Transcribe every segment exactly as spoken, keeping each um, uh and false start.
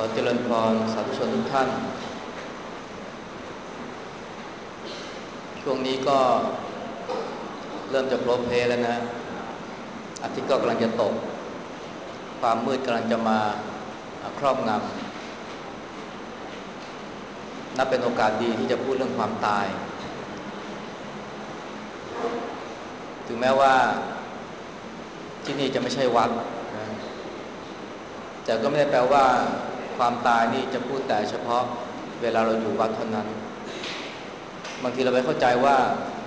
เจริญพรสาธุชนทุกท่านช่วงนี้ก็เริ่มจะโพลเพลแล้วนะอาทิตย์ก็กำลังจะตกความมืดกำลังจะมาครอบงำนับเป็นโอกาสดีที่จะพูดเรื่องความตายถึงแม้ว่าที่นี่จะไม่ใช่วัดนะแต่ก็ไม่ได้แปลว่าความตายนี่จะพูดแต่เฉพาะเวลาเราอยู่วัดเท่านั้นบางทีเราไปเข้าใจว่า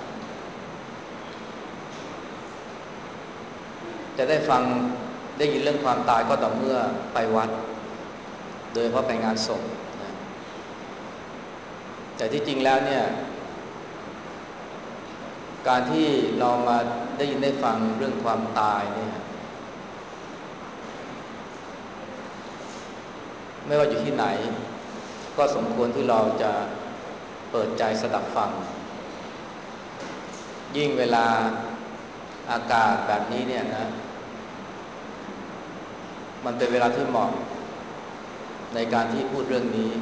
จะได้ฟังได้ยินเรื่องความตายก็ต่อเมื่อไปวัดโดยเฉพาะไปงานศพนะแต่ที่จริงแล้วเนี่ยการที่เรามาได้ยินได้ฟังเรื่องความตายเนี่ยไม่ว่าอยู่ที่ไหนก็สมควรที่เราจะเปิดใจสดับฟังยิ่งเวลาอากาศแบบนี้เนี่ยนะมันเป็นเวลาที่เหมาะในการที่พูดเรื่องนี้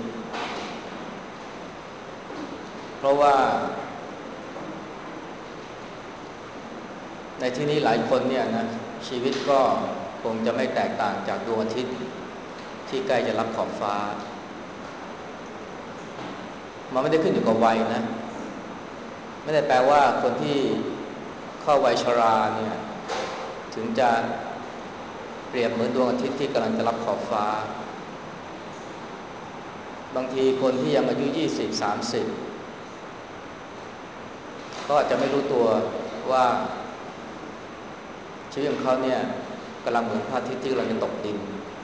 เพราะว่าในที่นี้หลายคนเนี่ยนะชีวิตก็คงจะไม่แตกต่างจากดวงอาทิตย์ที่ใกล้จะรับขอบฟ้ามันไม่ได้ขึ้นอยู่กับวัยนะไม่ได้แปลว่าคนที่เข้าวัยชราเนี่ยถึงจะเปรียบเหมือนดวงอาทิตย์ที่กำลังจะรับขอบฟ้าบางทีคนที่ยังอายุยี่สิบ สามสิบก็อาจจะไม่รู้ตัวว่าชีวิตของเขาเนี่ยกำลังเหมือนพระอาทิตย์ที่กำลังจะตกดิน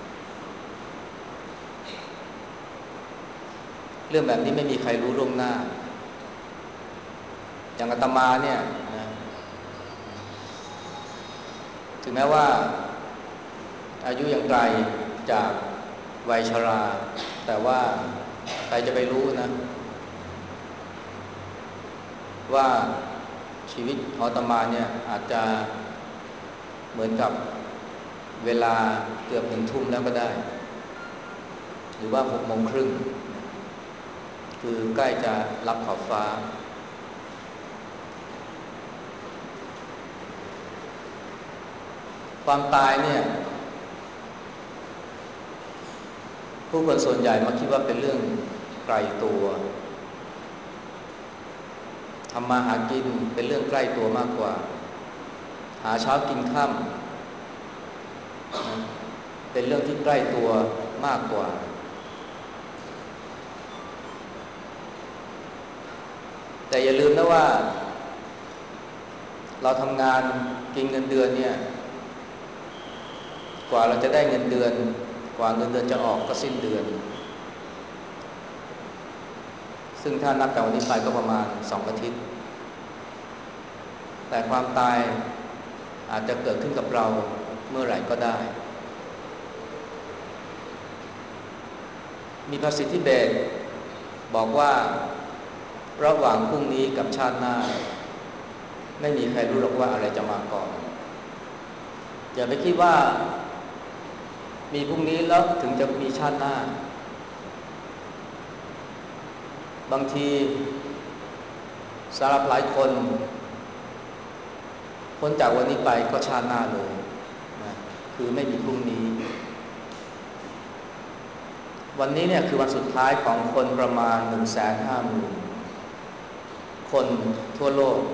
เรื่องแบบนี้ไม่มีใครรู้ล่วงหน้าอย่างอาตมาเนี่ยนะถึงแม้ว่าอายุยังไกลจากวัยชราแต่ว่าใครจะไปรู้นะว่าชีวิตของอาตมาเนี่ยอาจจะเหมือนกับเวลาเกือบหนึ่งทุ่มแล้วก็ได้หรือว่าหกโมงครึ่งคือใกล้จะรับขอบฟ้าความตายเนี่ยผู้คนส่วนใหญ่มักคิดว่าเป็นเรื่องไกลตัวทำมาหากินเป็นเรื่องใกล้ตัวมากกว่าหาเช้ากินค่ำเป็นเรื่องที่ใกล้ตัวมากกว่าแต่อย่าลืมนะว่าเราทำงานกินเงินเดือนเนี่ยกว่าเราจะได้เงินเดือนกว่าเงินเดือนจะออกก็สิ้นเดือนซึ่งถ้านับแต่วันนี้ไปก็ประมาณสองอาทิตย์แต่ความตายอาจจะเกิดขึ้นกับเราเมื่อไหร่ก็ได้มีภาษิตทิเบตบอกว่าระหว่างพรุ่งนี้กับชาติหน้าไม่มีใครรู้หรอกว่าอะไรจะมาก่อนอย่าไปคิดว่ามีพรุ่งนี้แล้วถึงจะมีชาติหน้าบางทีสำหรับหลายคนพ้นจากวันนี้ไปก็ชาติหน้าเลยนะคือไม่มีพรุ่งนี้วันนี้เนี่ยคือวันสุดท้ายของคนประมาณ หนึ่งแสนห้าหมื่น คนทั่วโลก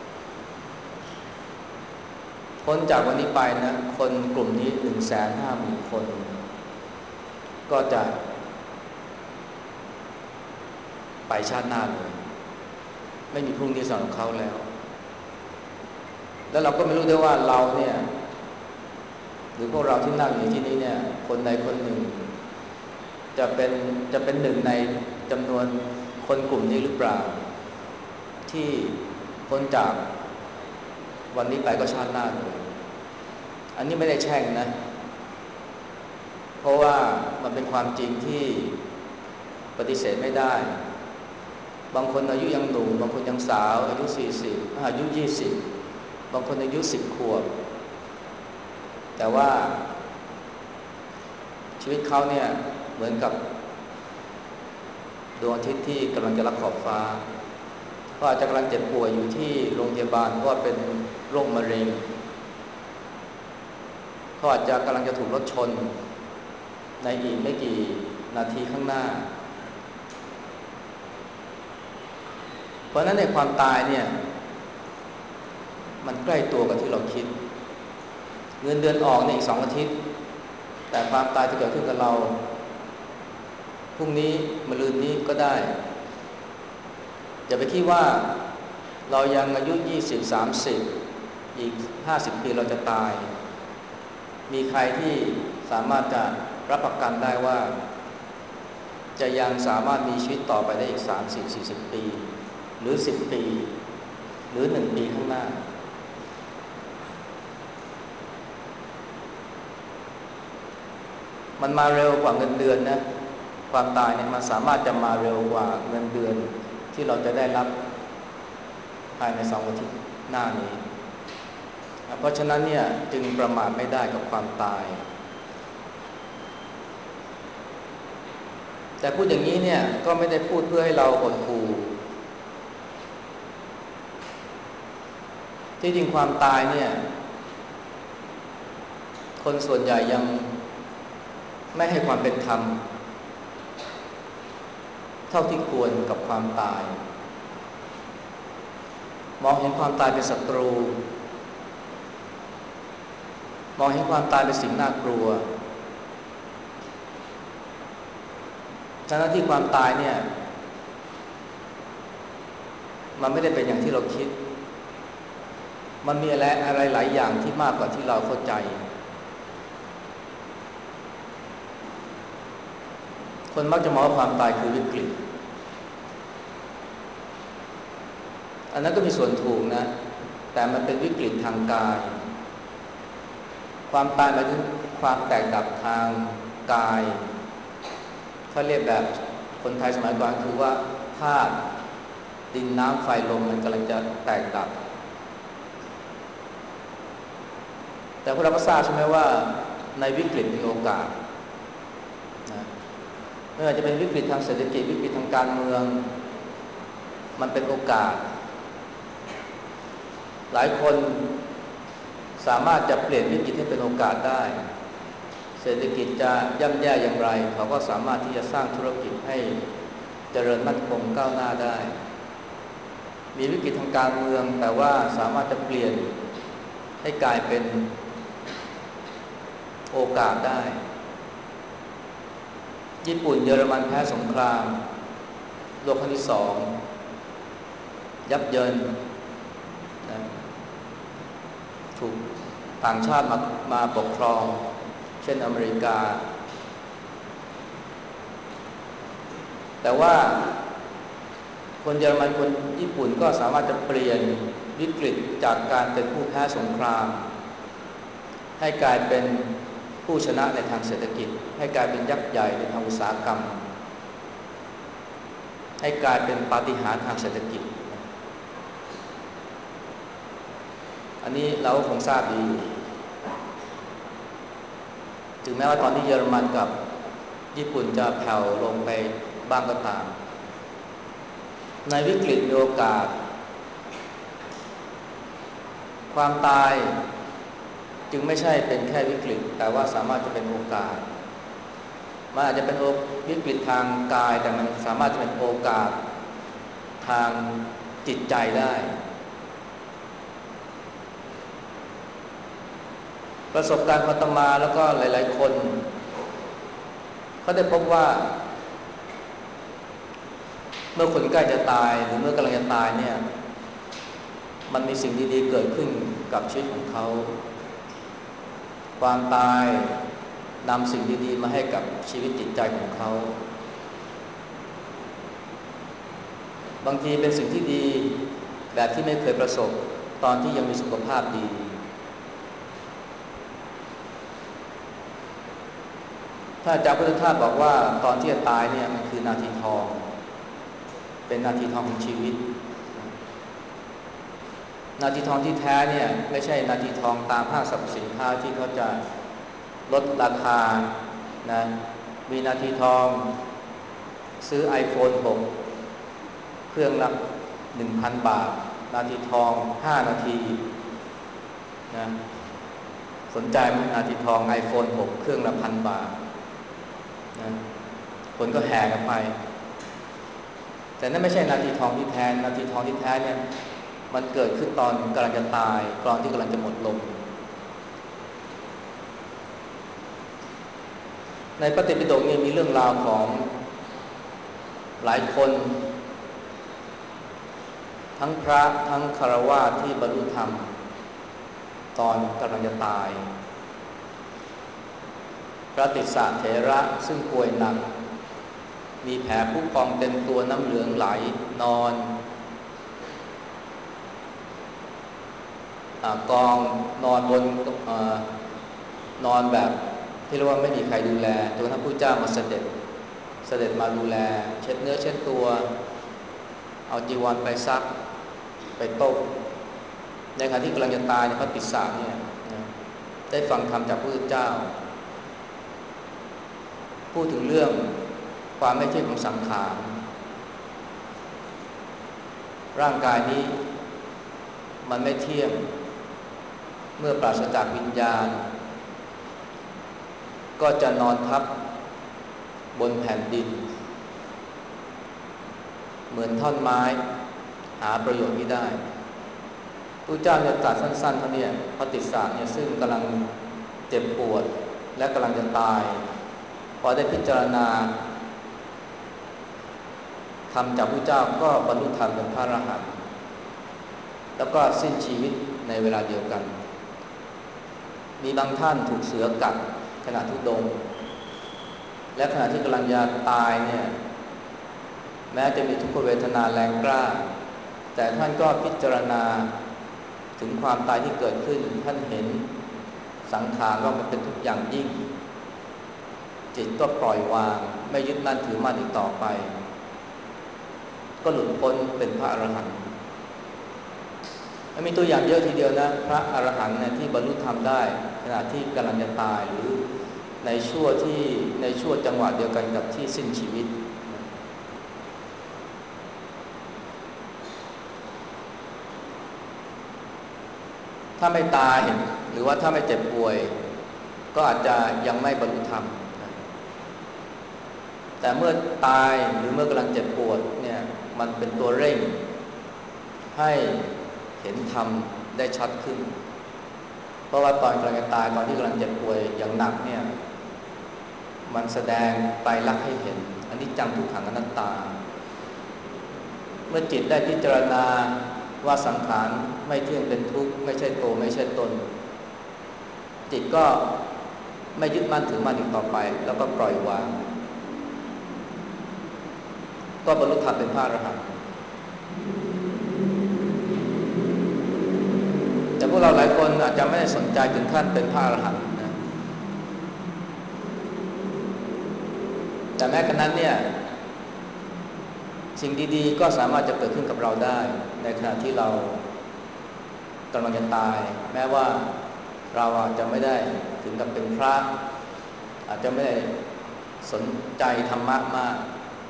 พ้นจากวันนี้ไปนะคนกลุ่มนี้ หนึ่งแสนห้าหมื่น คนก็จะไปชาติหน้าเลยไม่มีพรุ่งนี้สำหรับเขาแล้วแล้วเราก็ไม่รู้ด้วยว่าเราเนี่ยหรือพวกเราที่นั่งอยู่ที่นี้เนี่ยคนใดคนหนึ่งจะเป็นจะเป็นหนึ่งในจำนวนคนกลุ่มนี้หรือเปล่าที่พ้นจากวันนี้ไปก็ชาติหน้าเลยอันนี้ไม่ได้แช่งนะเพราะว่ามันเป็นความจริงที่ปฏิเสธไม่ได้บางคนอายุยังหนุ่มบางคนยังสาวอายุสี่สิบอายุยี่สิบบางคนอายุสิบขวบแต่ว่าชีวิตเขาเนี่ยเหมือนกับดวงอาทิตย์ที่กำลังจะลับขอบฟ้าเขาอาจจะกำลังเจ็บป่วยอยู่ที่โรงพยาบาลเพราะว่าเป็นโรคมะเร็งเขาอาจจะกำลังจะถูกรถชนในอีกไม่กี่นาทีข้างหน้าเพราะฉะนั้นในความตายเนี่ยมันใกล้ตัวกับที่เราคิดเงินเดือนออกในอีกสองอาทิตย์แต่ความตายจะเกิดขึ้นกับเราพรุ่งนี้มะรืนนี้ก็ได้อย่าไปคิดว่าเรายังอายุยี่สิบ สามสิบอีกห้าสิบปีเราจะตายมีใครที่สามารถจะรับประกันได้ว่าจะยังสามารถมีชีวิตต่อไปได้อีกสามสิบ สี่สิบปีหรือสิบปีหรือหนึ่งปีข้างหน้ามันมาเร็วกว่าเงินเดือนนะความตายเนี่ยมันสามารถจะมาเร็วกว่าเงินเดือนที่เราจะได้รับภายในสองอาทิตย์หน้านี้เพราะฉะนั้นเนี่ยจึงประมาทไม่ได้กับความตายแต่พูดอย่างนี้เนี่ยก็ไม่ได้พูดเพื่อให้เราหดหู่ที่จริงความตายเนี่ยคนส่วนใหญ่ยังไม่ให้ความเป็นธรรมเท่าที่ควรกับความตายมองเห็นความตายเป็นศัตรูมองเห็นความตายเป็นสิ่งน่ากลัวทั้งที่ความตายเนี่ยมันไม่ได้เป็นอย่างที่เราคิดมันมีอะไรอะไรหลายอย่างที่มากกว่าที่เราเข้าใจคนมักจะมองว่าความตายคือวิกฤตอันนั้นก็มีส่วนถูกนะแต่มันเป็นวิกฤตทางกายความตายหมายถึงความแตกดับทางกายถ้าเรียกแบบคนไทยสมัยก่อนคือว่าธาตุดินน้ำไฟลมมันกำลังจะแตกดับแต่พวกเราก็ทราบใช่ไหมว่าในวิกฤตมีโอกาสนะไม่ว่าจะเป็นวิกฤตทางเศรษฐกิจวิกฤตทางการเมืองมันเป็นโอกาสหลายคนสามารถจะเปลี่ยนวิกฤตให้เป็นโอกาสได้เศรษฐกิจจะย่ำแย่อย่างไรเขาก็สามารถที่จะสร้างธุรกิจให้เจริญมั่นคงก้าวหน้าได้มีวิกฤตทางการเมืองแต่ว่าสามารถจะเปลี่ยนให้กลายเป็นโอกาสได้ญี่ปุ่นเยอรมันแพ้สงครามโลกครั้งที่สองยับเยินนะถูกต่างชาติมามาปกครองเช่นอเมริกาแต่ว่าคนเยอรมันคนญี่ปุ่นก็สามารถจะเปลี่ยนวิกฤตจากการเป็นผู้แพ้สงครามให้กลายเป็นผู้ชนะในทางเศรษฐกิจให้กลายเป็นยักษ์ใหญ่ในทางอุตสาหกรรมให้กลายเป็นปาฏิหาริย์ทางเศรษฐกิจอันนี้เราคงทราบดีถึงแม้ว่าตอนนี้เยอรมันกับญี่ปุ่นจะแผ่วลงไปบ้างก็ตามในวิกฤตมีโอกาสความตายจึงไม่ใช่เป็นแค่วิกฤตแต่ว่าสามารถจะเป็นโอกาสมันอาจจะเป็นวิกฤตทางกายแต่มันสามารถจะเป็นโอกาสทางจิตใจได้ประสบการณ์อาตมาแล้วก็หลายๆคนเขาได้พบว่าเมื่อคนใกล้จะตายหรือเมื่อกำลังจะตายเนี่ยมันมีสิ่งดีๆเกิดขึ้นกับชีวิตของเขาความตายนำสิ่งดีๆมาให้กับชีวิตจิตใจของเขาบางทีเป็นสิ่งที่ดีแบบที่ไม่เคยประสบตอนที่ยังมีสุขภาพดีถ้าอาจารย์พุทธทาสบอกว่าตอนที่จะตายเนี่ยมันคือนาทีทองเป็นนาทีทองของชีวิตนาทีทองที่แท้เนี่ยไม่ใช่นาทีทองตามห้างสรรพสินค้าที่เขาจะลดราคานะมีนาทีทองซื้อ ไอโฟน หก เครื่องละ หนึ่งพัน บาทนาทีทองห้านาทีนะสนใจไหมนาทีทอง ไอโฟน หก เครื่องละ หนึ่งพัน บาทนะคนก็แห่กันไปแต่นั่นไม่ใช่นาทีทองที่แท้นาทีทองที่แท้เนี่ยมันเกิดขึ้นตอนกำลังจะตายตอนที่กำลังจะหมดลมในพระไตรปิฎกเนี่ยมีเรื่องราวของหลายคนทั้งพระทั้งฆราวาสที่บรรลุธรรมตอนกำลังจะตายพระติสสะเถระซึ่งป่วยหนักมีแผลพุพองเต็มตัวน้ำเหลืองไหลนอนกองนอนบนนอนแบบที่เรียกว่าไม่มีใครดูแลจนกระทั่งพระเจ้ามาเสด็จเสด็จมาดูแลเช็ดเนื้อเช็ดตัวเอาจีวรไปซักไปต้มในขณะที่กำลังจะตายในพระติสสะเนี่ยได้ฟังธรรมจากพระพุทธเจ้าพูดถึงเรื่องความไม่เที่ยงของสังขารร่างกายนี้มันไม่เที่ยงเมื่อปราศจากวิญญาณก็จะนอนทับบนแผ่นดินเหมือนท่อนไม้หาประโยชน์ไม่ได้พระเจ้าเนี่ยตรัสสั้นๆเท่านี้พระติสสะเนี่ยซึ่งกำลังเจ็บปวดและกำลังจะตายพอได้พิจารณาธรรมจากพระเจ้าก็บรรลุธรรมเป็นพระอรหันต์แล้วก็สิ้นชีวิตในเวลาเดียวกันมีบางท่านถูกเสือกัดขณะทุดงและขณะที่กำลังจะตายเนี่ยแม้จะมีทุกขเวทนาแรงกล้าแต่ท่านก็พิจารณาถึงความตายที่เกิดขึ้นท่านเห็นสังขารว่ามันเป็นทุกอย่างยิ่งจิตก็ปล่อยวางไม่ยึดมั่นถือมั่นอีกต่อไปก็หลุดพ้นเป็นพระอรหันต์มันมีตัวอย่างเยอะทีเดียวนะพระอรหันต์เนี่ยที่บรรลุธรรมได้ขณะที่กำลังจะตายหรือในช่วงที่ในช่วงจังหวะเดียวกันกับที่สิ้นชีวิตถ้าไม่ตายหรือว่าถ้าไม่เจ็บป่วยก็อาจจะยังไม่บรรลุธรรมแต่เมื่อตายหรือเมื่อกำลังเจ็บปวดเนี่ยมันเป็นตัวเร่งให้เห็นธรรมได้ชัดขึ้นเพราะว่าตอนกำลังจะตายตอนที่กำลังเจ็บป่วยอย่างหนักเนี่ยมันแสดงไตรลักษณ์ให้เห็นอนิจจังทุกขังอนัตตาเมื่อจิตได้พิจารณาว่าสังขารไม่เที่ยงเป็นทุกข์ไม่ใช่โตไม่ใช่ตนจิตก็ไม่ยึดมั่นถือมั่นอีกต่อไปแล้วก็ปล่อยวางก็บรรลุธรรมเป็นพระอรหันต์แต่พวกเราหลายคนอาจจะไม่ได้สนใจถึงขั้นเป็นพระอรหันต์นะแต่แม้กระนั้นเนี่ยสิ่งดีๆก็สามารถจะเกิดขึ้นกับเราได้ในขณะที่เรากำลังจะตายแม้ว่าเราอาจจะไม่ได้ถึงกับเป็นพระอาจจะไม่ได้สนใจธรรมะมาก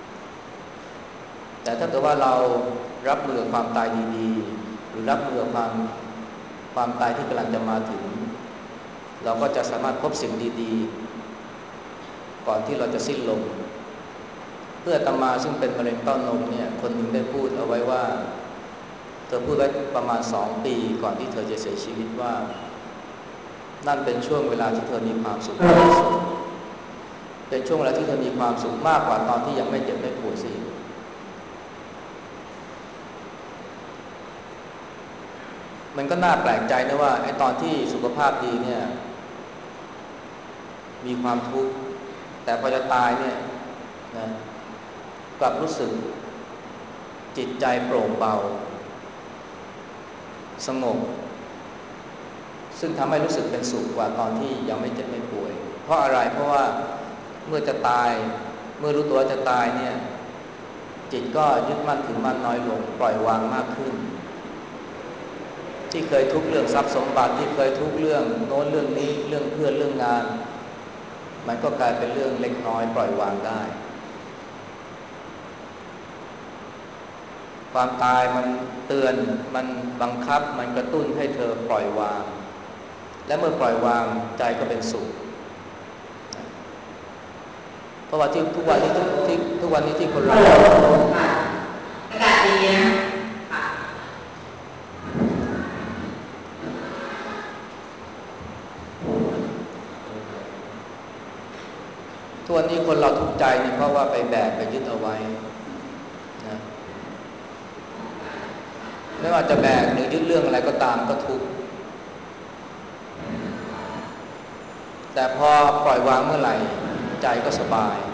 แต่ถ้าเกิดว่าเรารับมือกับความตายดีๆหรือรับมือกับความความตายที่กำลังจะมาถึงเราก็จะสามารถพบสิ่งดีๆก่อนที่เราจะสิ้นลมเพื่ออาตมาซึ่งเป็นมะเร็งเต้านมเนี่ยคนหนึ่งได้พูดเอาไว้ว่าเธอพูดไว้ประมาณสองปีก่อนที่เธอจะเสียชีวิตว่านั่นเป็นช่วงเวลาที่เธอมีความสุขมากที่สุดเป็นช่วงเวลาที่เธอมีความสุขมากกว่าตอนที่ยังไม่เจ็บไม่ป่วยสิมันก็น่าแปลกใจนะว่าไอ้ตอนที่สุขภาพดีเนี่ยมีความทุกข์แต่พอจะตายเนี่ยนะกลับรู้สึกจิตใจโปร่งเบาสงบซึ่งทำให้รู้สึกเป็นสุขกว่าตอนที่ยังไม่เจ็บไม่ป่วยเพราะอะไรเพราะว่าเมื่อจะตายเมื่อรู้ตัวจะตายเนี่ยจิตก็ยึดมั่นถือมั่นน้อยลงปล่อยวางมากขึ้นที่เคยทุกข์เรื่องทรัพย์สมบัติที่เคยทุกข์เรื่องโน้นเรื่องนี้เรื่องเพื่อนเรื่องงานมันก็กลายเป็นเรื่องเล็กน้อยปล่อยวางได้ความตายมันเตือนมันบังคับมันกระตุ้นให้เธอปล่อยวางและเมื่อปล่อยวางใจก็เป็นสุขเพราะว่าที่ทุกวันนี้ที่ทุกวันนี้ที่คนเราอากาศดีนะทุกวันนี้คนเราทุกข์ใจเนี่ยเพราะว่าไปแบกไปยึดเอาไว้นะไม่ว่าจะแบกหรือยึดเรื่องอะไรก็ตามก็ทุกข์แต่พอปล่อยวางเมื่อไหร่ใจก็สบาย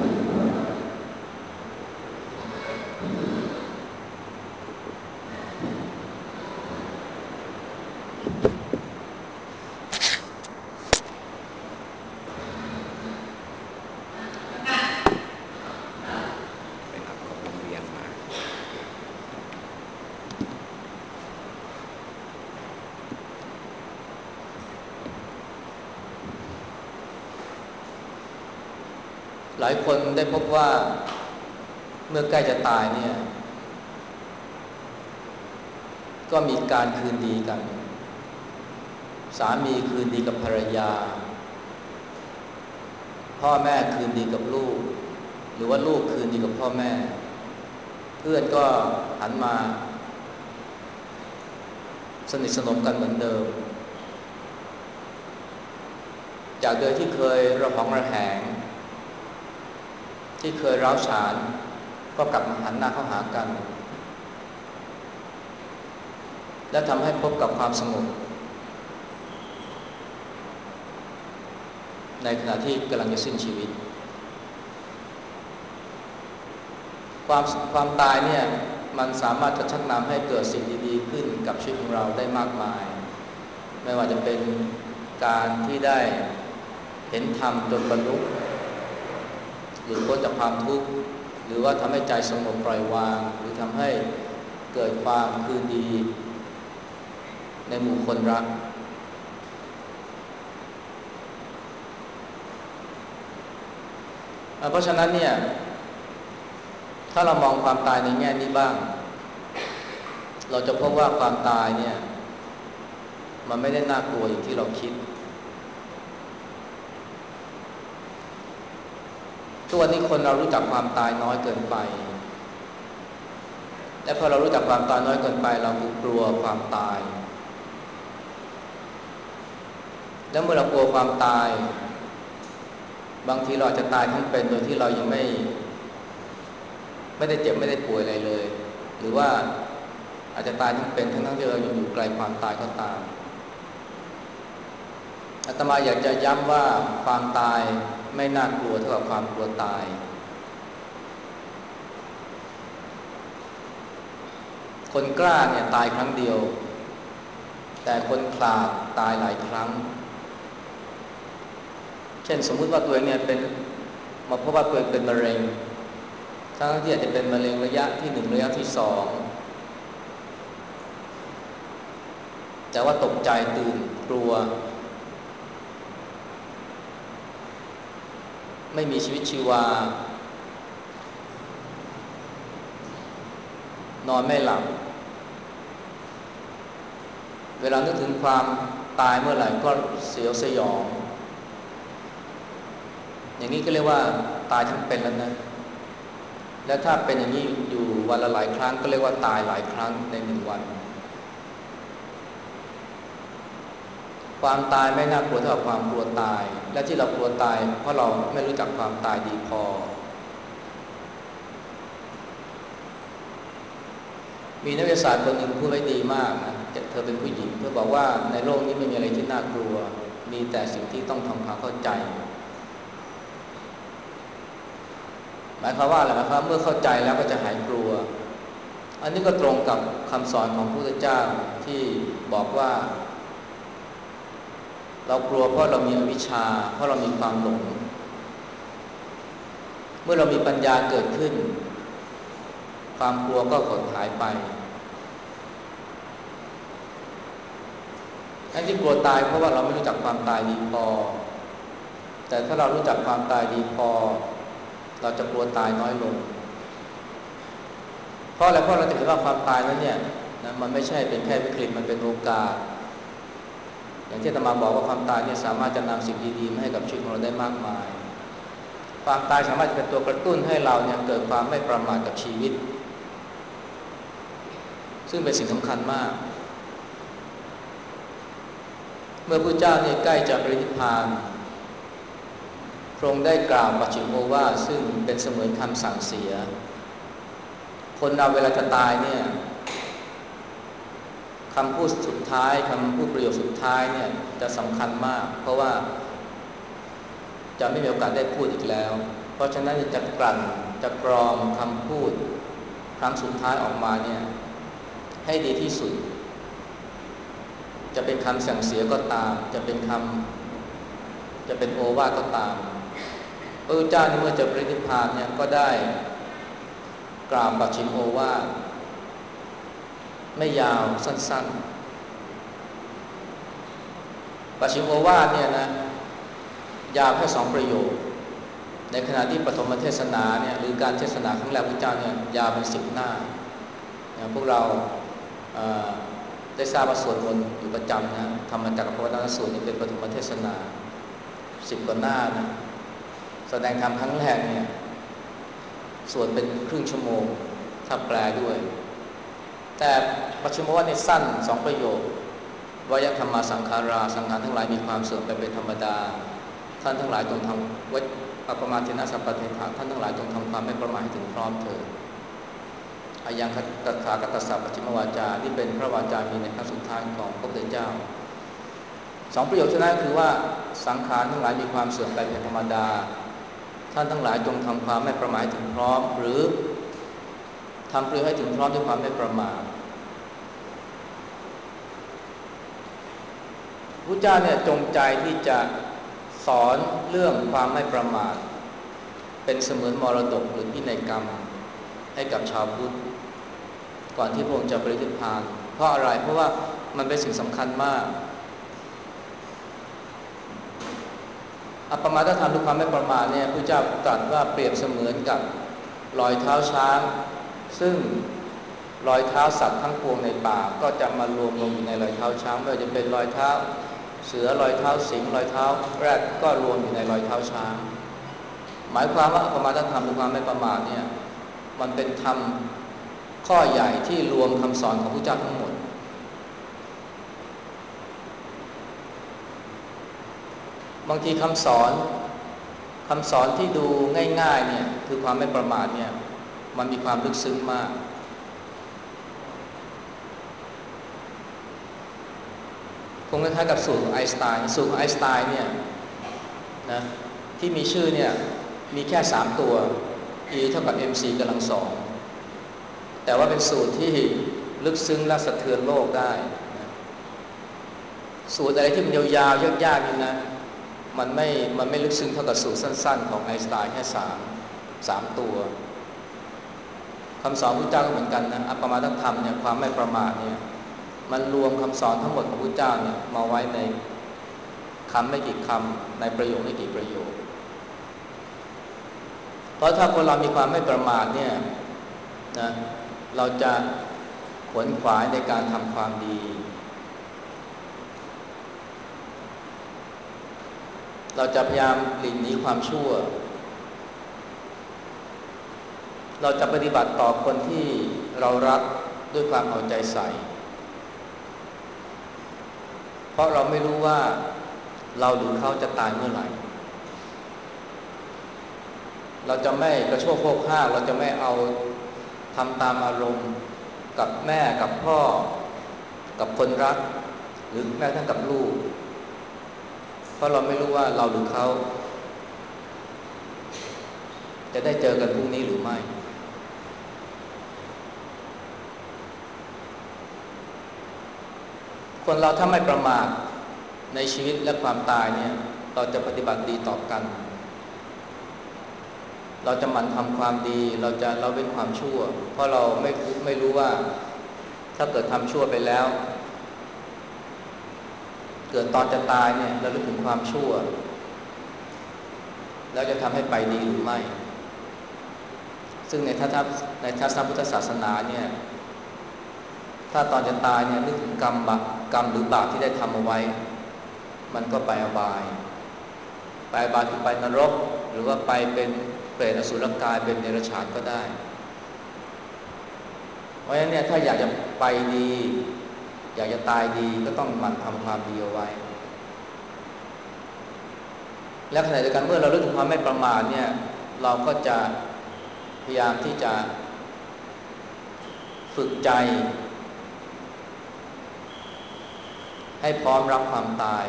ไปรับของโรงเรียนมาหลายคนได้พบว่าเมื่อใกล้จะตายเนี่ยก็มีการคืนดีกันสามีคืนดีกับภรรยาพ่อแม่คืนดีกับลูกหรือว่าลูกคืนดีกับพ่อแม่เพื่อนก็หันมาสนิทสนมกันเหมือนเดิมจากเดิมที่เคยระหองระแหงที่เคยร้าวฉานก็กลับมาหันหน้าเข้าหากันและทำให้พบกับความสงบในขณะที่กำลังจะสิ้นชีวิตความความตายเนี่ยมันสามารถจะชักนำให้เกิดสิ่งดีๆขึ้นกับชีวิตของเราได้มากมายไม่ว่าจะเป็นการที่ได้เห็นธรรมจนบรรลุหลุดพ้นจากความทุกข์หรือว่าทำให้ใจสงบปล่อยวางหรือทำให้เกิดความคืนดีในหมู่คนรักเพราะฉะนั้นเนี่ยถ้าเรามองความตายในแง่นี้บ้างเราจะพบว่าความตายเนี่ยมันไม่ได้น่ากลัวอย่างที่เราคิดทุกวันนี้คนเรารู้จักความตายน้อยเกินไปและพอเรารู้จักความตายน้อยเกินไปเรากลัวความตายแล้วเมื่อเรากลัวความตายบางทีเราอาจจะตายทั้งเป็นโดยที่เรายังไม่ไม่ได้เจ็บไม่ได้ป่วยอะไรเลยหรือว่าอาจจะตายทั้งเป็นทั้งทั้งที่เรายังอยู่ไกลความตายก็ตามอาตมาอยากจะย้ำว่าความตายไม่น่ากลัวเท่ากับความกลัวตายคนกล้าเนี่ยตายครั้งเดียวแต่คนขลาดตายหลายครั้งเช่นสมมุติว่าตัวเองเนี่ยเป็นมาพบว่าตัวเองเป็นมะเร็งทั้งที่อาจจะเป็นมะเร็งระยะที่หนึ่งระยะที่สองแต่ว่าตกใจตื่นกลัวไม่มีชีวิตชีวานอนไม่หลับเวลานึกถึงความตายเมื่อไหร่ก็เสียวสยองอย่างนี้ก็เรียกว่าตายทั้งเป็นแล้วนะและถ้าเป็นอย่างนี้อยู่วันละหลายครั้งก็เรียกว่าตายหลายครั้งในหนึ่งวันความตายไม่น่ากลัวเท่าความกลัวตายและที่เรากลัวตายเพราะเราไม่รู้จักความตายดีพอมีนักวิทยาศาสตร์คนหนึ่งพูดไว้ดีมากนะเธอเป็นผู้หญิงเธอบอกว่าในโลกนี้ไม่มีอะไรที่น่ากลัวมีแต่สิ่งที่ต้องทำความเข้าใจหมายความว่าอะไรหมายความเมื่อเข้าใจแล้วก็จะหายกลัวอันนี้ก็ตรงกับคำสอนของพระพุทธเจ้าที่บอกว่าเรากลัวเพราะเรามีอวิชชาเพราะเรามีความหลงเมื่อเรามีปัญญาเกิดขึ้นความกลัวก็หดหายไปอันที่กลัวตายเพราะว่าเราไม่รู้จักความตายดีพอแแต่ถ้าเรารู้จักความตายดีพอเราจะกลัวตายน้อยลงเพราะอะไรเพราะเราจะเห็นว่าความตายนั้นเนี่ยนะมันไม่ใช่เป็นแค่วิกฤตมันเป็นโอกาสอย่างที่อาตมาบอกว่าความตายเนี่ยสามารถจะนำสิ่งดีๆมาให้กับชีวิตของเราได้มากมายความตายสามารถจะเป็นตัวกระตุ้นให้เราเนี่ยเกิดความไม่ประมาทกับชีวิตซึ่งเป็นสิ่งสำคัญมากเมื่อพระเจ้าเนี่ยใกล้จะปรินิพพานพระองค์ได้กล่าวปัจฉิมโอวาทซึ่งเป็นเสมือนคำสั่งเสียคนเราเวลาจะตายเนี่ยคำพูดสุดท้ายคำพูดประโยคสุดท้ายเนี่ยจะสำคัญมากเพราะว่าจะไม่มีโอกาสได้พูดอีกแล้วเพราะฉะนั้นจะกลั่นจะกรองคำพูดครั้งสุดท้ายออกมาเนี่ยให้ดีที่สุดจะเป็นคำสั่งเสียก็ตามจะเป็นคำจะเป็นโอวาทก็ตามพระเจ้าเมื่อจะปรินิพพานเนี่ยก็ได้กล่าวปัจฉิมโอวาทไม่ยาวสั้นๆปัจฉิมโอวาทเนี่ยนะยาวแค่สองประโยคในขณะที่ปฐมเทศนาเนี่ยหรือการเทศนาครั้งแรกพระเจ้าเนี่ยยาวเป็นสิบหน้าอย่างพวกเราได้ทราบว่าสวดมนต์อยู่ประจำนะธรรมจักรพรรดิสูตรนี่เป็นปฐมเทศนาสิบกว่าหน้านะแสดงธรรมครั้งแรกเนี่ยสวดเป็นครึ่งชั่วโมงถ้าแปลด้วยแต่ปัจฉิมโอวาทเนี่ยสั้นสองประโยควยธรรมาสังขาราสังขารทั้งหลายมีความเสื่อมไปเป็นธรรมดาท่านทั้งหลายจงทำวัดอัปปมาทินะสัพพเทถะท่านทั้งหลายจงทำความไม่ประมาทให้ถึงพร้อมเถิดอายังคัตถากัตถสัพปัจฉิมวาจาที่เป็นพระวาจามีในครั้งสุดท้ายของพระพุทธเจ้าสองประโยคนั้นคือว่าสังขารทั้งหลายมีความเสื่อมไปเป็นธรรมดาท่านทั้งหลายจงทำความไม่ประมาทให้ถึงพร้อมหรือทำเพื่อให้ถึงพร้อมด้วยความไม่ประมาทพระเจ้าเนี่ยจงใจที่จะสอนเรื่องความไม่ประมาทเป็นเสมือนมรดกหรือพินัยกรรมให้กับชาวพุทธก่อนที่พระองค์จะปรินิพพานเพราะอะไรเพราะว่ามันเป็นสิ่งสำคัญมากอัปปมาทธรรมคือความไม่ประมาทเนี่ยพระเจ้าตรัสว่าเปรียบเสมือนกับรอยเท้าช้างซึ่งรอยเท้าสัตว์ทั้งปวงในป่าก็จะมารวมลงอยู่ในรอยเท้าช้างไม่ว่าจะเป็นรอยเท้าเสือรอยเท้าสิงห์รอยเท้าแรดก็รวมอยู่ในรอยเท้าช้างหมายความว่าอัปปมาทธรรมคือความไม่ประมาทเนี่ยมันเป็นธรรมข้อใหญ่ที่รวมคำสอนของพระเจ้าทั้งหมดบางทีคำสอนคำสอนที่ดูง่ายๆเนี่ยคือความไม่ประมาทเนี่ยมันมีความลึกซึ้งมากคงคล้ายๆกับสูตรของไอน์สไตน์สูตรของไอน์สไตน์เนี่ยนะที่มีชื่อเนี่ยมีแค่สามตัว E เท่ากับ เอ็ม ซี กำลังสองแต่ว่าเป็นสูตรที่ลึกซึ้งและสะเทือนโลกได้นะสูตรอะไรที่มันยาวๆยากๆนี่นะมันไม่มันไม่ลึกซึ้งเท่ากับสูตรสั้นๆของไอน์สไตน์แค่สาม สามตัวคำสอนพระเจ้าก็เหมือนกันนะอัปปมาทธรรมเนี่ยความไม่ประมาทเนี่ยมันรวมคำสอนทั้งหมดของพระเจ้าเนี่ยมาไว้ในคำไม่กี่คำในประโยคไม่กี่ประโยคเพราะถ้าคนเรามีความไม่ประมาทเนี่ยนะเราจะขวนขวายในการทำความดีเราจะพยายามหลีกหนีความชั่วเราจะปฏิบัติต่อคนที่เรารักด้วยความเอาใจใส่เพราะเราไม่รู้ว่าเราหรือเขาจะตายเมื่อไหร่เราจะไม่กระโชกโคกห้างเราจะไม่เอาทำตามอารมณ์กับแม่กับพ่อกับคนรักหรือแม้กระทั่งกับลูกเพราะเราไม่รู้ว่าเราหรือเขาจะได้เจอกันพรุ่งนี้หรือไม่คนเราถ้าไม่ประมาทในชีวิตและความตายเนี่ยเราจะปฏิบัติดีต่อกันเราจะหมั่นทำความดีเราจะเราเป็นความชั่วเพราะเราไม่ไม่รู้ว่าถ้าเกิดทำชั่วไปแล้วเกิดตอนจะตายเนี่ยเราลึกถึงความชั่วแล้วจะทำให้ไปดีหรือไม่ซึ่งในทัศนในทัศนพุทธศาสนาเนี่ยถ้าตอนจะตายเนี่ยนึกถึงกรรมบาปกรรมหรือบาปที่ได้ทำเอาไว้มันก็ไปอบายไปอบายคือไปนรกหรือว่าไปเป็นเปรตอสุรกายเป็นเดรัจฉานก็ได้เพราะฉะนั้นเนี่ยถ้าอยากจะไปดีอยากจะตายดีก็ต้องหมั่นทำความดีเอาไว้และขณะเดียวกันเมื่อเราเลิกถึงความไม่ประมาทเนี่ยเราก็จะพยายามที่จะฝึกใจให้พร้อมรับความตาย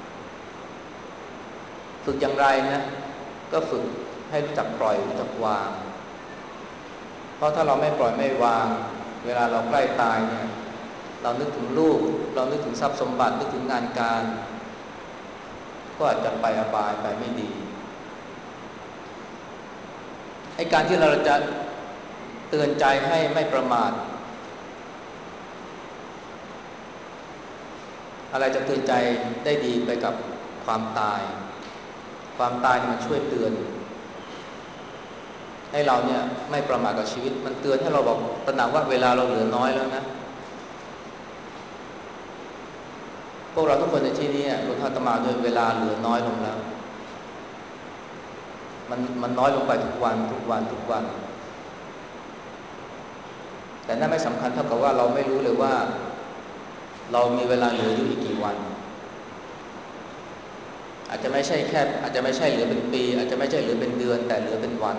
ฝึกอย่างไรนะก็ฝึกให้รู้จักปล่อยรู้จักวางเพราะถ้าเราไม่ปล่อยไม่วางเวลาเราใกล้ตายเนี่ยเรานึกถึงลูกเรานึกถึงทรัพย์สมบัตินึกถึงงานการก็อาจจะไปอบายไปไม่ดีไอ้การที่เราจะเตือนใจให้ไม่ประมาทอะไรจะเตือนใจได้ดีไปกับความตายความตายมันช่วยเตือนให้เราเนี่ยไม่ประมาทกับชีวิตมันเตือนให้เราบอกตระหนักว่าเวลาเราเหลือน้อยแล้วนะพวกเราทุกคนในที่นี้รวมทั้งอาตมาด้วยเวลาเหลือน้อยลงแล้วมันมันน้อยลงไปทุกวันทุกวันทุกวันแต่นั่นไม่สำคัญเท่ากับว่าเราไม่รู้เลยว่าเรามีเวลาเหลืออยู่อีกกี่วันอาจจะไม่ใช่แค่อาจจะไม่ใช่เหลือเป็นปีอาจจะไม่ใช่เหลือเป็นเดือนแต่เหลือเป็นวัน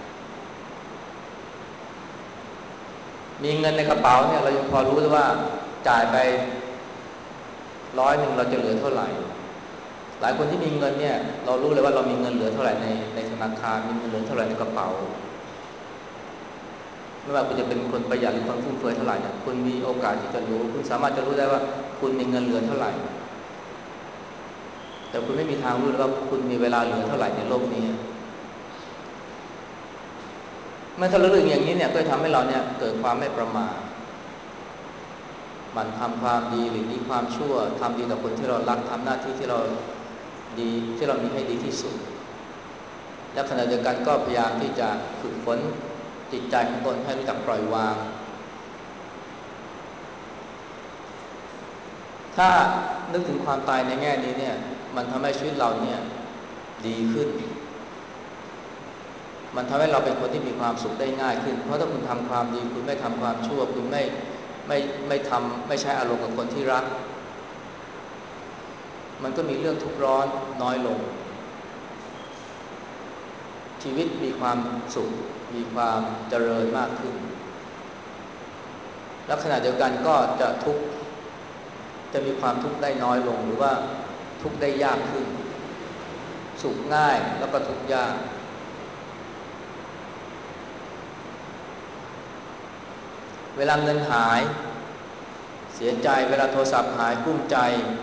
มีเงินในกระเป๋าเนี่ยเรายังพอรู้เลยว่าจ่ายไปร้อยหนึ่งเราจะเหลือเท่าไหร่หลายคนที่มีเงินเนี่ยเรารู้เลยว่าเรามีเงินเหลือเท่าไหร่ในในธนาคารมีเงินเหลือเท่าไหร่ในกระเป๋าไม่ว่าคุณจะเป็นคนประหยัดหรือคนฟุ่มเฟือยเท่าไหร่เนี่ยคุณมีโอกาสที่จะรู้คุณสามารถจะรู้ได้ว่าคุณมีเงินเหลือเท่าไหร่แต่คุณไม่มีทางรู้เลยว่าคุณมีเวลาเหลือเท่าไหร่ในโลกนี้เมื่อถ้าเรารู้อย่างนี้เนี่ยก็ทำให้เราเนี่ยเกิดความไม่ประมาทมันทำความดีหรือมีความชั่วทำดีต่อคนที่เรารักทำหน้าที่ที่เราดีที่เรามีให้ดีที่สุดและขณะเดียวกันก็พยายามที่จะฝึกฝนจิตใจของตนให้รู้จักปล่อยวางถ้านึกถึงความตายในแง่นี้เนี่ยมันทำให้ชีวิตเราเนี่ยดีขึ้นมันทำให้เราเป็นคนที่มีความสุขได้ง่ายขึ้นเพราะถ้าคุณทำความดีคุณไม่ทำความชั่วคุณไม่ไม่ไม่ทำไม่ใช้อารมณ์กับคนที่รักมันก็มีเรื่องทุกข์ร้อนน้อยลงชีวิตมีความสุขมีความเจริญมากขึ้นและขณะเดียวกันก็จะทุกข์จะมีความทุกข์ได้น้อยลงหรือว่าทุกข์ได้ยากขึ้นสุขง่ายแล้วก็ทุกข์ยากเวลาเงินหายเสียใจเวลาโทรศัพท์หายกุ้มใจ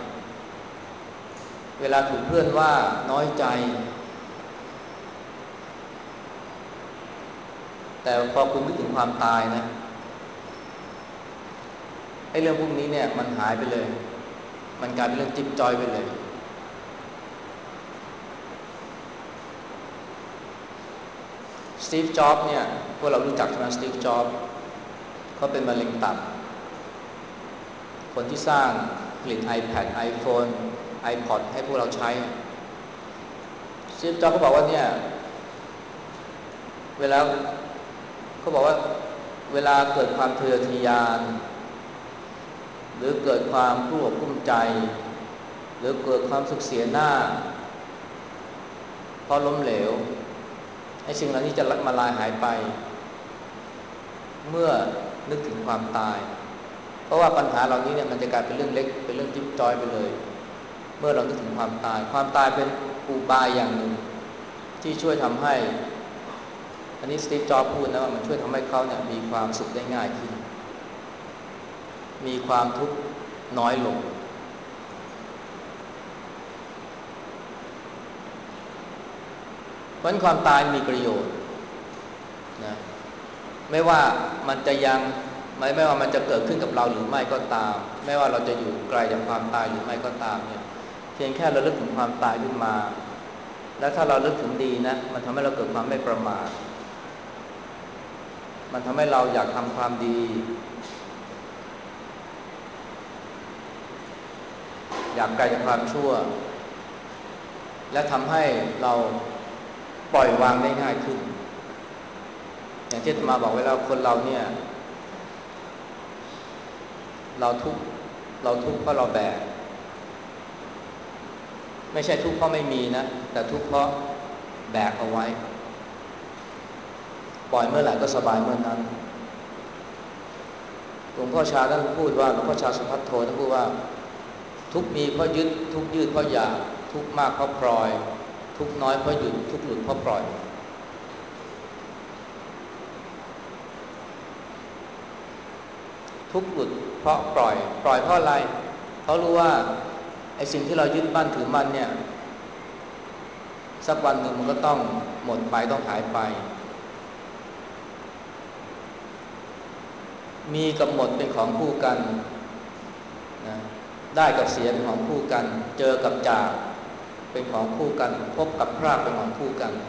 เวลาถูกเพื่อนว่าน้อยใจแต่พอคุณนึกถึงความตายนะไอ้เรื่องพวกนี้เนี่ยมันหายไปเลยมันกลายเป็นเรื่องจิ๊บจอยไปเลยสตีฟจ็อบส์เนี่ยพวกเรารู้จักใช่ไหมสตีฟจ็อบส์เขาเป็นมะเร็งตับคนที่สร้างผลิต iPad iPhone iPod ให้พวกเราใช้สตีฟจ็อบส์เขาบอกว่าเนี่ยเวลาเขาบอกว่าเวลาเกิดความทะเยอทะยานหรือเกิดความกลุ้มอกกลุ้มใจหรือเกิดความสึกเสียหน้าเพราะล้มเหลวไอ้สิ่งเหล่านี้จะมาลายหายไปเมื่อนึกถึงความตายเพราะว่าปัญหาเหล่านี้เนี่ยมันจะกลายเป็นเรื่องเล็กเป็นเรื่องจิ๊บจอยไปเลยเมื่อเรานึกถึงความตายความตายเป็นอุบายอย่างหนึ่งที่ช่วยทำให้อันนี้สตีฟจ็อบส์พูดนะว่ามันช่วยทำให้เขาเนี่ยมีความสุขได้ง่ายขึ้นมีความทุกข์น้อยลงเพราะความตายมีประโยชน์นะไม่ว่ามันจะยังไม่ไม่ว่ามันจะเกิดขึ้นกับเราหรือไม่ก็ตามไม่ว่าเราจะอยู่ไกลจากความตายหรือไม่ก็ตามเนี่ยเพียงแค่เราลึกถึงความตายขึ้นมาแล้วถ้าเราลึกถึงดีนะมันทำให้เราเกิดความไม่ประมาทมันทำให้เราอยากทำความดีอยากไกลจากความชั่วและทำให้เราปล่อยวางได้ง่ายขึ้นอย่างที่อาตมาบอกไว้แล้วคนเราเนี่ยเราทุกข์เราทุกข์เพราะเราแบกไม่ใช่ทุกข์เพราะไม่มีนะแต่ทุกข์เพราะแบกเอาไว้ปล่อยเมื่อไหร่ก็สบายเมื่อนั้นหลวงพ่อชาท่านพูดว่าหลวงพ่อชาสุภัทโทท่านพูดว่าทุกข์มีเพราะยึดทุกข์ยืดเพราะอยากทุกข์มากเพราะปล่อยทุกข์น้อยเพราะหยุดทุกข์หลุดเพราะปล่อยทุกข์หลุดเพราะปล่อยปล่อยเพราะอะไรเพราะรู้ว่าไอ้สิ่งที่เรายึดมั่นถือมั่นเนี่ยสักวันหนึ่งมันก็ต้องหมดไปต้องหายไปมีกับหมดเป็นของคู่กันนะได้กับเสียเป็นของคู่กันเจอกับจากเป็นของคู่กันพบกับพรากเป็นของคู่กัน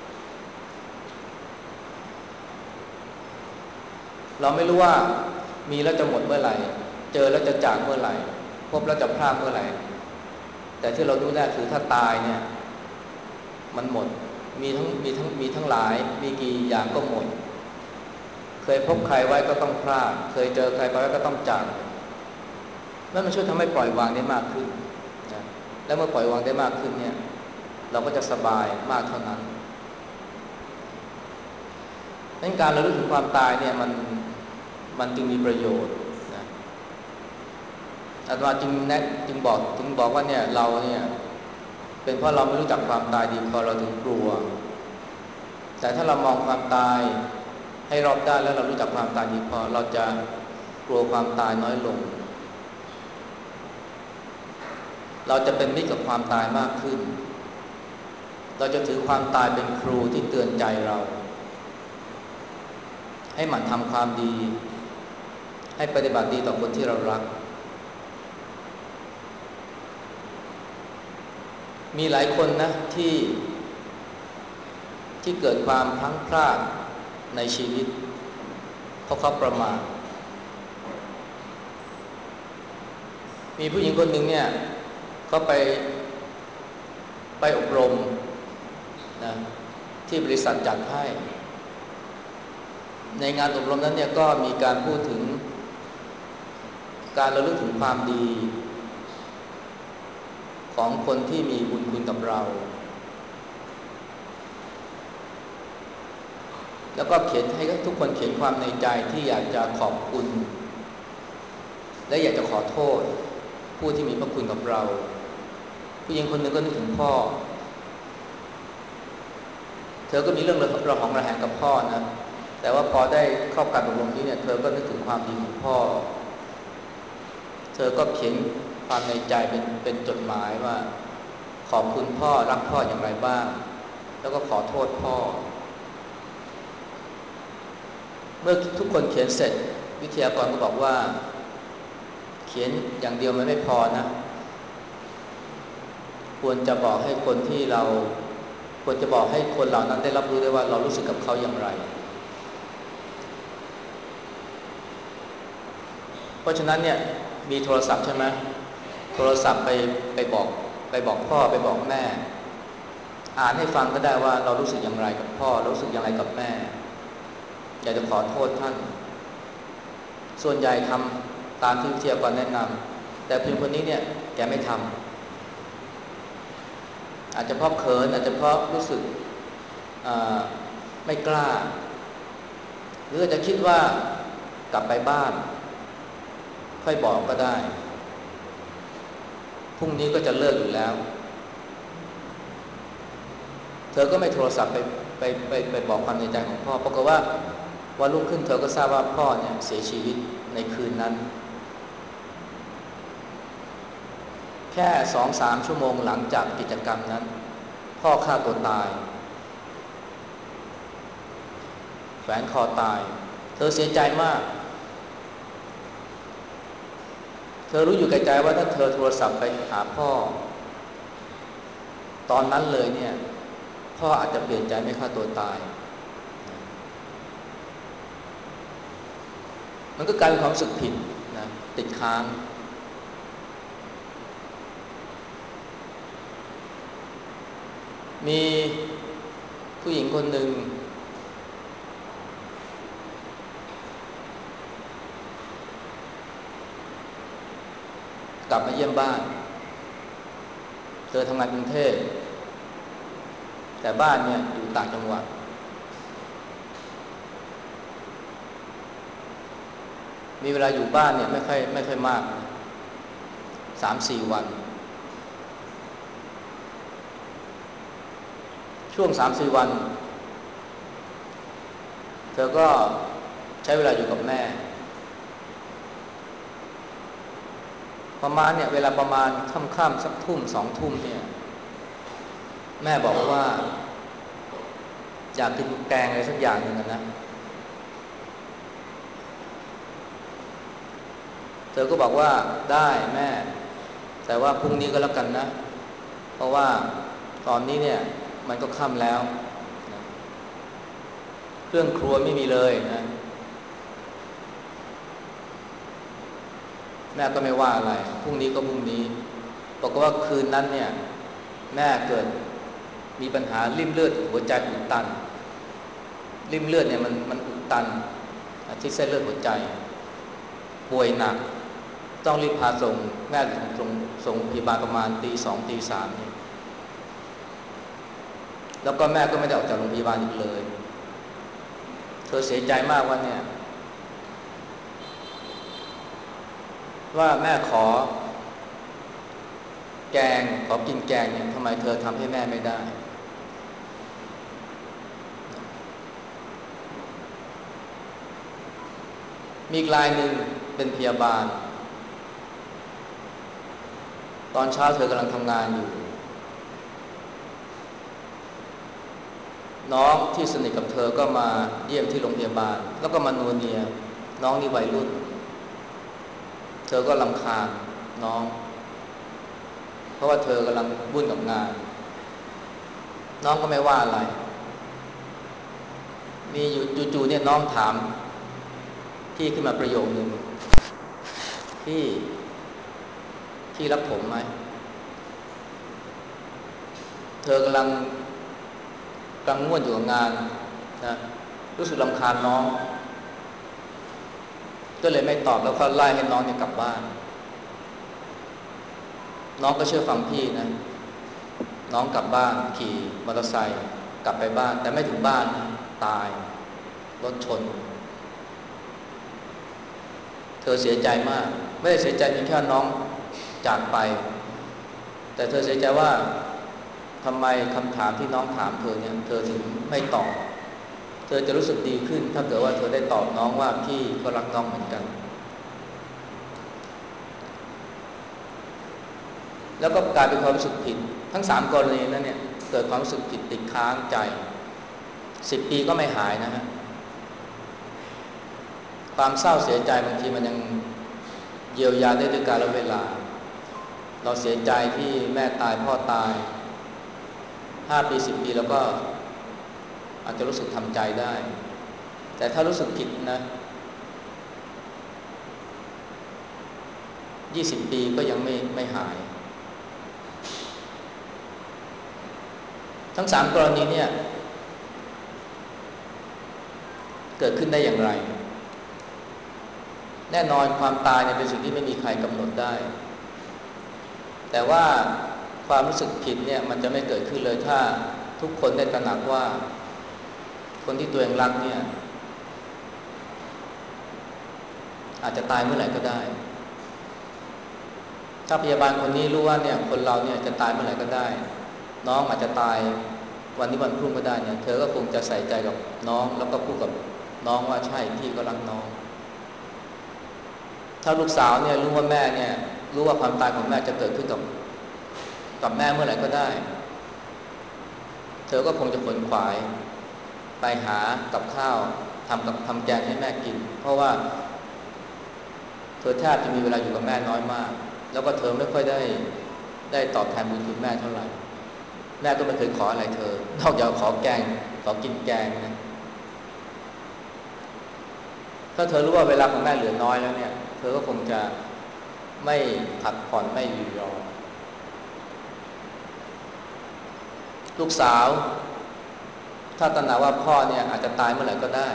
เราไม่รู้ว่ามีแล้วจะหมดเมื่อไหร่เจอแล้วจะจากเมื่อไหร่พบแล้วจะพรากเมื่อไหร่แต่ที่เรารู้ได้คือถ้าตายเนี่ยมันหมดมีทั้งมีทั้งมีทั้งหลายมีกี่อย่างก็หมดเคยพบใครไว้ก็ต้องพลาดเคยเจอใครไปไว้ก็ต้องจากนั่นมันช่วยทำให้ปล่อยวางได้มากขึ้นนะแล้วเมื่อปล่อยวางได้มากขึ้นเนี่ยเราก็จะสบายมากเท่านั้นดังนั้นการระลึกถึงความตายเนี่ยมันมันจึงมีประโยชน์นะอาตมาจึงแนะจึงบอกจึงบอกว่าเนี่ยเราเนี่ยเป็นเพราะเราไม่รู้จักความตายดีพอเราถึงกลัวแต่ถ้าเรามองความตายให้รอบด้านแล้วเรารู้จักความตายดีพอเราจะกลัวความตายน้อยลงเราจะเป็นมิตรกับความตายมากขึ้นเราจะถือความตายเป็นครูที่เตือนใจเราให้หมั่นทำความดีให้ปฏิบัติดีต่อคนที่เรารักมีหลายคนนะที่ที่เกิดความพลั้งพลาดในชีวิตเพราะเขาประมาทมีผู้หญิงคนหนึ่งเนี่ยเขาไปไปอบรมนะที่บริษัทจัดให้ในงานอบรมนั้นเนี่ยก็มีการพูดถึงการระลึกถึงความดีของคนที่มีบุญคุณกับเราแล้วก็เขียนให้ทุกคนเขียนความในใจที่อยากจะขอบคุณและอยากจะขอโทษผู้ที่มีพระคุณกับเราผู้หญิงคนหนึ่งก็นึกถึงพ่อเธอก็มีเรื่องระหองระแหงกับพ่อนะแต่ว่าพอได้เข้าการอบรมนี้เนี่ยเธอก็นึกถึงความดีของพ่อเธอก็เขียนความในใจเป็นเป็นจดหมายว่าขอบคุณพ่อรักพ่ออย่างไรบ้างแล้วก็ขอโทษพ่อเมื่อทุกคนเขียนเสร็จวิทยากรก็บอกว่าเขียนอย่างเดียวมันไม่พอนะควรจะบอกให้คนที่เราควรจะบอกให้คนเหล่านั้นได้รับรู้ได้ว่าเรารู้สึกกับเขาอย่างไรเพราะฉะนั้นเนี่ยมีโทรศัพท์ใช่ไหมโทรศัพท์ไปไปบอกไปบอกพ่อไปบอกแม่อ่านให้ฟังก็ได้ว่าเรารู้สึกอย่างไรกับพ่อรู้สึกอย่างไรกับแม่อยากจะขอโทษท่านส่วนใหญ่ทำตามที่วิทยากรแนะนำแต่เพียงคนนี้เนี่ยแกไม่ทำอาจจะเพราะเขินอาจจะเพราะรู้สึกไม่กล้าหรืออาจจะคิดว่ากลับไปบ้านค่อยบอกก็ได้พรุ่งนี้ก็จะเลิกอยู่แล้วเธอก็ไม่โทรศัพท์ไปไปไปไปบอกความในใจของพ่อปรากฏว่าวันรุ่งขึ้นเธอก็ทราบว่าพ่อเนี่ยเสียชีวิตในคืนนั้นแค่สองสามชั่วโมงหลังจากกิจกรรมนั้นพ่อฆ่าตัวตายแขวนคอตายเธอเสียใจมากเธอรู้อยู่แก่ใจว่าถ้าเธอโทรศัพท์ไปหาพ่อตอนนั้นเลยเนี่ยพ่ออาจจะเปลี่ยนใจไม่ฆ่าตัวตายมันก็กลายเป็นความรู้สึกผิดนะติดค้างมีผู้หญิงคนหนึ่งกลับมาเยี่ยมบ้านเธอทำงานกรุงเทพแต่บ้านเนี่ยอยู่ต่างจังหวัดมีเวลาอยู่บ้านเนี่ยไม่ค่อยไม่ค่อยมากสามสี่วันช่วงสามสี่วันเธอก็ใช้เวลาอยู่กับแม่ประมาณเนี่ยเวลาประมาณค่ำๆสักทุ่มสองทุ่มเนี่ยแม่บอกว่าอยากกินแกงอะไรสักอย่างหนึ่งนะเธอก็บอกว่าได้แม่แต่ว่าพรุ่งนี้ก็แล้วกันนะเพราะว่าตอนนี้เนี่ยมันก็ค่ำแล้วนะเครื่องครัวไม่มีเลยนะแม่ก็ไม่ว่าอะไรพรุ่งนี้ก็พรุ่งนี้บอกว่าคืนนั้นเนี่ยแม่เกิดมีปัญหาริ่มเลือดหัวใจอุดตันริ่มเลือดเนี่ยมันมันอุดตันที่เส้นเลือดหัวใจป่วยหนักต้องรีบพาส่งแม่ส่งส่งพยาบาลประมาณตีสองตีสามเนี่ยแล้วก็แม่ก็ไม่ได้ออกจากโรงพยาบาลอีกเลยเธอเสียใจมากว่าเนี่ยว่าแม่ขอแกงขอกินแกงเนี่ยทำไมเธอทำให้แม่ไม่ได้มีอีกรายหนึ่งเป็นพยาบาลตอนเช้าเธอกำลังทำงานอยู่น้องที่สนิทกับเธอก็มาเยี่ยมที่โรงพยาบาลแล้วก็มานัวเนียน้องนี่วัยรุ่นเธอก็รำคาญน้องเพราะว่าเธอกำลังวุ่นกับงานน้องก็ไม่ว่าอะไรมีอยู่จู่ๆเนี่ยน้องถามพี่ขึ้นมาประโยคนึงพี่พี่รักผมไหมเธอกำลังกำลังง่วนอยู่กับงานนะรู้สึกรำคาญน้องก็เลยไม่ตอบแล้วก็ไล่ให้น้องเนี่ยกลับบ้านน้องก็เชื่อฟังพี่นะน้องกลับบ้านขี่มอเตอร์ไซค์กลับไปบ้านแต่ไม่ถึงบ้านนะตายรถชนเธอเสียใจมากไม่ได้เสียใจเพียงแค่น้องจากไปแต่เธอเสียใจว่าทำไมคำถามที่น้องถามเธอเนี่ยเธอถึงไม่ตอบเธอจะรู้สึกดีขึ้นถ้าเกิดว่าเธอได้ตอบน้องว่าพี่ก็รักน้องเหมือนกันแล้วก็กลายเป็นความรู้สึกผิดทั้งสามกรณีนั้นเนี่ยเกิดความรู้สึกผิดติดค้างใจสิบปีก็ไม่หายนะฮะความเศร้าเสียใจบางทีมันยังเยียวยาได้ด้วยกาลเวลาเราเสียใจที่แม่ตายพ่อตายห้าปีสิบปีแล้วก็อาจจะรู้สึกทำใจได้แต่ถ้ารู้สึกผิดนะยี่สิบปีก็ยังไม่ไม่หายทั้งสามกรณีเนี่ยเกิดขึ้นได้อย่างไรแน่นอนความตายเนี่ยเป็นสิ่งที่ไม่มีใครกำหนดได้แต่ว่าความรู้สึกผิดเนี่ยมันจะไม่เกิดขึ้นเลยถ้าทุกคนได้ตระหนักว่าคนที่ตัวเองรักเนี่ยอาจจะตายเมื่อไหร่ก็ได้ถ้าพยาบาลคนนี้รู้ว่าเนี่ยคนเราเนี่ยจะตายเมื่อไหร่ก็ได้น้องอาจจะตายวันนี้วันพรุ่งก็ได้เนี่ยเธอก็คงจะใส่ใจกับน้องแล้วก็พูดกับน้องว่าใช่พี่ก็รักน้องถ้าลูกสาวเนี่ยรู้ว่าแม่เนี่ยรู้ว่าความตายของแม่จะเกิดขึ้นกับกับแม่เมื่อไหร่ก็ได้เธอก็คงจะขวนขวายไปหากับข้าวทำกับทำแกงให้แม่กินเพราะว่าเธอแทบจะมีเวลาอยู่กับแม่น้อยมากแล้วก็เธอไม่ค่อยได้ได้ตอบแทนบุญคุณแม่เท่าไหร่แม่ก็ไม่เคยขออะไรเธอนอกจากขอแกงขอกินแกงนะถ้าเธอรู้ว่าเวลาของแม่เหลือน้อยแล้วเนี่ยเธอก็คงจะไม่ผัดผ่อนไม่อยู่ยอมลูกสาวถ้าตระหนักว่าพ่อเนี่ยอาจจะตายเมื่อไหร่ก็ได้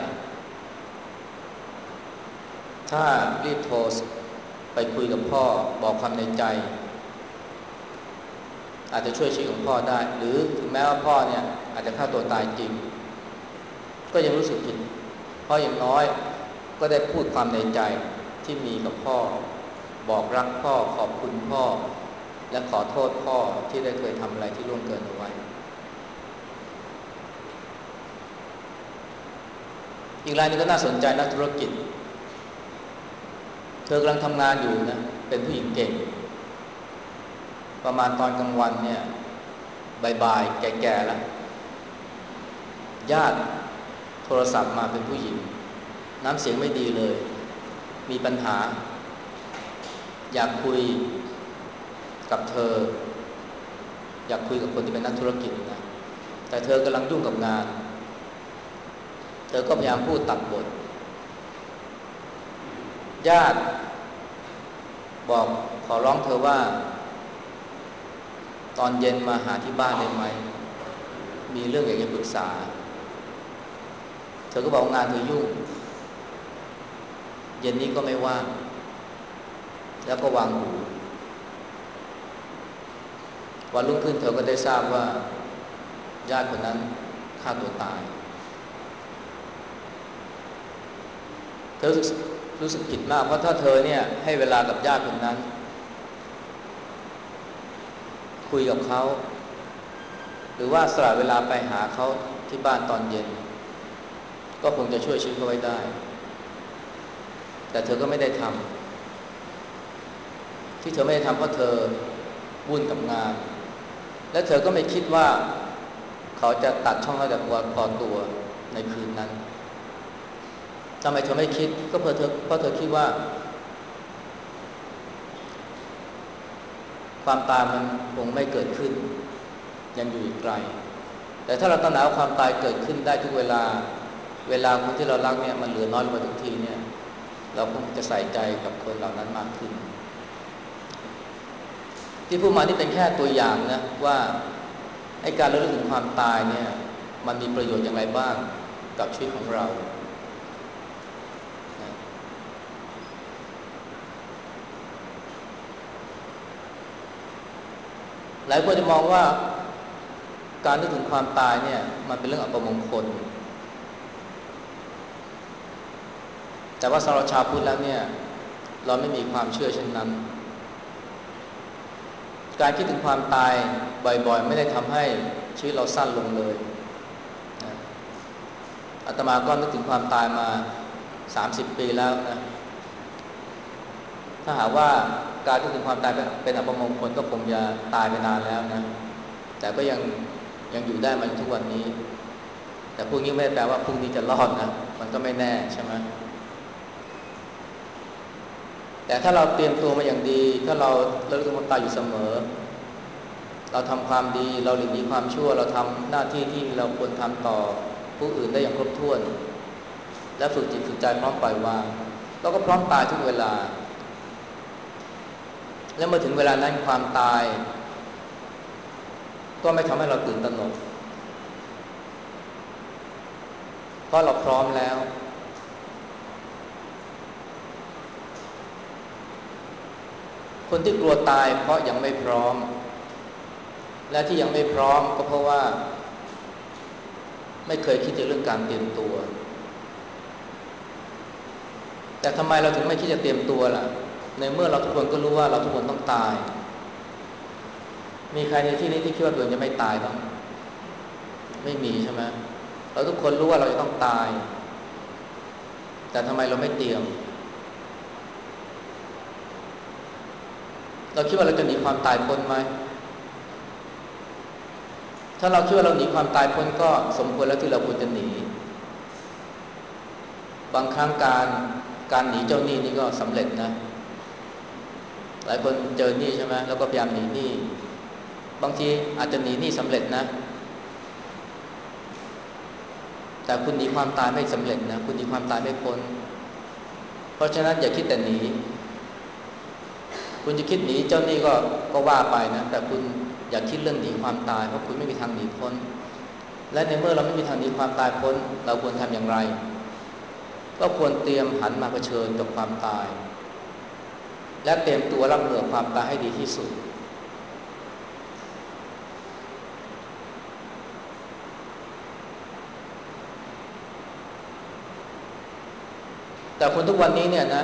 ถ้ารีบโทรไปคุยกับพ่อบอกความในใจอาจจะช่วยชีวิตของพ่อได้หรือถึงแม้ว่าพ่อเนี่ยอาจจะฆ่าตัวตายจริงก็ยังรู้สึกผิดเพราะอย่างน้อยก็ได้พูดความในใจที่มีกับพ่อบอกรักพ่อขอบคุณพ่อและขอโทษพ่อที่ได้เคยทำอะไรที่ล่วงเกินเอาไว้อีกรายนึงก็น่าสนใจนักธุรกิจเธอกำลังทำงานอยู่นะเป็นผู้หญิงเก่งประมาณตอนกลางวันเนี่ยบ่ายๆแก่ๆแล้วญาติโทรศัพท์มาเป็นผู้หญิงน้ำเสียงไม่ดีเลยมีปัญหาอยากคุยกับเธออยากคุยกับคนที่เป็นนักธุรกิจนะแต่เธอกำลังยุ่งกับงานเธอก็พยายามพูดตัดบทญาติบอกขอร้องเธอว่าตอนเย็นมาหาที่บ้านได้ไหมมีเรื่องอยากจะปรึกษาเธอก็บอกงานเธอยุ่งเย็นนี้ก็ไม่ว่างแล้วก็วางหูวันรุ่งขึ้นเธอก็ได้ทราบว่าญาติคนนั้นฆ่าตัวตายเธอรู้สึกผิดมากเพราะถ้าเธอเนี่ยให้เวลากับญาติคนนั้นคุยกับเขาหรือว่าสละเวลาไปหาเขาที่บ้านตอนเย็นก็คงจะช่วยชีวิตเขาไว้ได้แต่เธอก็ไม่ได้ทำที่เธอไม่ได้ทำเพราะเธอวุ่นกับงานและเธอก็ไม่คิดว่าเขาจะตัดช่องระดับพอตัวในคืนนั้นทำไมเธอไม่คิดก็เพราะเธอเพราะเธอคิดว่าความตายมันคงไม่เกิดขึ้นยังอยู่อีกไกลแต่ถ้าเราตระหนักว่าความตายเกิดขึ้นได้ทุกเวลาเวลาคนที่เรารักเนี่ยมันเหลือน้อยลงไปทุกทีเนี่ยเราคงจะใส่ใจกับคนเหล่านั้นมากขึ้นที่พูดมานี่เป็นแค่ตัวอย่างนะว่าไอ้การระลึกถึงความตายเนี่ยมันมีประโยชน์อย่างไรบ้างกับชีวิตของเราหลายคนจะมองว่าการนึกถึงความตายเนี่ยมันเป็นเรื่องอัปมงคลแต่ว่าสำหรับชาวพุทธแล้วเนี่ยเราไม่มีความเชื่อเช่นนั้นการคิดถึงความตายบ่อยๆไม่ได้ทำให้ชีวิตเราสั้นลงเลยนะอาตมาก็นึกถึงความตายมาสามสิบปีแล้วนะถ้าหากว่าการนึกถึงความตายเป็นอัปมงคลก็คงจะตายไปนานแล้วนะแต่ก็ยังยังอยู่ได้มาทุกวันนี้แต่พวกนี้ไม่ได้แปลว่าพรุ่งนี้จะรอดนะมันก็ไม่แน่ใช่ไหมแต่ถ้าเราเตรียมตัวมาอย่างดีถ้าเราเลิกถึงความตายอยู่เสมอเราทำความดีเราหลีกหนีความชั่วเราทำหน้าที่ที่เราควรทำต่อผู้อื่นได้อย่างครบถ้วนและฝึกจิตฝึกใจพร้อมปล่อยวางเราก็พร้อมตายทุกเวลาและเมื่อถึงเวลานั้นความตายก็ไม่ทำให้เราตื่นตระหนกเพราะเราพร้อมแล้วคนที่กลัวตายเพราะยังไม่พร้อมและที่ยังไม่พร้อมก็เพราะว่าไม่เคยคิดถึงเรื่องการเตรียมตัวแต่ทำไมเราถึงไม่คิดจะเตรียมตัวล่ะในเมื่อเราทุกคนก็รู้ว่าเราทุกคนต้องตายมีใครในที่นี้ที่คิดว่าตัวเองจะไม่ตายบ้างไม่มีใช่ไหมเราทุกคนรู้ว่าเราจะต้องตายแต่ทำไมเราไม่เตรียมเราคิดว่าเราจะหนีความตายพ้นไหมถ้าเราคิดว่าเราหนีความตายพ้นก็สมควรแล้วที่เราควรจะหนีบางครั้งการการหนีเจ้าหนี้นี่ก็สำเร็จนะหลายคนเจอหนี้ใช่ไหมแล้วก็พยายามหนีหนี้บางทีอาจจะหนีหนี้สำเร็จนะแต่คุณหนีความตายไม่สำเร็จนะคุณหนีความตายไม่พ้นเพราะฉะนั้นอย่าคิดแต่หนีคุณจะคิดหนีเจ้าหนี้ก็ก็ว่าไปนะแต่คุณอย่าคิดเรื่องหนีความตายเพราะคุณไม่มีทางหนีพ้นและในเมื่อเราไม่มีทางหนีความตายพ้นเราควรทำอย่างไรก็ควรเตรียมหันมาเผชิญกับความตายและเตรียมตัวรับมือความตายให้ดีที่สุดแต่คนทุกวันนี้เนี่ยนะ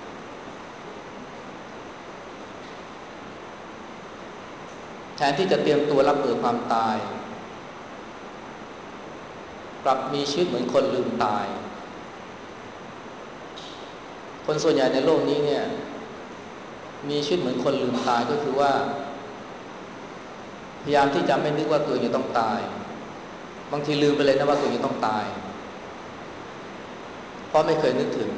แทนที่จะเตรียมตัวรับมือความตายกลับมีชีวิตเหมือนคนลืมตายคนส่วนใหญ่ในโลกนี้เนี่ยมีชีวิตเหมือนคนลืมตายก็คือว่าพยายามที่จะไม่นึกว่าตัวเองจะต้องตายบางทีลืมไปเลยนะว่าตัวเองจะต้องตายเพราะไม่เคยนึกถึง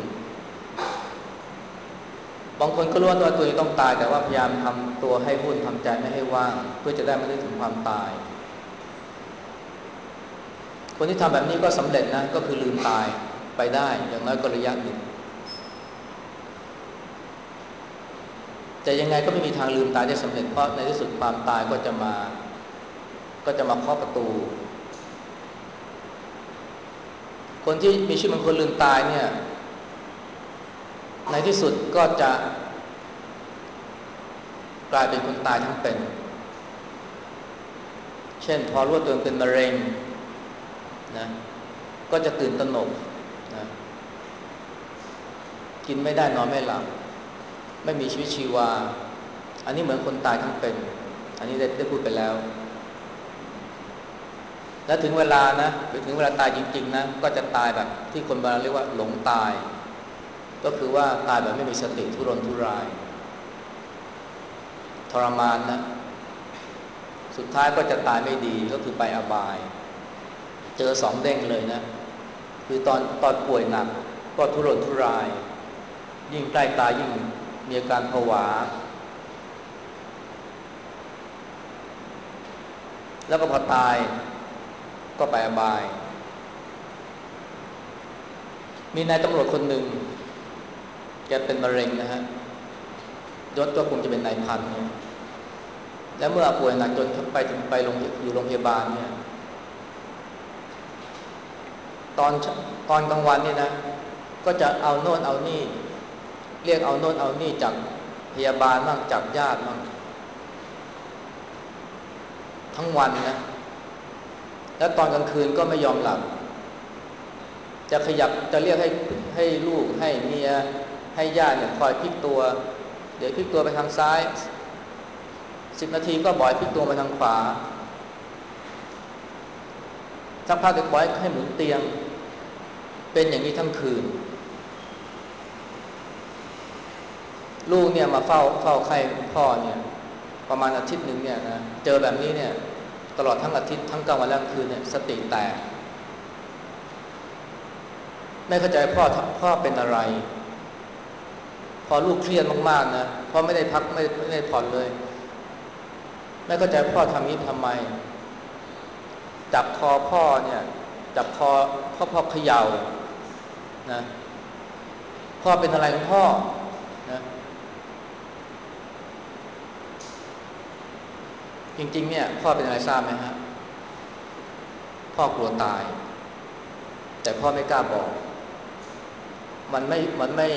บางคนก็รู้ว่าตัวเองต้องตายแต่ว่าพยายามทำตัวให้วุ่นทำใจไม่ให้ว่างเพื่อจะได้ไม่นึกถึงความตายคนที่ทำแบบนี้ก็สำเร็จนะก็คือลืมตายไปได้อย่างน้อยก็ระยะหนึ่งแต่ยังไงก็ไม่มีทางลืมตายได้สำเร็จเพราะในที่สุดความตายก็จะมาก็จะมาเคาะประตูคนที่มีชีวิตเป็นคนลืมตายเนี่ยในที่สุดก็จะกลายเป็นคนตายทั้งเป็นเช่นพอรู้ว่าตัวเองเป็นมะเร็งนะก็จะตื่นตระหนกนะกินไม่ได้นอนไม่หลับไม่มีชีวิตชีวาอันนี้เหมือนคนตายทั้งเป็นอันนี้ได้ได้พูดไปแล้วแล้วถึงเวลานะไปถึงเวลาตายจริงๆนะก็จะตายแบบที่คนโบราณเรียกว่าหลงตายก็คือว่าตายแบบไม่มีสติทุรนทุรายทรมานนะสุดท้ายก็จะตายไม่ดีก็คือไปอบายเจอสองเด้งเลยนะคือตอนตอนป่วยหนักก็ทุรนทุรายยิ่งใกล้ตายยิ่งมีอาการผวาแล้วก็พอตายก็ไปอบายมีนายตำรวจคนหนึ่งแกเป็นมะเร็งนะฮะยศก็คงจะเป็นนายพันเนี่ยแล้วเมื่อป่วยหนักจนไปถึงไปโรงอยู่โรงพยาบาลเนี่ยตอนตอนกลางวันนี่นะก็จะเอาโน่นเอานี่เรียกเอาโน่นเอานี่จากพยาบาลบ้างจากญาติบ้างทั้งวันนะแล้วตอนกลางคืนก็ไม่ยอมหลับจะขยับจะเรียกให้ให้ลูกให้เมียให้ญาติเนี่ยคอยพลิกตัวเดี๋ยวพลิกตัวไปทางซ้ายสิบนาทีก็บ่อยพลิกตัวไปทางขวาสักพักก็บ่อยให้หมุนเตียงเป็นอย่างนี้ทั้งคืนลูกเนี่ยมาเฝ้าเฝ้าไข้พ่อเนี่ยประมาณอาทิตย์หนึ่งเนี่ยนะเจอแบบนี้เนี่ยตลอดทั้งอาทิตย์ทั้งกลางวันและกลางคืนเนี่ยสติแตกไม่เข้าใจพ่อพ่อเป็นอะไรพอลูกเครียดมากๆนะพ่อไม่ได้พักไม่ไม่ได้ผ่อนเลยไม่เข้าใจพ่อทำนี้ทำไมจับคอพ่อเนี่ยจับคอพ่อพ่อเขย่านะพ่อเป็นอะไรของพ่อนะจริงๆเนี่ยพ่อเป็นอะไรทราบไหมฮะพ่อกลัวตายแต่พ่อไม่กล้าบอกมันไม่มันไม่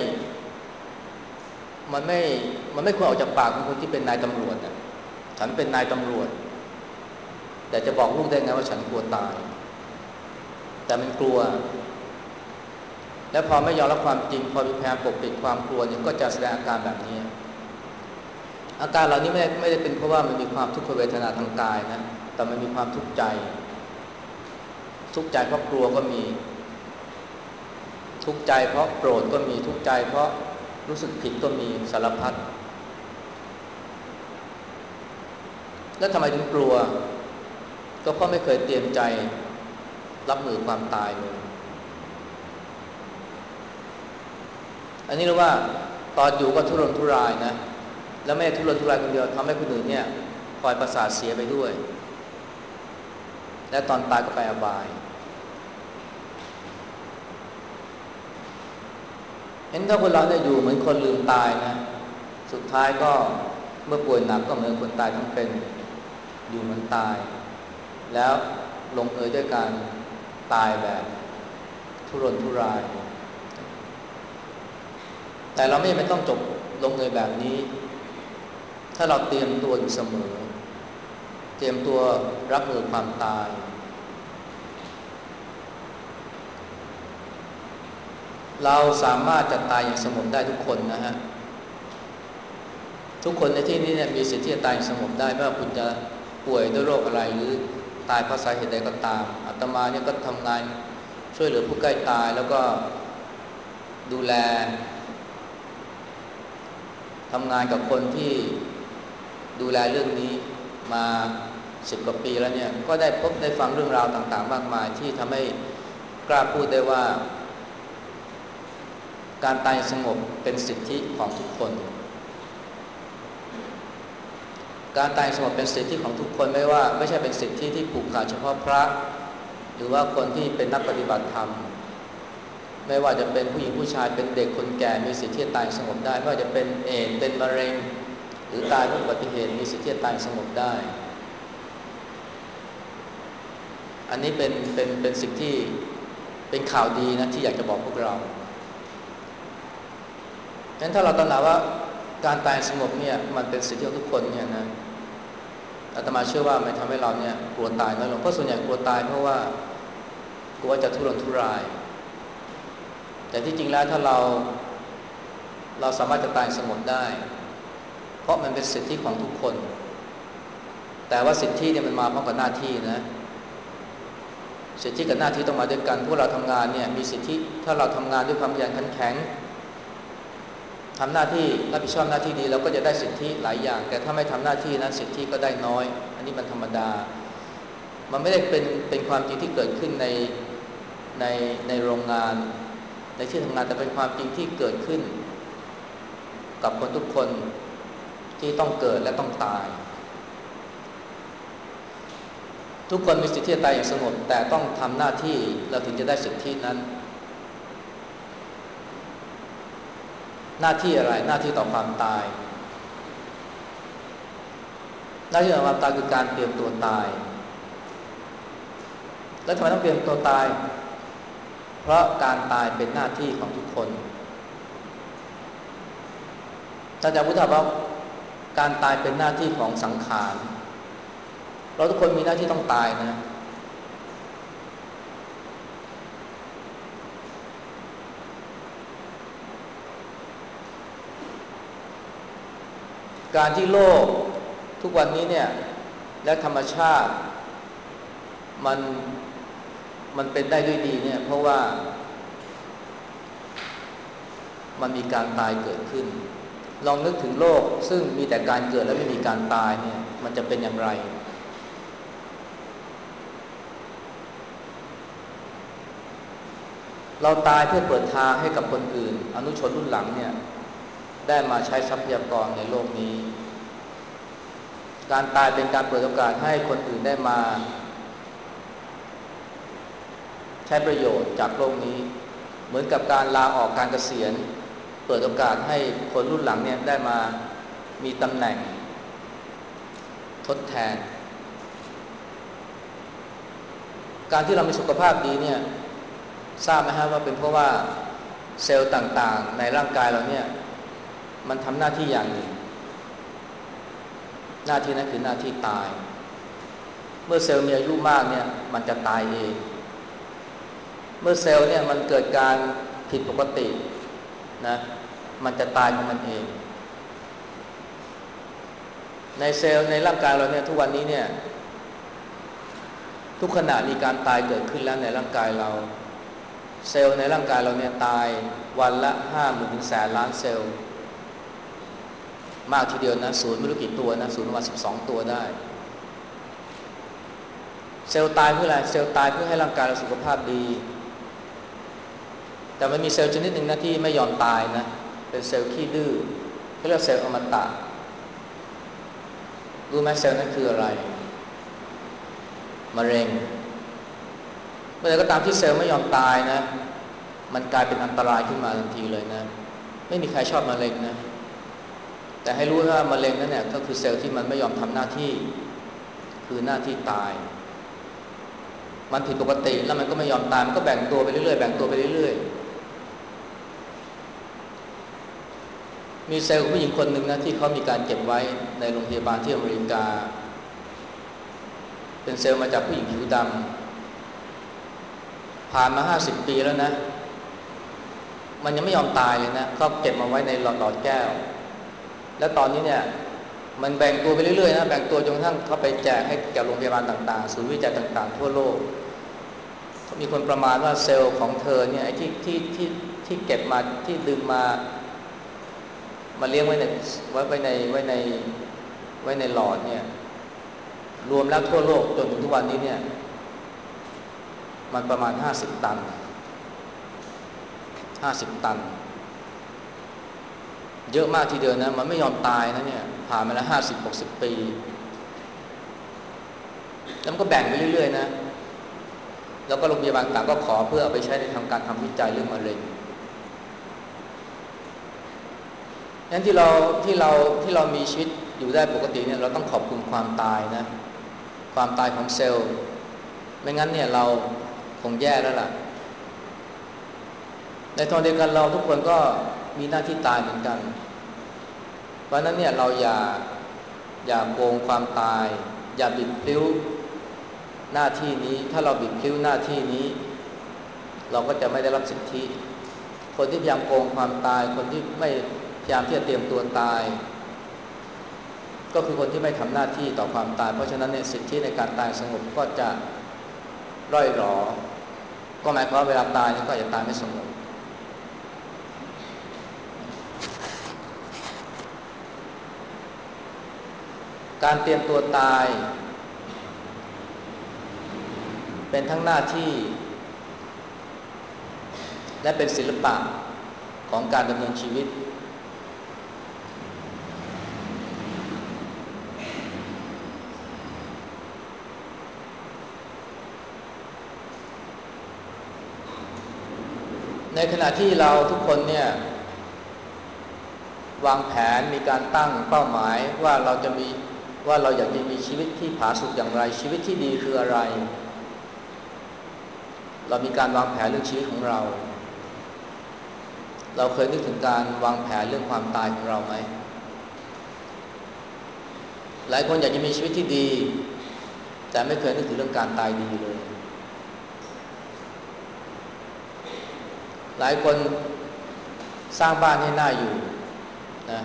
มันไม่มันไม่ควรออกจากปากของคนที่เป็นนายตำรวจอ่ะฉันเป็นนายตำรวจแต่จะบอกลูกได้ไงว่าฉันกลัวตายแต่มันกลัวและพอไม่ยอมรับความจริงพอพยายามปกปิดความกลัวเนี่ยก็จะแสดงอาการแบบนี้อาการเหล่านี้ไม่ได้ไม่ได้เป็นเพราะว่ามันมีความทุกขเวทนาทางกายนะแต่มันมีความทุกข์ใจทุกข์ใจเพราะกลัวก็มีทุกข์ใจเพราะโกรธก็มีทุกข์ใจเพราะรู้สึกผิดก็มีสารพัดแล้วทำไมถึงกลัวก็เพราะไม่เคยเตรียมใจรับมือความตายเลยอันนี้เรียกว่าตอนอยู่ก็ทุรนทุรายนะแล้วไม่ทุรนทุรายคนเดียวทำให้คนอื่นเนี่ยปล่อยประสาทเสียไปด้วยและตอนตายก็ไปอบายเห็นถ้าคนเราเนี่ยอยู่เหมือนคนลืมตายนะสุดท้ายก็เมื่อป่วยหนักก็เหมือนคนตายทั้งเป็นอยู่เหมือนตายแล้วลงเอยด้วยการตายแบบทุรนทุรายแต่เราไม่จำเป็นต้องจบลงเอยแบบนี้ถ้าเราเตรียมตัวอยู่เสมอเตรียมตัวรับมือความตายเราสามารถจะตายอย่างสงบได้ทุกคนนะฮะทุกคนในที่นี้เนี่ยมีสิทธิ์ที่จะตายอย่างสงบได้ไม่ว่าคุณจะป่วยด้วยโรคอะไรหรือตายเพราะสาเหตุใดก็ตามอาตมาเนี่ยก็ทำงานช่วยเหลือผู้ใกล้ตายแล้วก็ดูแลทำงานกับคนที่ดูแลเรื่องนี้มาสิบกว่าปีแล้วเนี่ยก็ได้พบได้ฟังเรื่องราวต่างๆมากมายที่ทำให้กล้าพูดได้ว่าการตายสงบเป็นสิทธิของทุกคนการตายสงบเป็นสิทธิของทุกคนไม่ว่าไม่ใช่เป็นสิทธิที่ผูกขาดเฉพาะพระหรือว่าคนที่เป็นนักปฏิบัติธรรมไม่ว่าจะเป็นผู้หญิงผู้ชายเป็นเด็กคนแก่มีสิทธิที่ตายสงบได้ไม่ว่าจะเป็นเอดส์เป็นมะเร็งหรือตายเพราะอุบัติเหตุมีสิทธิที่ตายสงบได้อันนี้เป็นเป็นเป็นสิ่งที่เป็นข่าวดีนะที่อยากจะบอกพวกเราฉะนั้นถ้าเราตระหนักว่าการตายสงบเนี่ยมันเป็นสิทธิของทุกคนเนี่ยนะอาตมาเชื่อว่ามันทำให้เราเนี่ยกลัวตายน้อยลงเพราะส่วนใหญ่กลัวตายเพราะว่ากลัวจะทุรนทุรายแต่ที่จริงแล้วถ้าเราเราสามารถจะตายสงบได้เพราะมันเป็นสิทธิของทุกคนแต่ว่าสิทธิเนี่ยมันมาพร้อมกับหน้าที่นะสิทธิกับหน้าที่ต้องมาด้วยกันพวกเราทำงานเนี่ยมีสิทธิถ้าเราทำงานด้วยความขยันขันแข็งทำหน้าที่รับผิดชอบหน้าที่ดีเราก็จะได้สิทธิหลายอย่างแต่ถ้าไม่ทำหน้าที่นั้นสิทธิก็ได้น้อยอันนี้มันธรรมดามันไม่ได้เป็นเป็นความจริงที่เกิดขึ้นในในในโรงงานในที่ทำงานแต่เป็นความจริงที่เกิดขึ้นกับคนทุกคนที่ต้องเกิดและต้องตายทุกคนมีสิทธิที่จะตายอย่างสงบแต่ต้องทำหน้าที่เราถึงจะได้สิทธินั้นหน้าที่อะไรหน้าที่ต่อความตายหน้าที่ต่อความตายคือการเตรียมตัวตายแล้วทำไมต้องเตรียมตัวตายเพราะการตายเป็นหน้าที่ของทุกคนท่านอาจารย์พุทธะบอกการตายเป็นหน้าที่ของสังขารเราทุกคนมีหน้าที่ต้องตายนะการที่โลกทุกวันนี้เนี่ยและธรรมชาติมันมันเป็นได้ด้วยดีเนี่ยเพราะว่ามันมีการตายเกิดขึ้นลองนึกถึงโลกซึ่งมีแต่การเกิดและไม่มีการตายเนี่ยมันจะเป็นอย่างไรเราตายเพื่อเปิดทางให้กับคนอื่นอนุชนรุ่นหลังเนี่ยได้มาใช้ทรัพยากรในโลกนี้การตายเป็นการเปิดโอกาสให้คนอื่นได้มาใช้ประโยชน์จากโลกนี้เหมือนกับการลาออกการเกษียณเปิดโอกาสให้คนรุ่นหลังเนี่ยได้มามีตำแหน่งทดแทนการที่เรามีสุขภาพดีเนี่ยทราบไหมฮะว่าเป็นเพราะว่าเซลล์ต่างๆในร่างกายเราเนี่ยมันทำหน้าที่อย่างหนึ่งหน้าที่นั้นคือหน้าที่ตายเมื่อเซลล์มีอายุมากเนี่ยมันจะตายเองเมื่อเซลล์เนี่ยมันเกิดการผิดปกตินะมันจะตายของมันเองในเซลล์ในร่างกายเราเนี่ยทุกวันนี้เนี่ยทุกขณะมีการตายเกิดขึ้นแล้วในร่างกายเราเซลล์ในร่างกายเราเนี่ยตายวันละห้าหมื่นถึงแสนล้านเซลล์มากทีเดียวนะศูนย์ไม่รู้กี่ตัวนะศูนย์ประมาณสิบสองตัวได้เซลล์ตายเพื่ออะไรเซลล์ตายเพื่อให้ร่างกายเราสุขภาพดีแต่มันมีเซลล์ชนิดหนึ่งนะที่ไม่ยอมตายนะเป็นเซลล์ขี้ดื้อเขาเรียกเซลล์อมตะรู้ไหมเซลล์นั้นคืออะไรมะเร็งเมื่อใดก็ตามที่เซลล์ไม่ยอมตายนะมันกลายเป็นอันตรายขึ้นมาทันทีเลยนะไม่มีใครชอบมะเร็งนะแต่ให้รู้ว่ามะเร็งนั้นเนี่ยก็คือเซลล์ที่มันไม่ยอมทำหน้าที่คือหน้าที่ตายมันผิดปกติแล้วมันก็ไม่ยอมตายมันก็แบ่งตัวไปเรื่อยๆแบ่งตัวไปเรื่อยๆมีเซลล์ผู้หญิงคนหนึ่งนะที่เขามีการเก็บไว้ในโรงพยาบาลที่อเมริกาเป็นเซลล์มาจากผู้หญิงผิวดำผ่านมาห้าสิบปีแล้วนะมันยังไม่ยอมตายเลยนะเขาเก็บมาไว้ในหลอดแก้วแล้วตอนนี้เนี่ยมันแบ่งตัวไปเรื่อยๆนะแบ่งตัวจนกระทั่งเขาไปแจกให้แก่โรงพยาบาลต่างๆศูนย์วิจัยต่างๆทั่วโลกมีคนประมาณว่าเซลล์ของเธอเนี่ยไอ้ที่ที่ที่ที่เก็บมาที่ดึงมามาเลี้ยงไว้ในไว้ไว้ในไว้ในไว้ในหลอดเนี่ยรวมแล้วทั่วโลกจนถึงทุกวันนี้เนี่ยมันประมาณห้าสิบตันห้าสิบตันเยอะมากทีเดียวนะมันไม่ยอมตายนะเนี่ยผ่านมาแล้วห้าสิบหกสิบปีแล้วมันก็แบ่งไปเรื่อยๆนะแล้วก็โรงพยาบาลต่างก็ขอเพื่อเอาไปใช้ในทางการทำวิจัยเรื่องมะเร็งงั้นที่เราที่เราที่เรามีชีวิตอยู่ได้ปกติเนี่ยเราต้องขอบคุณความตายนะความตายของเซลล์ไม่งั้นเนี่ยเราคงแย่แล้วล่ะในตอนเดียวกันเราทุกคนก็มีหน้าที่ตายเหมือนกันเพราะนั้นเนี่ยเราอย่าอย่าโกงความตายอย่าบิดพลิ้วหน้าที่นี้ถ้าเราบิดพลิ้วหน้าที่นี้เราก็จะไม่ได้รับสิทธิคนที่พยายามโกงความตายคนที่ไม่พยายามที่จะเตรียมตัวตายก็คือคนที่ไม่ทำหน้าที่ต่อความตายเพราะฉะนั้นเนี่ยสิทธิในการตายสงบก็จะร่อยหรอก็หมายความว่าเวลาตายนี่ก็จะตายไม่สงบการเตรียมตัวตายเป็นทั้งหน้าที่และเป็นศิลปะของการดำเนินชีวิตในขณะที่เราทุกคนเนี่ยวางแผนมีการตั้งเป้าหมายว่าเราจะมีว่าเราอยากจะมีชีวิตที่ผาสุกอย่างไรชีวิตที่ดีคืออะไรเรามีการวางแผนเรื่องชีวิตของเราเราเคยนึกถึงการวางแผนเรื่องความตายของเราไหมหลายคนอยากจะมีชีวิตที่ดีแต่ไม่เคยนึกถึงเรื่องการตายดีเลยหลายคนสร้างบ้านให้น่าอยู่นะ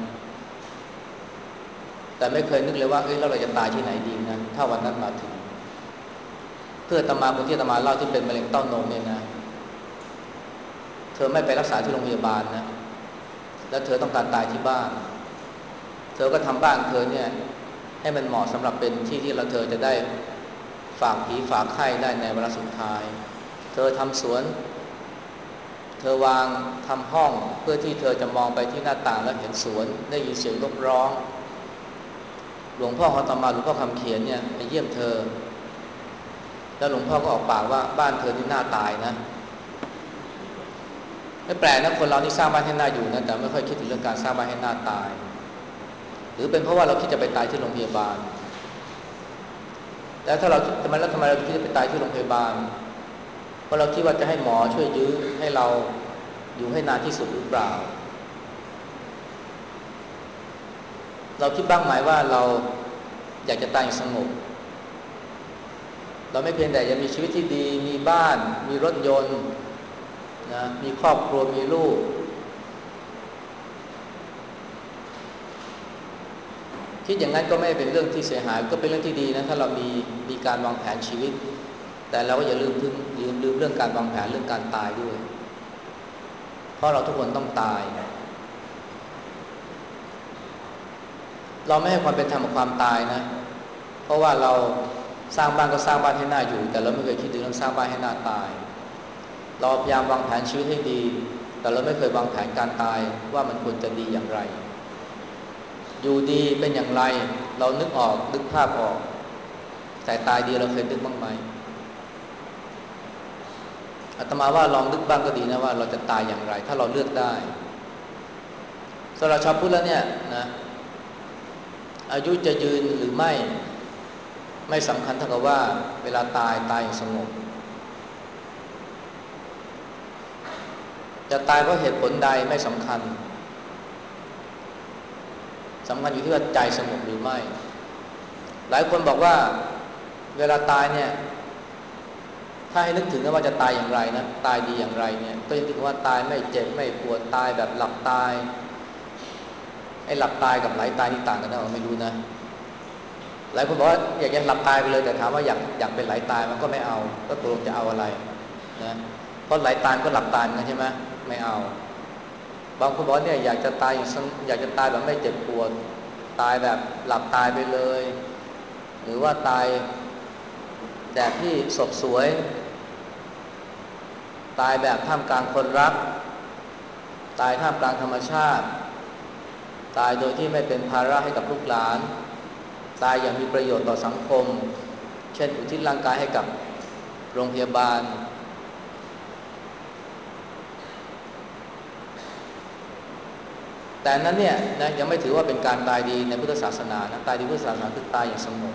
แต่ไม่เคยนึกเลยว่าเอ้ยแล้วเราจะตายที่ไหนดีนะถ้าวันนั้นมาถึงเพื่ออาตมาคนที่อาตมาเล่าที่เป็นมะเร็งเต้านมเนี่ยนะเธอไม่ไปรักษาที่โรงพยาบาลนะแล้วเธอต้องการตายที่บ้านเธอก็ทำบ้านเธอเนี่ยให้มันเหมาะสำหรับเป็นที่ที่เราเธอจะได้ฝากผีฝากไข้ได้ในเวลาสุดท้ายเธอทำสวนเธอวางทำห้องเพื่อที่เธอจะมองไปที่หน้าต่างแล้วเห็นสวนได้ยินเสียงนกร้องหลวงพ่อเขาตมาหลวงพ่อคำเขียนเนี่ยไปเยี่ยมเธอแล้วหลวงพ่อก็ออกปากว่าบ้านเธอนี่น่าตายนะไม่แปลกนะคนเรานี่สร้างบ้านให้น่าอยู่นะแต่ไม่ค่อยคิดถึงเรื่องการสร้างบ้านให้น่าตายหรือเป็นเพราะว่าเราคิดจะไปตายที่โรงพยาบาลแล้วถ้าเราทำไมแล้วทำไมเราคิดจะไปตายที่โรงพยาบาลเพราะเราคิดว่าจะให้หมอช่วยยื้อให้เราอยู่ให้นานที่สุดหรือเปล่าเราคิดบ้างไหมว่าเราอยากจะตายสงบเราไม่เพียงแต่จะมีชีวิตที่ดีมีบ้านมีรถยนต์นะมีครอบครัวมีลูกคิดอย่างนั้นก็ไม่เป็นเรื่องที่เสียหายก็เป็นเรื่องที่ดีนะถ้าเรามีมีการวางแผนชีวิตแต่เราก็อย่าลืมลืมลืมลืมเรื่องการวางแผนเรื่องการตายด้วยเพราะเราทุกคนต้องตายเราไม่ให้ความเป็นธรรมกับความตายนะเพราะว่าเราสร้างบ้านก็สร้างบ้านให้น่าอยู่แต่เราไม่เคยคิดถึงเรื่องสร้างบ้านให้น่าตายเราพยายามวางแผนชีวิตให้ดีแต่เราไม่เคยวางแผนการตายว่ามันควรจะดีอย่างไรอยู่ดีเป็นอย่างไรเรานึกออกนึกภาพออกแต่ตายดีเราเคยนึกบ้างไหมอาตมาว่าลองนึกบ้างก็ดีนะว่าเราจะตายอย่างไรถ้าเราเลือกได้สำหรับชาวพุทธแล้วเนี่ยนะอายุจะยืนหรือไม่ไม่สำคัญเท่ากับว่าเวลาตายตายอย่างสงบจะตายเพราะเหตุผลใดไม่สำคัญสำคัญอยู่ที่ว่าใจสงบหรือไม่หลายคนบอกว่าเวลาตายเนี่ยถ้าให้นึกถึงว่าจะตายอย่างไรนะตายดีอย่างไรเนี่ยก็ยังถึงว่าตายไม่เจ็บไม่ปวดตายแบบหลับตายไอ้หลับตายกับไหลตายนี่ต่างกันนะไม่รู้นะหลายคนบอกว่าอยากจะหลับตายไปเลยแต่ถามว่าอยากอยากเป็นไหลตายมันก็ไม่เอาก็ตกลงจะเอาอะไรนะเพราะไหลตายก็หลับตายกันใช่ไหมไม่เอาบางคนบอกเนี่ยอยากจะตายอยากจะตายแบบไม่เจ็บปวดตายแบบหลับตายไปเลยหรือว่าตายแบบที่สดสวยตายแบบท่ามกลางคนรักตายท่ามกลางธรรมชาติตายโดยที่ไม่เป็นภาระให้กับลูกหลานตายอย่างมีประโยชน์ต่อสังคมเช่นอุทิศร่างกายให้กับโรงพยาบาลแต่นั้นเนี่ยนะยังไม่ถือว่าเป็นการตายดีในพุทธศาสนานะตายดีพุทธศาสนาคือตายอย่างสงบ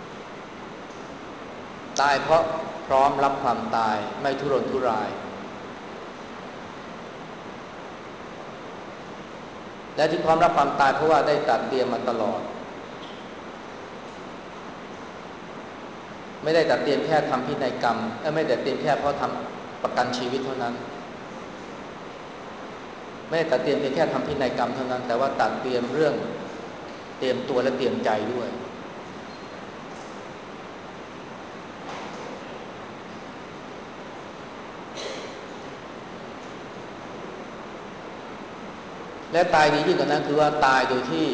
ตายเพราะพร้อมรับความตายไม่ทุรนทุรายและที่พร้อมรับความตายเพราะว่าได้ตัดเตรียมมาตลอดไม่ได้ตัดเตรียมแค่ทำพินัยกรรมไม่ได้ตัดเตรียมแค่เพราะทำประกันชีวิตเท่านั้นไม่ได้ตัดเตรียมเพียงแค่ทำพินัยกรรมเท่านั้นแต่ว่าตัดเตรียมเรื่องเตรียมตัวและเตรียมใจด้วยและตายดียิ่งกว่านั้นคือว่าตายโดยที่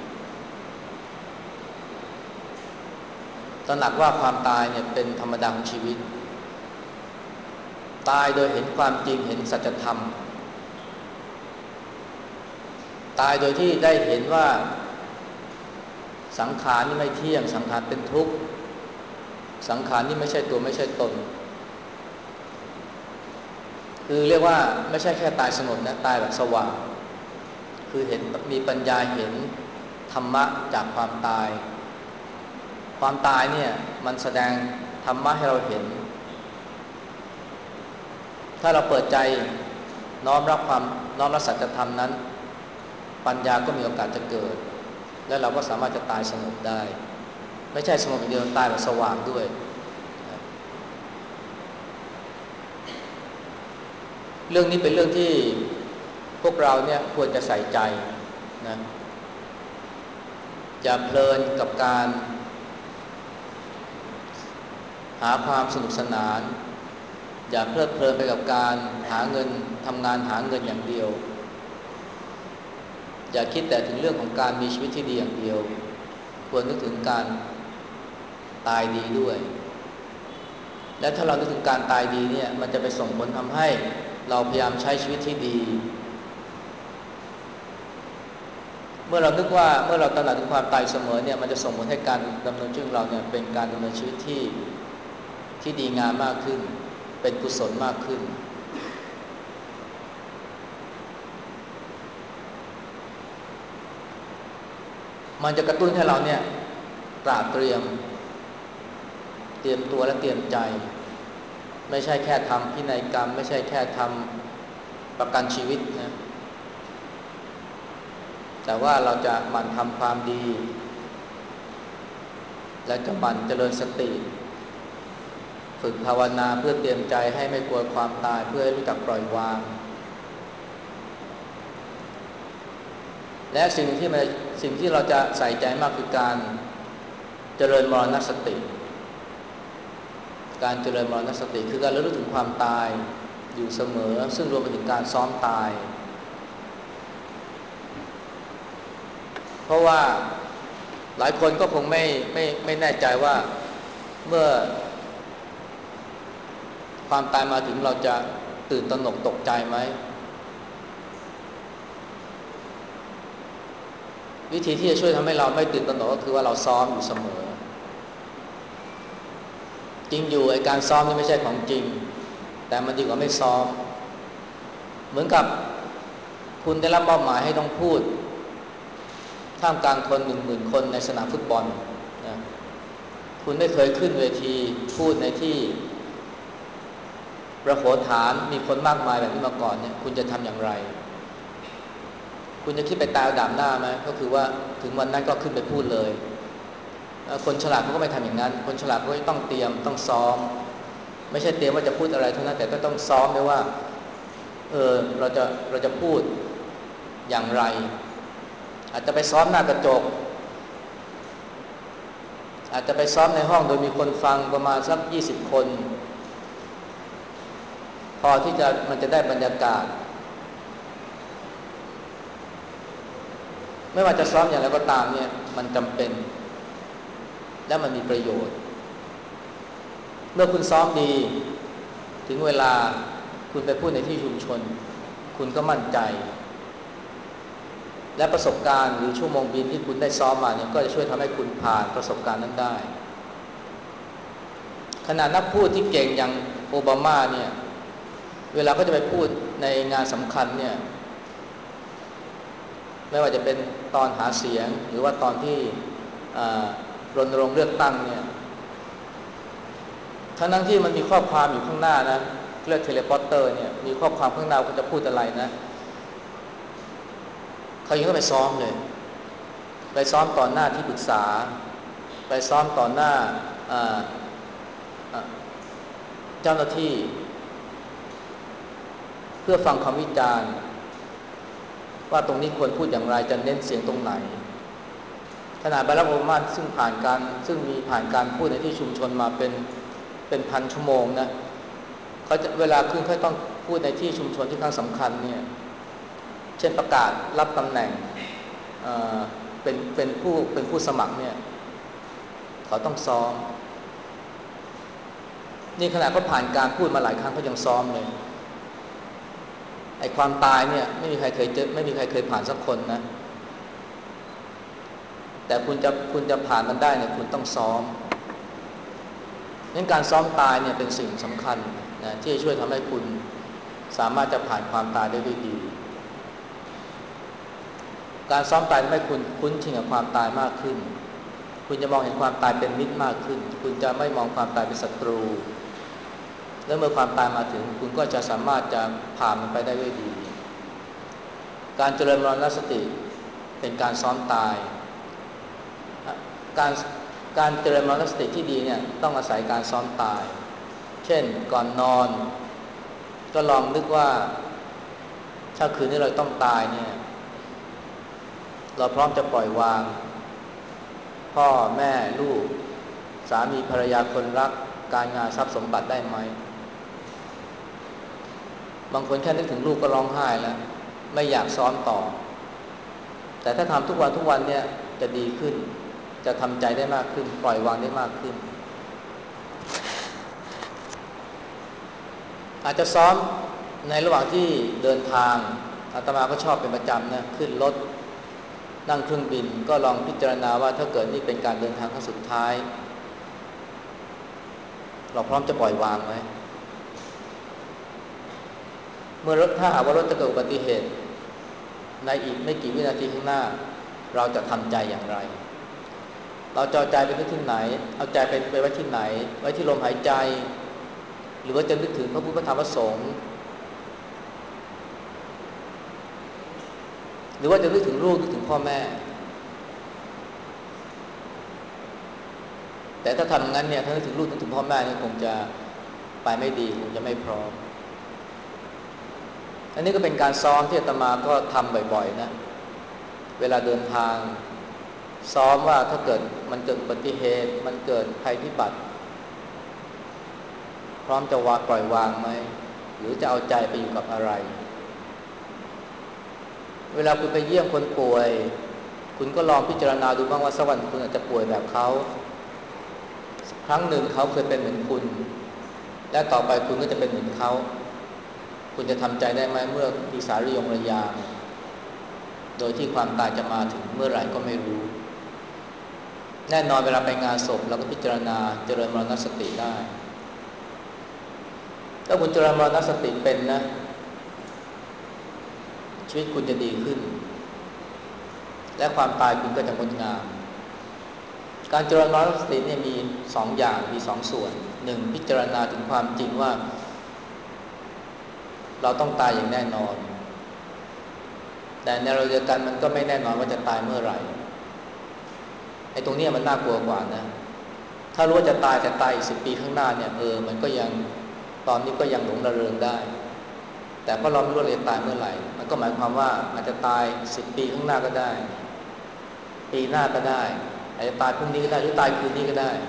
ตระหนักว่าความตายเนี่ยเป็นธรรมดาของชีวิตตายโดยเห็นความจริงเห็นสัจธรรมตายโดยที่ได้เห็นว่าสังขารนี่ไม่เที่ยงสังขารเป็นทุกข์สังขารนี่ไม่ใช่ตัวไม่ใช่ตนคือเรียกว่าไม่ใช่แค่ตายสงบนะตายแบบสว่างคือเห็นมีปัญญาเห็นธรรมะจากความตายความตายเนี่ยมันแสดงธรรมะให้เราเห็นถ้าเราเปิดใจน้อมรับความน้อมรับสัจธรรมนั้นปัญญาก็มีโอกาสจะเกิดและเราก็สามารถจะตายสงบได้ไม่ใช่สงบอย่างเดียวตายแบบสว่างด้วยเรื่องนี้เป็นเรื่องที่พวกเราเนี่ยควรจะใส่ใจนะอย่าเพลินกับการหาความสนุกสนานอย่าเพลิดเพลินไปกับการหาเงินทำงานหาเงินอย่างเดียวอย่าคิดแต่ถึงเรื่องของการมีชีวิตที่ดีอย่างเดียวควรนึกถึงการตายดีด้วยและถ้าเรานึกถึงการตายดีเนี่ยมันจะไปส่งผลทำให้เราพยายามใช้ชีวิตที่ดีเมื่อเรานึกว่าเมื่อเราตระหนักถึงความตายเสมอเนี่ยมันจะส่งผลให้การดำเนินชีวิตของเราเนี่ยเป็นการดำเนินชีวิตที่ที่ดีงามมากขึ้นเป็นกุศลมากขึ้นมันจะกระตุ้นให้เราเนี่ยตระเตรียมเตรียมตัวและเตรียมใจไม่ใช่แค่ทำพินัยกรรมไม่ใช่แค่ทำประกันชีวิตนะแต่ว่าเราจะหมั่นทำความดีและจะหมั่นเจริญสติฝึกภาวนาเพื่อเตรียมใจให้ไม่กลัวความตายเพื่อให้รู้จักปล่อยวางและสิ่งที่มันสิ่งที่เราจะใส่ใจมากคือการเจริญมรณสติการเจริญมรณสติคือการระลึกถึงความตายอยู่เสมอซึ่งรวมไปถึงการซ้อมตายเพราะว่าหลายคนก็คงไม่ไม่ไม่แน่ใจว่าเมื่อความตายมาถึงเราจะตื่นตระหนกตกใจไหมวิธีที่จะช่วยทำให้เราไม่ตื่นตระหนกก็คือว่าเราซ้อมอยู่เสมอจริงอยู่ไอ้การซ้อมนี่ไม่ใช่ของจริงแต่มันดีกว่าไม่ซ้อมเหมือนกับคุณได้รับมอบหมายให้ต้องพูดท่ามกลางคนหนึ่งหมื่นคนในสนามฟุตบอลนะคุณไม่เคยขึ้นเวทีพูดในที่ประโขฐานมีคนมากมายแบบนี้มาก่อนเนี่ยคุณจะทำอย่างไรคุณจะคิดไปตายดาบหน้าไหมก็คือว่าถึงวันนั้นก็ขึ้นไปพูดเลยคนฉลาดเขาก็ไม่ทำอย่างนั้นคนฉลาดเขาต้องเตรียมต้องซ้อมไม่ใช่เตรียมว่าจะพูดอะไรเท่านั้นแต่ก็ต้องซ้อมด้วยว่าเออเราจะเราจะพูดอย่างไรอาจจะไปซ้อมหน้ากระจกอาจจะไปซ้อมในห้องโดยมีคนฟังประมาณสักยี่สิบคนพอที่จะมันจะได้บรรยากาศไม่ว่าจะซ้อมอย่างไรก็ตามเนี่ยมันจำเป็นและมันมีประโยชน์เมื่อคุณซ้อมดีถึงเวลาคุณไปพูดในที่ชุมชนคุณก็มั่นใจและประสบการณ์หรือชั่วโมงบินที่คุณได้ซ้อมมาเนี่ยก็จะช่วยทำให้คุณผ่านประสบการณ์นั้นได้ขณะนักพูดที่เก่งอย่างโอบามาเนี่ยเวลาเขาจะไปพูดในงานสำคัญเนี่ยไม่ว่าจะเป็นตอนหาเสียงหรือว่าตอนที่รณรงค์เลือกตั้งเนี่ยทั้งที่มันมีข้อความอยู่ข้างหน้านะเรียกเทเลพอร์เตอร์เนี่ยมีข้อความข้างหน้าเขาจะพูดอะไรนะเขายังต้องไปซ้อมเลยไปซ้อมต่อหน้าที่ปรึกษาไปซ้อมต่อหน้าเจ้าหน้าที่เพื่อฟังคำวิจารณ์ว่าตรงนี้ควรพูดอย่างไรจะเน้นเสียงตรงไหนขณะบารัก โอบามาซึ่งผ่านการซึ่งมีผ่านการพูดในที่ชุมชนมาเป็นเป็นพันชั่วโมงนะเขาจะเวลาขึ้นเขาต้องพูดในที่ชุมชนที่ครั้งสำคัญเนี่ยเช่นประกาศรับตำแหน่งเอ่อเป็นเป็นผู้เป็นผู้สมัครเนี่ยเขาต้องซ้อมนี่ขณะเขาผ่านการพูดมาหลายครั้งเขายังซ้อมเลยไอ้ความตายเนี่ยไม่มีใครเคยเจอไม่มีใครเคยผ่านสักคนนะแต่คุณจะคุณจะผ่านมันได้เนี่ยคุณต้องซ้อมงั้นการซ้อมตายเนี่ยเป็นสิ่งสำคัญนะที่จะช่วยทำให้คุณสามารถจะผ่านความตายได้ด้วยดีการซ้อมตายทำให้คุณคุ้นชินกับความตายมากขึ้นคุณจะมองเห็นความตายเป็นมิตรมากขึ้นคุณจะไม่มองความตายเป็นศัตรูและเมื่อความตายมาถึงคุณก็จะสามารถจะผ่านมันไปได้ด้วยดีการเจริญมรณสติเป็นการซ้อมตายการการเจริญมรณสติที่ดีเนี่ยต้องอาศัยการซ้อมตายเช่นก่อนนอนก็ลองนึกว่าถ้าคืนนี้เราต้องตายเนี่ยเราพร้อมจะปล่อยวางพ่อแม่ลูกสามีภรรยาคนรักการงานทรัพย์สมบัติได้ไหมบางคนแค่นึกถึงลูกก็ร้องไห้แล้วไม่อยากซ้อมต่อแต่ถ้าทำทุกวันทุกวันเนี่ยจะดีขึ้นจะทำใจได้มากขึ้นปล่อยวางได้มากขึ้นอาจจะซ้อมในระหว่างที่เดินทางอาตมาก็ชอบเป็นประจำนะขึ้นรถนั่งเครื่องบินก็ลองพิจารณาว่าถ้าเกิดนี่เป็นการเดินทางครั้งสุดท้ายเราพร้อมจะปล่อยวางไหมเมื่อรถถ้าหากว่ารถจะเกิดอุบัติเหตุในอีกไม่กี่วินาทีข้างหน้าเราจะทำใจอย่างไรเราจะเอาใจไปที่ไหนเอาใจไปไปไว้ที่ไหนไว้ที่ลมหายใจหรือว่าจะนึกถึงพระพุทธธรรมพระสงฆ์หรือว่าจะนึกถึงลูกนึกถึงพ่อแม่แต่ถ้าทำงั้นเนี่ยถ้านึกถึงลูกนึกถึงพ่อแม่เนี่ยคงจะไปไม่ดีคงจะไม่พร้อมอันนี้ก็เป็นการซ้อมที่อาตมาก็ทำบ่อยๆนะเวลาเดินทางซ้อมว่าถ้าเกิดมันเกิดอุบัติเหตุมันเกิดภัยพิบัติพร้อมจะวางปล่อยวางไหมหรือจะเอาใจไปอยู่กับอะไรเวลาคุณไปเยี่ยมคนป่วยคุณก็ลองพิจารณาดูบ้างว่าสักวันคุณอาจจะป่วยแบบเขาครั้งหนึ่งเขาเคยเป็นเหมือนคุณและต่อไปคุณก็จะเป็นเหมือนเขาคุณจะทำใจได้ไหมเมื่อมีสายระยงระยางโดยที่ความตายจะมาถึงเมื่อไหร่ก็ไม่รู้แน่นอนเวลาไปงานศพเราก็พิจารณาเจริญมรณสติได้ถ้าคุณเจริญมรณสติเป็นนะชีวิตคุณจะดีขึ้นและความตายคุณก็จะงดงามการเจริญมรณสติเนี่ยมีสองอย่างมีสองส่วนหนึ่งพิจารณาถึงความจริงว่าเราต้องตายอย่างแน่นอนแต่ในเราเดียวกันมันก็ไม่แน่นอนว่าจะตายเมื่อไหร่ไอ้ตรงนี้มันน่ากลัวกว่านะถ้ารู้ว่าจะตายแต่ตายอีกสิบปีข้างหน้าเนี่ยเออมันก็ยังตอนนี้ก็ยังหลงระเริงได้แต่พอเราไม่รู้ว่าจะตายเมื่อไหร่มันก็หมายความว่าอาจจะตายสิบปีข้างหน้าก็ได้ปีหน้าก็ได้อาจจะตายพรุ่งนี้ก็ได้หรือตายคืนนี้ก็ได้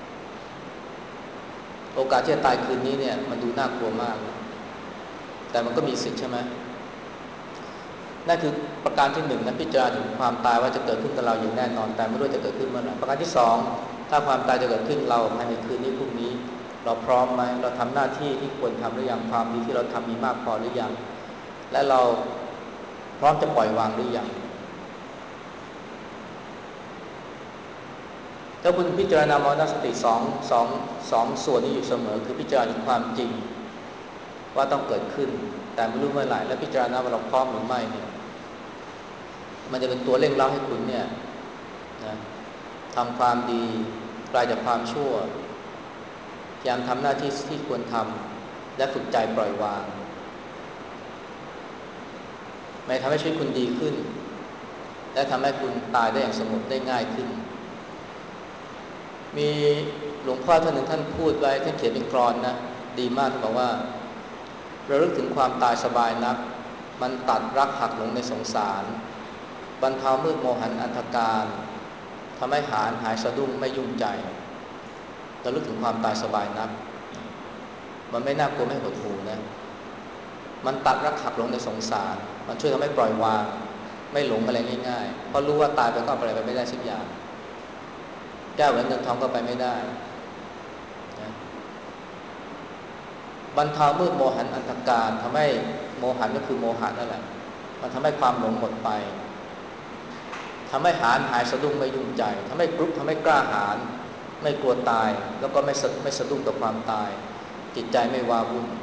โอกาสที่จะตายคืนนี้เนี่ยมันดูน่ากลัวมากแต่มันก็มีสิทธิ์ใช่ไหมนั่นคือประการที่หนึ่งนะพิจารณาถึงความตายว่าจะเกิดขึ้นกับเราอย่างแน่นอนแต่ไม่รู้จะเกิดขึ้นเมื่อไหร่ประการที่สองถ้าความตายจะเกิดขึ้นเราภายในคืนนี้พรุ่งนี้เราพร้อมไหมเราทำหน้าที่ที่ควรทำหรือยังความดีที่เราทำมีมากพอหรือยังและเราพร้อมจะปล่อยวางหรือยังถ้าคุณพิจารณามรณสติสองสองสองส่วนนี้อยู่เสมอคือพิจารณาถึงความจริงว่าต้องเกิดขึ้นแต่ไม่รู้เมื่อไหร่และพิจารณาว่าเราพร้อมหรือไม่เนี่ยมันจะเป็นตัวเร่งเร้าให้คุณเนี่ยนะทำความดีกลายจากความชั่วพยายามทำหน้าที่ที่ควรทำและฝึกใจปล่อยวางไม่ทำให้ชีวิตคุณดีขึ้นและทำให้คุณตายได้อย่างสงบได้ง่ายขึ้นมีหลวงพ่อท่านหนึ่งท่านพูดไว้ท่านเขียนเป็นกลอนนะดีมากท่านบอกว่าระลึกถึงความตายสบายนักมันตัดรักหักหลงในสงสารบรรเทามืดโมหันอันธการทำให้หายหายสะดุ้งไม่ยุ่งใจระลึกถึงความตายสบายนักมันไม่น่ากลัวไม่หดหู่นะมันตัดรักหักหลงในสงสารมันช่วยทำให้ปล่อยวางไม่หลงอะไรง่ายๆเพราะรู้ว่าตายไปก็อะไรไปไม่ได้สักอย่างแก้วแหวนเงินทองก็ไปไม่ได้นะบรรเทามืดโมหันอันธการทำให้โมหันก็คือโมหะนั่นแหละมันทำให้ความหลงหมดไปทำให้หายหายสะดุ้งไม่ยุ่งใจทำให้กรุบทำให้กล้าหาญไม่กลัวตายแล้วก็ไม่สะไม่สะดุ้งต่อความตายจิตใจไม่ว้าวุ่น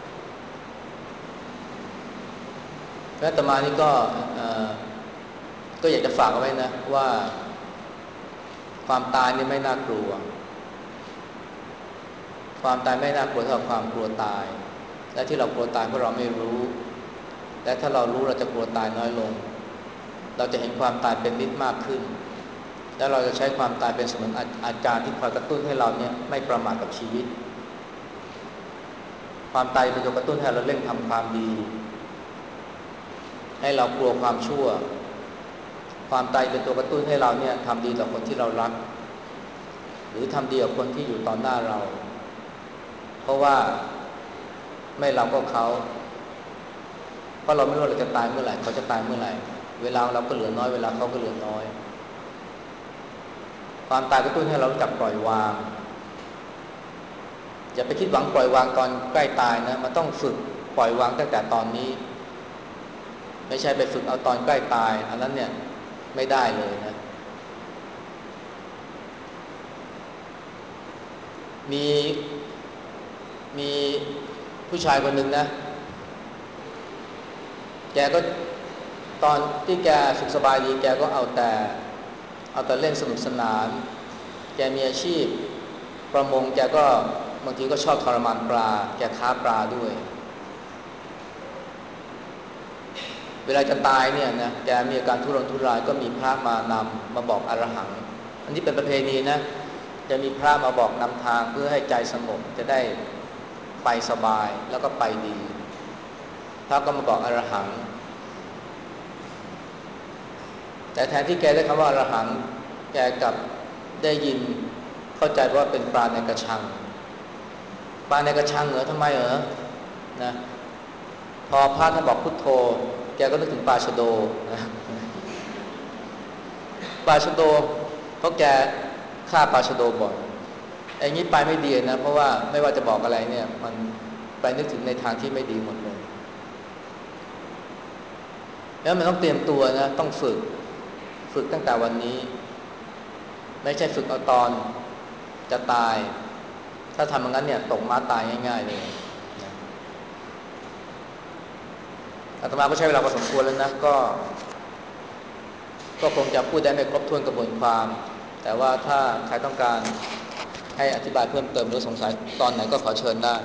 และอาตมานี่ก็ก็อยากจะฝากเอาไว้นะว่าความตายนี่ไม่น่ากลัวความตายไม่น่ากลัวเท่าความกลัวตายและที่เรากลัวตายเพราะเราไม่รู้และถ้าเรารู้เราจะกลัวตายน้อยลงเราจะเห็นความตายเป็นมิตรมากขึ้นและเราจะใช้ความตายเป็นเสมือนอาจารย์ที่คอยกระตุ้นให้เราเนี่ยไม่ประมาทกับชีวิตความตายเป็นตัวกระตุ้นให้เราเร่งทำความดีให้เรากลัวความชั่วความตายเป็นตัวกระตุ้นให้เราเนี่ยทำดีต่อคนที่เรารักหรือทำดีกับคนที่อยู่ต่อหน้าเราเพราะว่าไม่เราก็เขาเพราะเราไม่รู้เราจะตายเมื่อไหร่เขาจะตายเมื่อไหร่เวลาเราก็เหลือน้อยเวลาเขาก็เหลือน้อยความตายกระตุ้นให้เรารู้จักปล่อยวางอย่าไปคิดหวังปล่อยวางตอนใกล้ตายนะมันต้องฝึกปล่อยวางตั้งแต่ตอนนี้ไม่ใช่ไปฝึกเอาตอนใกล้ตายอันนั้นเนี่ยไม่ได้เลยนะมีมีผู้ชายคนหนึ่งนะแกก็ตอนที่แกสุขสบายดีแกก็เอาแต่เอาแต่เล่นสนุกสนานแกมีอาชีพประมงแกก็บางทีก็ชอบทรมานปลาแกค้าปลาด้วยเวลาจะตายเนี่ยนะแกมีอาการทุรนทุรายก็มีพระมานำมาบอกอรหังอันนี้เป็นประเพณีนะจะมีพระมาบอกนำทางเพื่อให้ใจสงบจะได้ไปสบายแล้วก็ไปดีพระก็มาบอกอรหังแต่แทนที่แกได้คำว่าอรหังแกกลับได้ยินเข้าใจว่าเป็นปลาในกระชังปลาในกระชังเหรอทำไมเหรอนะพอพระท่านบอกพุทโธแกก็นึกถึงปลาชะโดนะปลาชะโดเพราะแกฆ่าปลาชะโดบ่อยไอ้นี้ไปไม่ดีนะเพราะว่าไม่ว่าจะบอกอะไรเนี่ยมันไปนึกถึงในทางที่ไม่ดีหมดเลยแล้วมันต้องเตรียมตัวนะต้องฝึกฝึกตั้งแต่วันนี้ไม่ใช่ฝึกเอาตอนจะตายถ้าทำอย่างนั้นเนี่ยตกม้าตายง่ายๆเลยนะอาตมาก็ใช้เวลาพอสมควรแล้วนะก็ก็คงจะพูดได้ไม่ครบถ้วนกระบวนความแต่ว่าถ้าใครต้องการให้อธิบายเพิ่มเติมหรือสงสัยตอนไหนก็ขอเชิญได้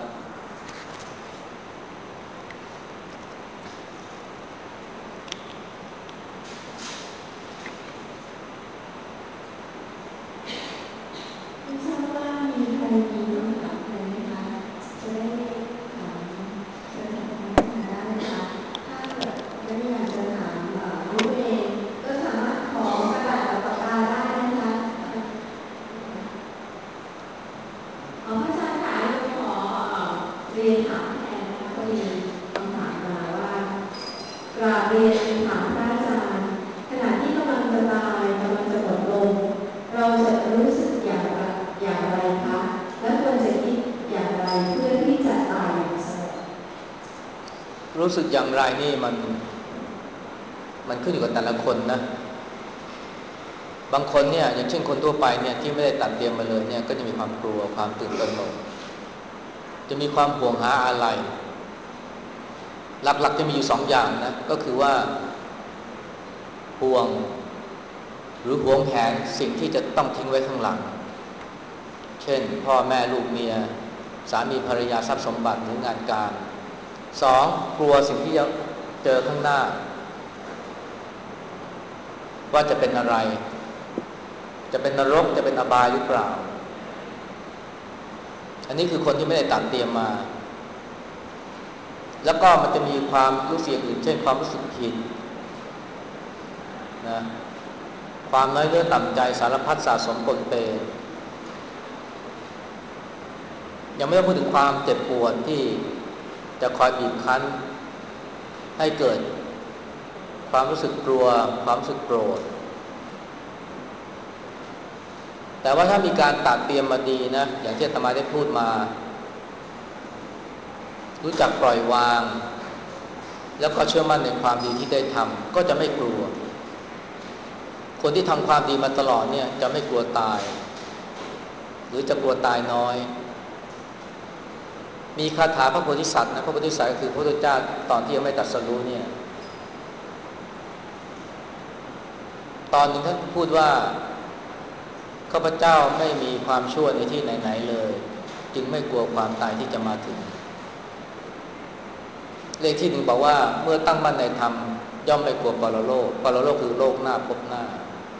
ไม่ทราบว่ามีใครมีคำถามอะไรไหมคะจะได้ถามเชิญถามได้นะคะถ้าเกิดไม่อยากจะถามน้องเองก็สามารถขอกระดาษกับปากกาได้นะคะอ๋อพระอาจารย์ค่ะขอเรียนถามแทนนะคะก็มีคำถามมาว่ากราบเรียนถามพระอาจารย์ขณะที่กำลังจะตายกำลังจะหมดลมเราจะรู้สึกอย่างไรอย่างไรคะและควรจะคิดอย่างไรเพื่อที่จะตายอย่างสงบรู้สึกอย่างไรนี่มันมันขึ้นอยู่กับแต่ละคนนะบางคนเนี่ยอย่างเช่นคนทั่วไปเนี่ยที่ไม่ได้ตัดเตรียมมาเลยเนี่ยก็จะมีความกลัวความตื่นตระหนกจะมีความห่วงหาอะไรหลักๆจะมีอยู่สองอย่างนะก็คือว่าห่วงหรือห่วงแหนสิ่งที่จะต้องทิ้งไว้ข้างหลังเช่นพ่อแม่ลูกเมียสามีภรรยาทรัพย์สมบัติหรืองานการสองกลัวสิ่งที่จะเจอข้างหน้าว่าจะเป็นอะไรจะเป็นนรกจะเป็นอบายหรือเปล่าอันนี้คือคนที่ไม่ได้ตัดเตรียมมาแล้วก็มันจะมีความรู้สึกอื่นเช่นความรู้สึกผิดนะความน้อยเนื้อต่ำใจสารพัดสะสมปนเปยังไม่ต้องพูดถึงความเจ็บปวดที่จะคอยบีบคั้นให้เกิดความรู้สึกกลัวความรู้สึกโกรธแต่ว่าถ้ามีการตัดเตรียมมาดีนะอย่างที่อาตมาได้พูดมารู้จักปล่อยวางแล้วก็เชื่อมั่นในความดีที่ได้ทำก็จะไม่กลัวคนที่ทำความดีมาตลอดเนี่ยจะไม่กลัวตายหรือจะกลัวตายน้อยมีคาถาพระโพธิสัตว์นะพระโพธิสัตว์ก็คือพระพุทธเจ้าตอนที่ยังไม่ตรัสรู้เนี่ยตอนนึงท่านพูดว่าข้าพเจ้าไม่มีความชั่วในที่ไหนๆเลยจึงไม่กลัวความตายที่จะมาถึงเลขที่หนึ่งบอกว่าเมื่อตั้งมั่นในธรรมย่อมไม่กลัวปรโลกปรโลกคือโลกหน้าพบหน้า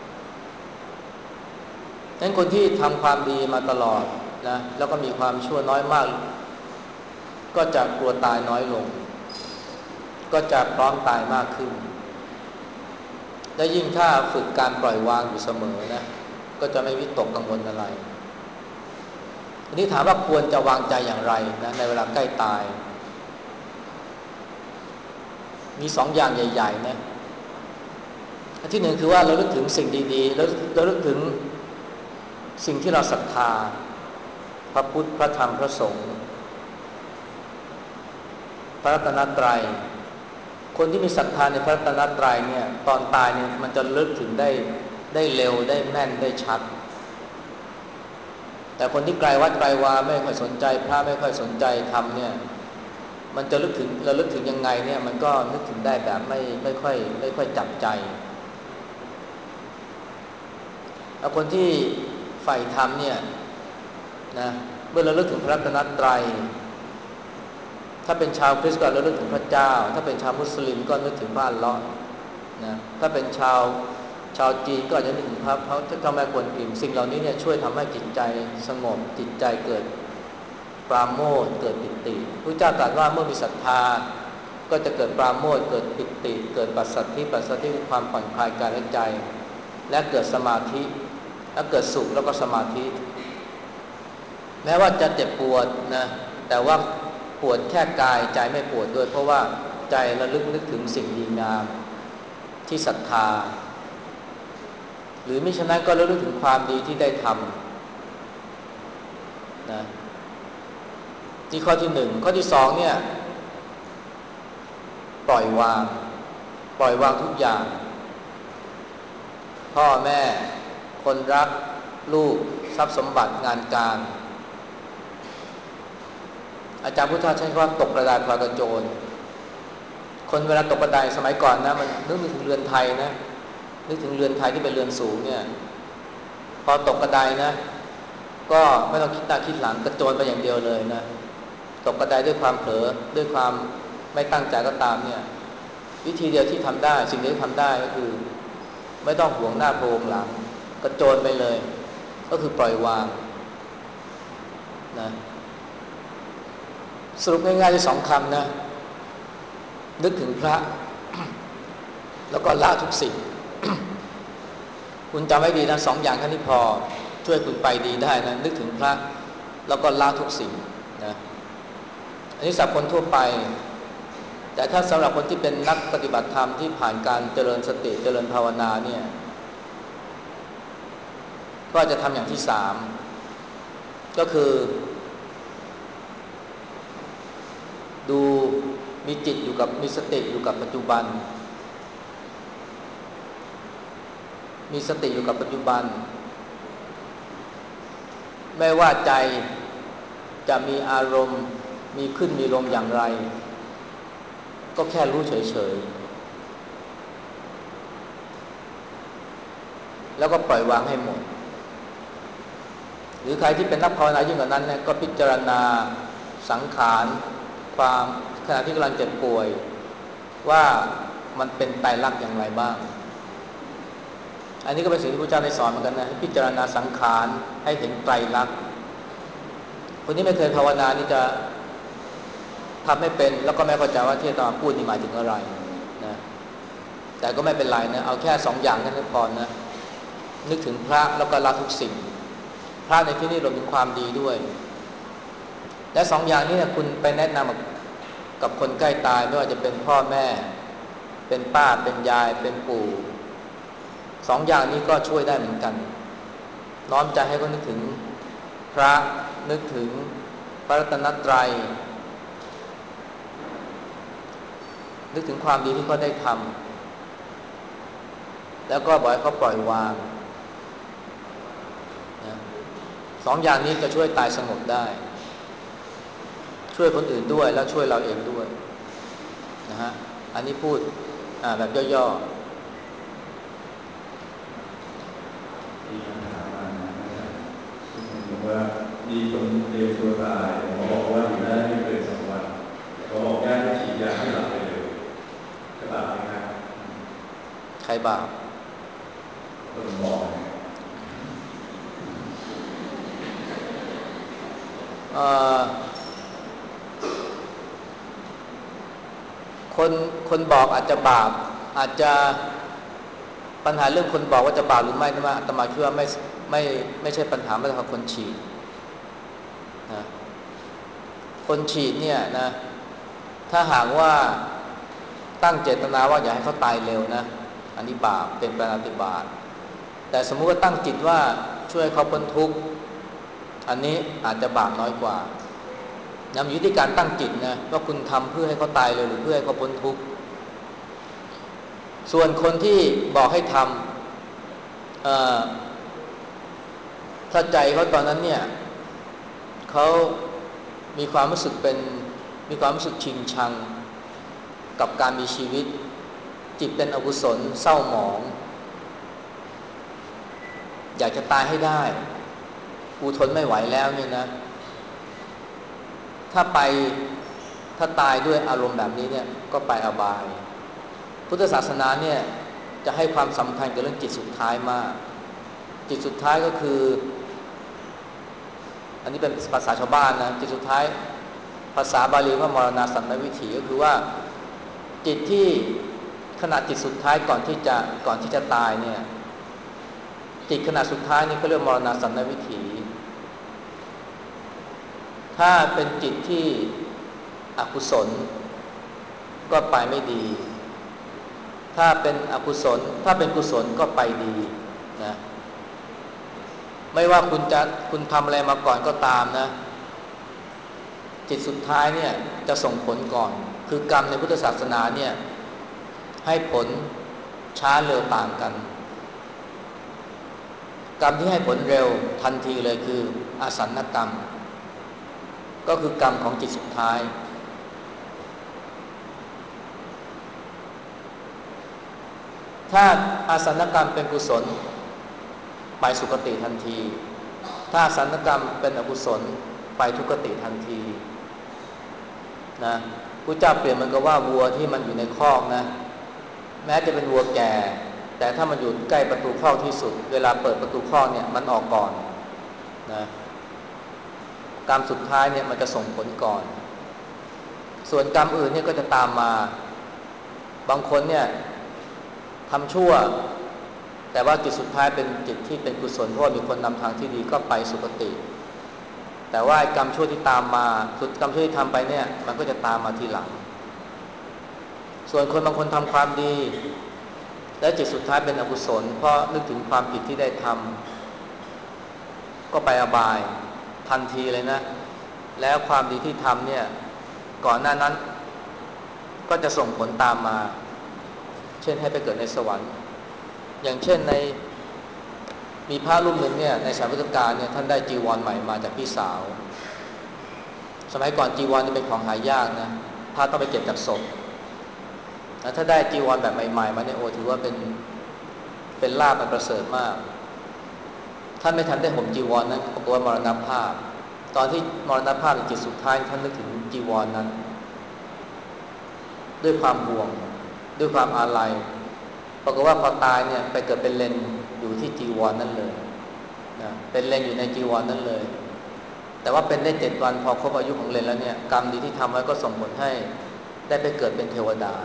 ฉะนั้นคนที่ทำความดีมาตลอดนะแล้วก็มีความชั่วน้อยมากก็จะกลัวตายน้อยลงก็จะพร้อมตายมากขึ้นและยิ่งถ้าฝึกการปล่อยวางอยู่เสมอนะก็จะไม่วิตกกังวลอะไรทีนี้ถามว่าควรจะวางใจอย่างไรนะในเวลาใกล้ตายมีสองอย่างใหญ่ๆนะอันที่หนึ่งคือว่าเราลึกถึงสิ่งดีๆแล้วเราลึกถึงสิ่งที่เราศรัทธาพระพุทธพระธรรมพระสงฆ์พระรัตนตรัยคนที่มีศรัทธาในพระรัตนตรัยเนี่ยตอนตายเนี่ยมันจะลึกถึงได้ได้เร็วได้แม่นได้ชัดแต่คนที่ไกลวัดไกลวาไม่ค่อยสนใจพระไม่ค่อยสนใจธรรมเนี่ยมันจะลึกถึงระลึกถึงยังไงเนี่ยมันก็นึกถึงได้แบบไม่ไม่ค่อยไม่ค่อยจับใจแล้วคนที่ใฝ่ธรรมเนี่ยนะเมื่อระลึกถึงพระรัตนตรัยถ้าเป็นชาวคริสต์ก็ระลึกถึงพระเจ้าถ้าเป็นชาวมุสลิมก็นึกถึงพระอัลเลาะห์นะถ้าเป็นชาวชาวจีนก็อาจจะนึกถึงพระพระเจ้าแม่กวนอิมสิ่งเหล่านี้เนี่ยช่วยทำให้จิตใจสงบจิตใจเกิดปราโมทย์เกิดปิติพระเจ้าตรัสว่าเมื่อมีศรัทธาก็จะเกิดปราโมทย์เกิดปิติเกิดปัสสัทธิปัสสัทธิคือความผ่อนคลายกายและใจและเกิดสมาธิและเกิดสุขแล้วก็สมาธิแม้ว่าจะเจ็บปวดนะแต่ว่าปวดแค่กายใจไม่ปวดด้วยเพราะว่าใจระลึกนึกถึงสิ่งดีงามที่ศรัทธาหรือมิฉะนั้นก็ระลึกถึงความดีที่ได้ทำนะนี่ข้อที่หนึ่งข้อที่สองเนี่ยปล่อยวางปล่อยวางทุกอย่างพ่อแม่คนรักลูกทรัพย์สมบัติงานการอาจารย์พุทธาใช้คำว่าตกกระไดพลอยกระโจนคนเวลาตกกระไดสมัยก่อนนะมันนึกถึงเรือนไทยนะนึกถึงเรือนไทยที่เป็นเรือนสูงเนี่ยพอตกกระไดนะก็ไม่ต้องคิดหน้าคิดหลังกระโจนไปอย่างเดียวเลยนะตกกระไดด้วยความเผลอด้วยความไม่ตั้งใจก็ตามเนี่ยวิธีเดียวที่ทำได้สิ่งที่ทำได้ก็คือไม่ต้องห่วงหน้าโพงหลังกระโจนไปเลยก็คือปล่อยวางนะสรุปง่ายๆที่สองคำนะนึกถึงพระ แล้วก็ละทุกสิ่ง คุณจำไว้ดีนะสองอย่างแค่นี้พอช่วยคุณไปดีได้นะนึกถึงพระแล้วก็ละทุกสิ่งนะอันนี้สำหรับคนทั่วไปแต่ถ้าสำหรับคนที่เป็นนักปฏิบัติธรรมที่ผ่านการเจริญสติเจริญภาวนาเนี่ยก็จะทำอย่างที่สามก็คือดูมีจิตอยู่กับมีสติอยู่กับปัจจุบันมีสติอยู่กับปัจจุบันไม่ว่าใจจะมีอารมณ์มีขึ้นมีลงอย่างไรก็แค่รู้เฉยๆแล้วก็ปล่อยวางให้หมดหรือใครที่เป็นนักภาวนายิ่งกว่านั้นเนี่ยก็พิจารณาสังขารความขณะที่กำลังเจ็บป่วยว่ามันเป็นไตรลักษณ์อย่างไรบ้างอันนี้ก็เป็นสิ่งที่พระเจ้าได้สอนเหมือนกันนะให้พิจารณาสังขารให้เห็นไตรลักษณ์คนที่ไม่เคยภาวนานี่จะทำไม่เป็นแล้วก็ไม่เข้าใจว่าที่อาตมาพูดนี่หมายถึงอะไรนะแต่ก็ไม่เป็นไรนะเอาแค่สองอย่างนั้นพอนะนึกถึงพระแล้วก็ละทุกสิ่งพระในที่นี้รวมถึงความดีด้วยและสองอย่างนี้เนี่ยคุณไปแนะนำกับคนใกล้ตายไม่ว่าจะเป็นพ่อแม่เป็นป้าเป็นยายเป็นปู่สองอย่างนี้ก็ช่วยได้เหมือนกันน้อมใจให้เขานึกถึงพระนึกถึงพระรัตนตรัยนึกถึงความดีที่เขาได้ทำแล้วก็บอกให้เขาปล่อยวางนะสองอย่างนี้จะช่วยตายสงบได้ช่วยคนอื่นด้วยแล้วช่วยเราเองด้วยนะฮะอันนี้พูดแบบย่อๆมีคำถามมานะครับคุณบอกว่ามีคนเตรียมตัวตายหมอบอกว่าอยู่ได้ไม่เกินสองวันเขาบอกญาติฉีดยาให้หลับไปเลยจะบาปไหมครับใครบาปคนบอกเอ่อคนคนบอกอาจจะบาปอาจจะปัญหาเรื่องคนบอกว่าจะบาปหรือไม่นะอาตมาคิดว่าไม่ไม่ไม่ใช่ปัญหาไม่ใช่คนฉีดนะคนฉีดเนี่ยนะถ้าหากว่าตั้งเจตนาว่าอยากให้เขาตายเร็วนะอันนี้บาปเป็นปาฏิบาตแต่สมมุติว่าตั้งจิตว่าช่วยเขาพ้นทุกข์อันนี้อาจจะบาปน้อยกว่าย้ำอยู่ที่การตั้งจิตนะว่าคุณทำเพื่อให้เขาตายเร็วหรือเพื่อให้เขาพ้นทุกข์ส่วนคนที่บอกให้ทำถ้าใจเขาตอนนั้นเนี่ยเขามีความรู้สึกเป็นมีความรู้สึกชิงชังกับการมีชีวิตจิตเป็นอกุศลเศร้าหมองอยากจะตายให้ได้กูทนไม่ไหวแล้วเนี่ยนะถ้าไปถ้าตายด้วยอารมณ์แบบนี้เนี่ยก็ไปอบายพุทธศาสนาเนี่ยจะให้ความสำคัญกับเรื่องจิตสุดท้ายมากจิตสุดท้ายก็คืออันนี้เป็นภาษาชาวบ้านนะจิตสุดท้ายภาษาบาลีว่ามรณาสันนวิถีก็คือว่าจิตที่ขณะจิตสุดท้ายก่อนที่จะก่อนที่จะตายเนี่ยจิตขณะสุดท้ายนี่เขาเรียกมรณาสันนวิถีถ้าเป็นจิตที่อกุศลก็ไปไม่ดีถ้าเป็นอกุศลถ้าเป็นกุศลก็ไปดีนะไม่ว่าคุณจะคุณทำอะไรมาก่อนก็ตามนะจิตสุดท้ายเนี่ยจะส่งผลก่อนคือกรรมในพุทธศาสนาเนี่ยให้ผลช้าเร็วต่างกันกรรมที่ให้ผลเร็วทันทีเลยคืออาสันกรรมก็คือกรรมของจิตสุดท้ายถ้าอาสันกรรมเป็นกุศลไปสุคติทันทีถ้าอาสันกรรมเป็นอกุศลไปทุกขติทันทีนะพระเจ้าเปรียบมันก็ว่าวัวที่มันอยู่ในคอกนะแม้จะเป็นวัวแก่แต่ถ้ามันอยู่ใกล้ประตูคอกที่สุดเวลาเปิดประตูคอกเนี่ยมันออกก่อนนะกรรมสุดท้ายเนี่ยมันจะส่งผลก่อนส่วนกรรมอื่นเนี่ยก็จะตามมาบางคนเนี่ยทำชั่วแต่ว่าจิตสุดท้ายเป็นจิตที่เป็นกุศลเพราะมีคนนำทางที่ดีก็ไปสุคติแต่ว่ากรรมชั่วที่ตามมาสุดกรรมชั่วที่ทำไปเนี่ยมันก็จะตามมาทีหลังส่วนคนบางคนทำความดีและจิตสุดท้ายเป็นอกุศลเพราะนึกถึงความผิดที่ได้ทำก็ไปอบายทันทีเลยนะแล้วความดีที่ทำเนี่ยก่อนหน้านั้นก็จะส่งผลตามมาเช่นให้ไปเกิดในสวรรค์อย่างเช่นในมีพระรูปหนึ่งเนี่ยในสมัยพุทธกาลเนี่ยท่านได้จีวรใหม่มาจากพี่สาวสมัยก่อนจีวรนี่เป็นของหายากนะพระต้องไปเก็บจากศพถ้าได้จีวรแบบใหม่ๆมาเนี่ยโอ้ถือว่าเป็นเป็นลาภอันประเสริฐมากท่านไม่ทันได้ห่มจีวรนั้นปรากฏว่ามรณภาพตอนที่มรณภาพในจิตสุดท้ายท่านนึกถึงจีวรนั้นด้วยความห่วงด้วยความอาลัยปรากฏว่าพอตายเนี่ยไปเกิดเป็นเลนอยู่ที่จีวรนั้นเลยนะเป็นเลนอยู่ในจีวรนั้นเลยแต่ว่าเป็นได้เจ็ดวันพอครบอายุของเลนแล้วเนี่ยกรรมดีที่ทำไว้ก็ส่งผลให้ได้ไปเกิดเป็นเทวดา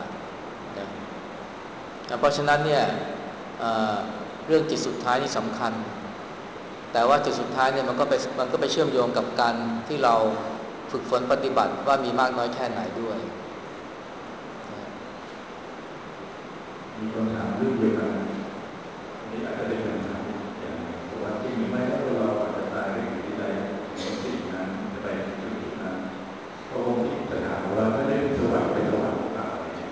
นะเพราะฉะนั้นเนี่ย เอ่อ เรื่องจิตสุดท้ายนี่สำคัญแต่ว่าจิตสุดท้ายเนี่ยมันก็ไปมันก็ไปเชื่อมโยงกับการที่เราฝึกฝนปฏิบัติว่ามีมากน้อยแค่ไหนด้วยมีคำถามเรื่องเดียวกันนี่อาจจะเป็นคำถามอย่างเพราะว่าที่มีไม่ว่าเราอาจจะตายไปอยู่ที่ใดในสิ่งนั้นจะไปจุดนั้นเพราะผมจะถามว่าถ้าได้สวรรค์ไปสวรรค์เปล่าเนี่ย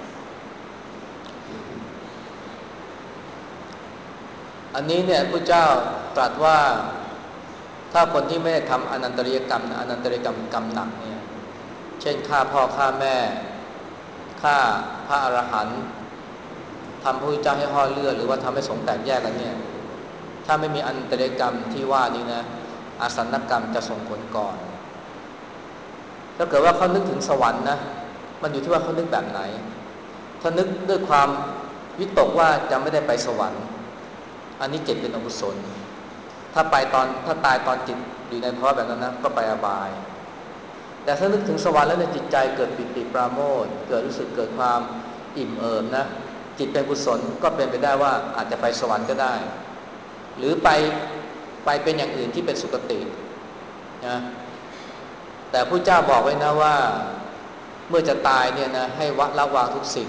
อันนี้เนี่ยพระเจ้าตรัสว่าถ้าคนที่ไม่ได้ทำอนันตริยกรรมอนันตริยกรรมกรรมหนักเนี่ยเช่นฆ่าพ่อฆ่าแม่ฆ่าพระอรหันต์ทำพระพุทธเจ้าให้ห่อเลือดหรือว่าทำให้สงฆ์แตกแยกกันเนี่ยถ้าไม่มีอนันตริยกรรมที่ว่านี้นะอาสันกรรมจะส่งผลก่อนถ้าเกิดว่าเขานึกถึงสวรรค์นะมันอยู่ที่ว่าเขานึกแบบไหนถ้านึกด้วยความวิตกว่าจะไม่ได้ไปสวรรค์อันนี้จิตเป็นอกุศลถ้าไปตอนถ้าตายตอนจิตอยู่ในภาวะแบบนั้นนะก็ไปอบายแต่ถ้านึกถึงสวรรค์แล้วในจิตใจเกิดปิติปราโมทย์เกิดรู้สึกเกิดความอิ่มเอิบนะจิตเป็นกุศลก็เป็นไปได้ว่าอาจจะไปสวรรค์ก็ได้หรือไปไปเป็นอย่างอื่นที่เป็นสุคตินะแต่พระเจ้าบอกไว้นะว่าเมื่อจะตายเนี่ยนะให้วะละวางทุกสิ่ง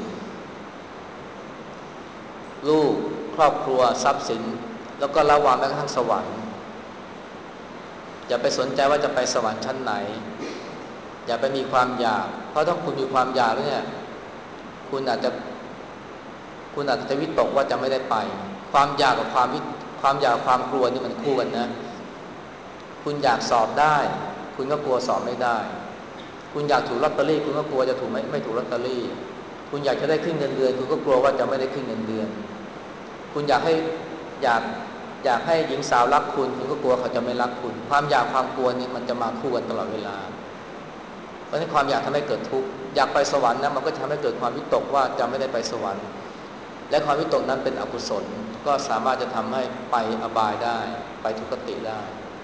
ลูกครอบครัวทรัพย์สินแล้วก็ละวางแม้กระทั่งสวรรค์อย่าไปสนใจว่าจะไปสวรรค์ชั้นไหนอย่าไปมีความอยากเพราะถ้าคุณมีความอยากแล้วเนี่ยคุณอาจจะคุณอาจจะวิตกว่าจะไม่ได้ไปความอยากกับความวิความอยากความกลัวนี่มันคู่กันนะคุณอยากสอบได้คุณก็กลัวสอบไม่ได้คุณอยากถูกลอตเตอรี่คุณก็กลัวจะถูกไม่ไม่ถูกลอตเตอรี่คุณอยากจะได้ขึ้นเงินเดือนคุณก็กลัวว่าจะไม่ได้ขึ้นเงินเดือนคุณอยากให้อยากอยากให้หญิงสาวรักคุณคุณก็กลัวเขาจะไม่รักคุณความอยากความกลัวนี่มันจะมาคู่กันตลอดเวลาเพราะฉะนั้นความอยากทำให้เกิดทุกข์อยากไปสวรรค์นะมันก็ทำให้เกิดความวิตกว่าจะไม่ได้ไปสวรรค์และความวิตกนั้นเป็นอกุศลก็สามารถจะทำให้ไปอบายได้ไปทุกขติได้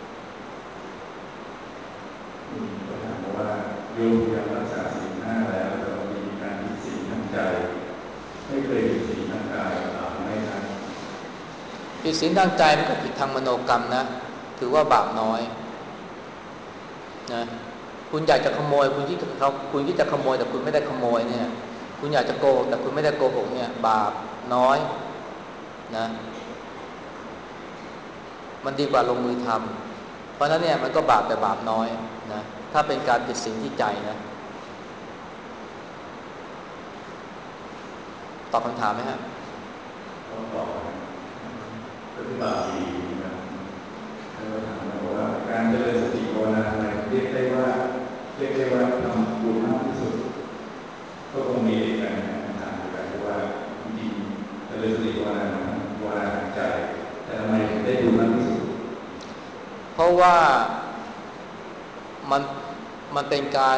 ก็ถามว่าโยมยังรักษาศีลห้าแล้วแต่ว่ามีการผิดศีลทางใจไม่เคยผิดศีลทางกายบาปไหมครับผิดศีลทางใจมันก็ผิดทางมโนกรรมนะถือว่าบาปน้อยนะคุณอยากจะขโมยคุณที่เขาคุณที่จะขโมยแต่คุณไม่ได้ขโมยเนี่ยคุณอยากจะโกหกแต่คุณไม่ได้โกหกเนี่ยบาปน้อยนะมันดีกว่าลงมือทำเพราะฉะนั้นเนี่ยมันก็บาปแต่บาปน้อยนะถ้าเป็นการผิดศีลที่ใจนะตอบคำถามไหมฮะก็ตอบปฏิบัติดีนะแล้วก็ถามว่าว่าการเจริญสติภาวนาอะไรเรียกได้ว่าเรียกได้ว่าทำบุญมากที่สุดก็คงมีเอกการถามอยู่แล้วว่าจริงเจริญสติภาวนาภาวนาทางใจแต่ทำไมถึงได้บุญมากที่สุดเพราะว่ามันมันเป็นการ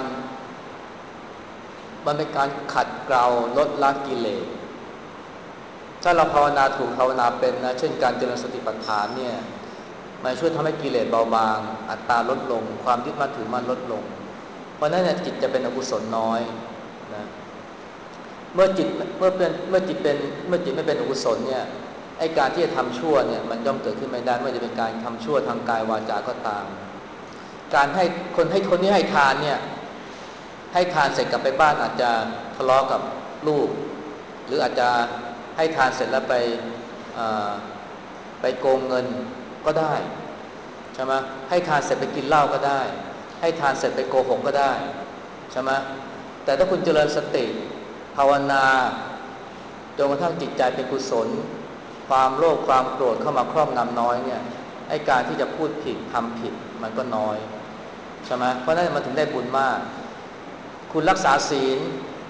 มันเป็นการขัดเกลาลดละกิเลสถ้าเราภาวนาถูกภาวนาเป็นนะเช่นการเจริญสติปัฏฐานเนี่ยมันช่วยทำให้กิเลสเบาบางอัตตาลดลงความยึดมั่นถือมั่นลดลงเพราะนั้นเนี่ยจิตจะเป็นอกุศลน้อยนะเมื่อจิตเมื่อเป็นเมื่อจิตเป็นเมื่อจิตไม่เป็นอกุศลเนี่ยไอ้การที่จะทำชั่วเนี่ยมันย่อมเกิดขึ้นไม่ได้ไม่ว่าจะเป็นการทำชั่วทางกายวาจาก็ตามการให้คนให้คนที่ให้ทานเนี่ยให้ทานเสร็จกลับไปบ้านอาจจะทะเลาะกับลูกหรืออาจจะให้ทานเสร็จแล้วไปไปโกงเงินก็ได้ใช่ไหมให้ทานเสร็จไปกินเหล้าก็ได้ให้ทานเสร็จไปโกหกก็ได้ใช่ไหมแต่ถ้าคุณเจริญสติภาวนาจนกระทั่งจิตใจเป็นกุศลความโลภความโกรธเข้ามาครอบงำน้อยเนี่ยไอ้การที่จะพูดผิดทำผิดมันก็น้อยใช่ไหมเพราะนั้นมันถึงได้บุญมากคุณรักษาศีล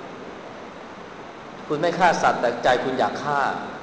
คุณไม่ฆ่าสัตว์แต่ใจคุณอยากฆ่า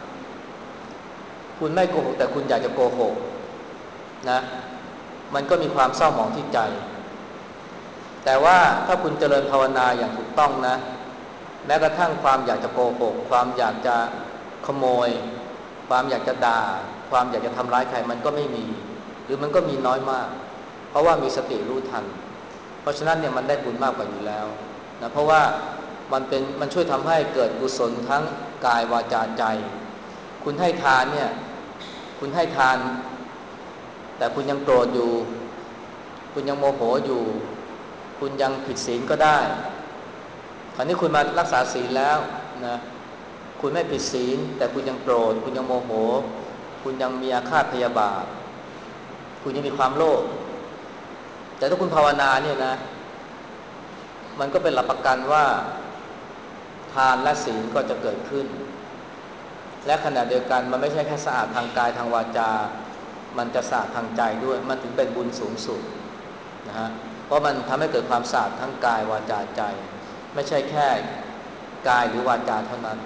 คุณไม่โกหกแต่คุณอยากจะโกหกนะมันก็มีความเศร้าหมองที่ใจแต่ว่าถ้าคุณเจริญภาวนาอย่างถูกต้องนะแม้กระทั่งความอยากจะโกหกความอยากจะขโมยความอยากจะด่าความอยากจะทำร้ายใครมันก็ไม่มีหรือมันก็มีน้อยมากเพราะว่ามีสติรู้ทันเพราะฉะนั้นเนี่ยมันได้บุญมากกว่าอยู่แล้วนะเพราะว่ามันเป็นมันช่วยทำให้เกิดกุศลทั้งกายวาจาใจคุณให้ทานเนี่ยคุณให้ทานแต่คุณยังโกรธอยู่คุณยังโมโหอยู่คุณยังผิดศีลก็ได้คราวนี้คุณมารักษาศีลแล้วนะคุณไม่ผิดศีลแต่คุณยังโกรธคุณยังโมโหคุณยังมีอาฆาตพยาบาทคุณยังมีความโลภแต่ถ้าคุณภาวนาเนี่ยนะมันก็เป็นหลักประกันว่าทานและศีลก็จะเกิดขึ้นและขณะเดียวกันมันไม่ใช่แค่สะอาดทางกายทางวาจามันจะสะอาดทางใจด้วยมันถึงเป็นบุญสูงสุดนะฮะเพราะมันทำให้เกิดความสะอาดทั้งกายวาจาใจไม่ใช่แค่กายหรือวาจาเท่านั้น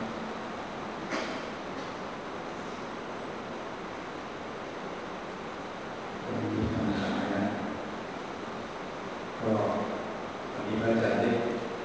ก็วันนี้พระอาจารย์ได้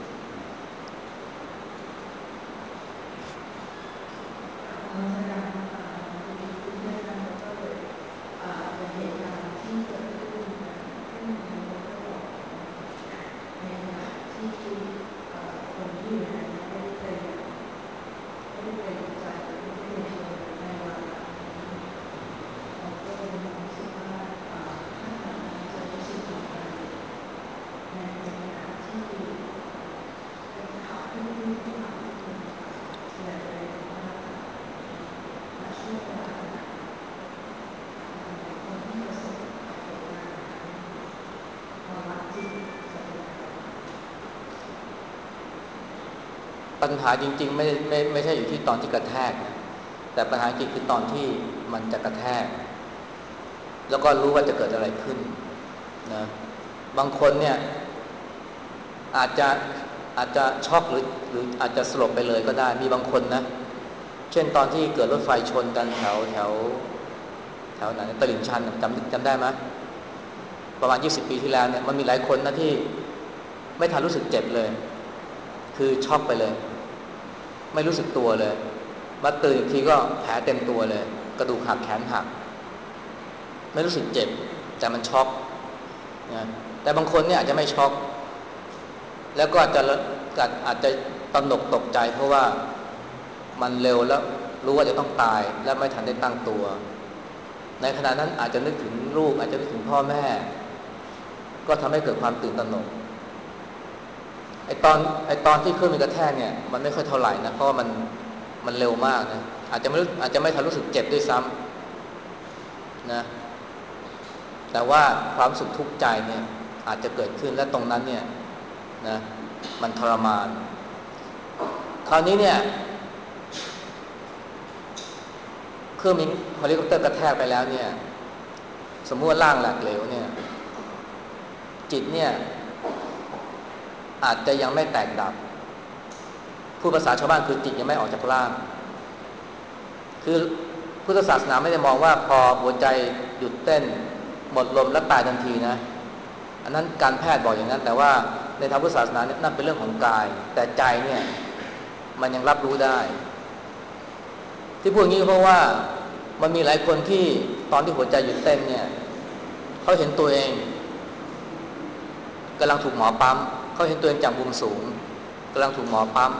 ปัญหาจริงๆไม่ไม่ไม่ใช่อยู่ที่ตอนที่กระแทกแต่ปัญหาจริงคือตอนที่มันจะกระแทกแล้วก็รู้ว่าจะเกิดอะไรขึ้นนะบางคนเนี่ยอาจจะอาจจะช็อกหรือหรืออาจจะสลบไปเลยก็ได้มีบางคนนะเช่นตอนที่เกิดรถไฟชนกันแถวแถวแถวไหนตลิ่งชันจำจำได้ไหมประมาณยี่สิบปีที่แล้วเนี่ยมันมีหลายคนนะที่ไม่ทันรู้สึกเจ็บเลยคือช็อกไปเลยไม่รู้สึกตัวเลยมาตื่นอีกทีก็แผลเต็มตัวเลยกระดูกหักแขนหักไม่รู้สึกเจ็บแต่มันช็อกนะแต่บางคนเนี่ยอาจจะไม่ช็อกแล้วก็อาจจะอาจจะตระหนกตกใจเพราะว่ามันเร็วแล้วรู้ว่าจะต้องตายและไม่ทันได้ตั้งตัวในขณะนั้นอาจจะนึกถึงลูกอาจจะนึกถึงพ่อแม่ก็ทำให้เกิดความตื่นตระหนกไอตอนไอตอนที่เครื่องมันกระแทกเนี่ยมันไม่ค่อยเท่าไหร่นะเพราะว่ามันมันเร็วมากนะอาจจะไม่อาจจะไม่ทันรู้สึกเจ็บด้วยซ้ำนะแต่ว่าความรู้สึกทุกข์ใจเนี่ยอาจจะเกิดขึ้นและตรงนั้นเนี่ยนะมันทรมานคราวนี้เนี่ยเครื่องบินเฮลิคอปเตอร์กระแทกไปแล้วเนี่ยสมมติว่าร่างแหลกเหลวเนี่ยจิตเนี่ยอาจจะยังไม่แตกดับผู้ภาษาชาวบ้านคือจิตยังไม่ออกจากร่างคือพุทธศาสนาไม่ได้มองว่าพอหัวใจหยุดเต้นหมดลมแล้วตายทันทีนะอันนั้นการแพทย์บอกอย่างนั้นแต่ว่าในทางพุทธศาสนาเนี่ยนั่นเป็นเรื่องของกายแต่ใจเนี่ยมันยังรับรู้ได้ที่พูดอย่างนี้เพราะว่ามันมีหลายคนที่ตอนที่หัวใจหยุดเต้นเนี่ยเขาเห็นตัวเองกำลังถูกหมอปั๊มเขาเห็นตัวเองจากมุมสูงกำลังถูกหมอปั๊ม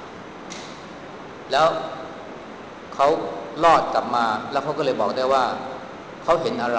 แล้วเขารอดกลับมาแล้วเขาก็เลยบอกได้ว่าเขาเห็นอะไร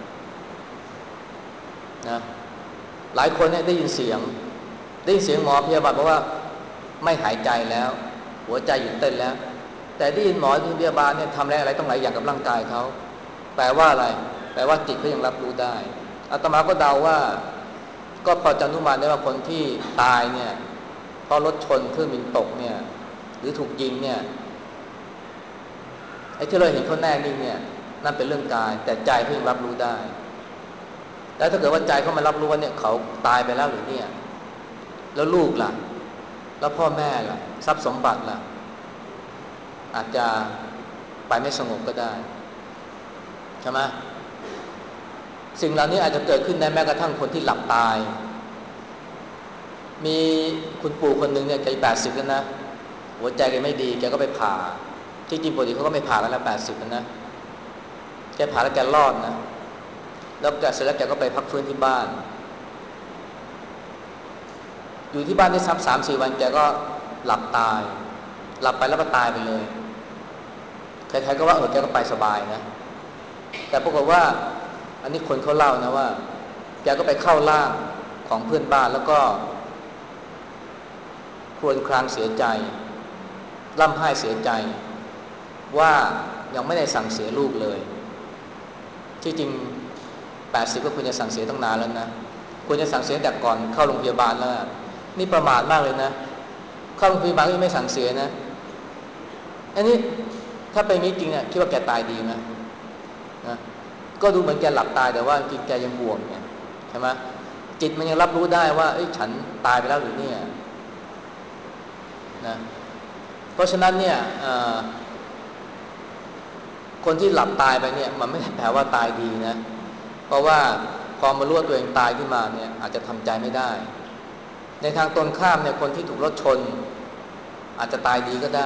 นะหลายคนเนี่ยได้ยินเสียงได้ยินเสียงหมอพยาบาลบอกว่าไม่หายใจแล้วหัวใจหยุดเต้นแล้วแต่ได้ยินหมอพยาบาลเนี่ยทำอะไรอะไรต้องหลายอย่างกับร่างกายเขาแปลว่าอะไรแปลว่าจิตเขายังรับรู้ได้อาตมาก็เดาว่าก็พอจะอนุมานได้ว่าคนที่ตายเนี่ยเพราะรถชนเครื่องบินตกเนี่ยหรือถูกยิงเนี่ยไอ้ที่เราเห็นเขาแน่นิ่งเนี่ยนั่นเป็นเรื่องกายแต่ใจเขายังรับรู้ได้แล้วถ้าเกิดว่าใจเขามารับรู้ว่าเนี่ยเขาตายไปแล้วหรือเนี่ยแล้วลูกล่ะแล้วพ่อแม่ล่ะทรัพย์สมบัติล่ะอาจจะไปไม่สงบก็ได้ใช่ไหมสิ่งเหล่านี้อาจจะเกิดขึ้นได้แม้กระทั่งคนที่หลับตายมีคุณปู่คนหนึ่งเนี่ยแกแปดสิบแล้วนะหัวใจแกไม่ดีแกก็ไปผ่าที่จริงปกติเขาก็ไม่ผ่ากันแล้วแปดสิบแล้วนะแกผ่าแล้วแกรอดนะแล้วแกเสร็จแล้วแกก็ไปพักฟื้นที่บ้านอยู่ที่บ้านได้สักสามสี่วันแกก็หลับตายหลับไปแล้วก็ตายไปเลยใครๆก็ว่าเออแกก็ไปสบายนะแต่ปรากฏว่าอันนี้คนเขาเล่านะว่าแกก็ไปเข้าร่างของเพื่อนบ้านแล้วก็ครวญครางเสียใจร่ำไห้เสียใจว่ายังไม่ได้สั่งเสียลูกเลยที่จริงแปดสิบก็ควรจะสั่งเสียตั้งนานแล้วนะควรจะสั่งเสียแต่ก่อนเข้าโรงพยาบาลแล้วนี่ประมาทมากเลยนะเข้าโรงพยาบาลก็ไม่สั่งเสียนะอันนี้ถ้าเป็นนี้จริงเนี่ยคิดว่าแกตายดีไหมนะก็ดูเหมือนแกหลับตายแต่ว่าจริงแกยังบวมเนี่ยใช่ไหมจิตมันยังรับรู้ได้ว่าเอ้ยฉันตายไปแล้วหรือเนี่ยนะเพราะฉะนั้นเนี่ยคนที่หลับตายไปเนี่ยมันไม่ได้แปลว่าตายดีนะเพราะว่าพอมารู้ว่าตัวเองตายขึ้นมาเนี่ยอาจจะทำใจไม่ได้ในทางตรงข้ามเนี่ยคนที่ถูกรถชนอาจจะตายดีก็ได้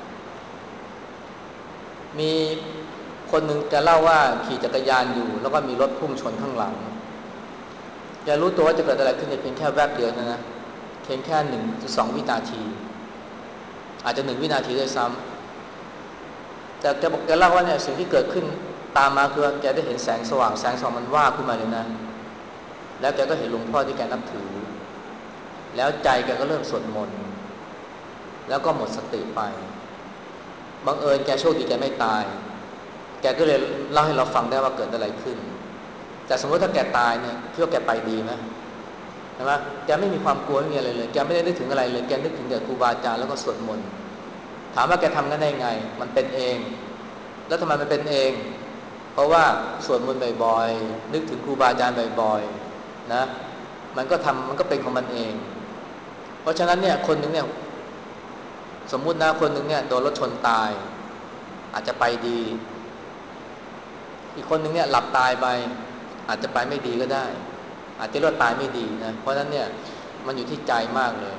มีคนหนึ่งแกเล่าว่าขี่จักรยานอยู่แล้วก็มีรถพุ่งชนข้างหลังแกรู้ตัวว่าจะเกิดอะไรขึ้นในเพียงแค่แวบเดียวนะนะเพียงแค่หนึ่งหรือสองวินาทีอาจจะหนึ่งวินาทีด้วยซ้ำแต่แกบอกแกเล่าว่าเนี่ยสิ่งที่เกิดขึ้นตามมาคือแกได้เห็นแสงสว่างแสงสว่างมันว่าขึ้นมาเลยนะแล้วแกก็เห็นหลวงพ่อที่แกนับถือแล้วใจแกก็เริ่มสวดมนต์แล้วก็หมดสติไปบังเอิญแกโชคดีแกไม่ตายแกก็เลยเล่าให้เราฟังได้ว่าเกิดอะไรขึ้นแต่สมมติถ้าแกตายเนี่ยคิดว่าแกไปดีไหมใช่ไหมแกไม่มีความกลัวไม่มีอะไรเลยแกไม่ได้นึกถึงอะไรเลยแกนึกถึงแต่ครูบาอาจารย์แล้วก็สวดมนต์ถามว่าแกทำกันได้ไงมันเป็นเองแล้วทำไมมันเป็นเองเพราะว่าสวดมนต์บ่อยๆนึกถึงครูบาอาจารย์บ่อยๆนะมันก็ทำมันก็เป็นของมันเองเพราะฉะนั้นเนี่ยคนหนึ่งเนี่ยสมมุตินะคนหนึ่งเนี่ยโดนรถชนตายอาจจะไปดีอีกคนหนึ่งเนี่ยหลับตายไปอาจจะไปไม่ดีก็ได้อาจจะรอดตายไม่ดีนะเพราะฉะนั้นเนี่ยมันอยู่ที่ใจมากเลย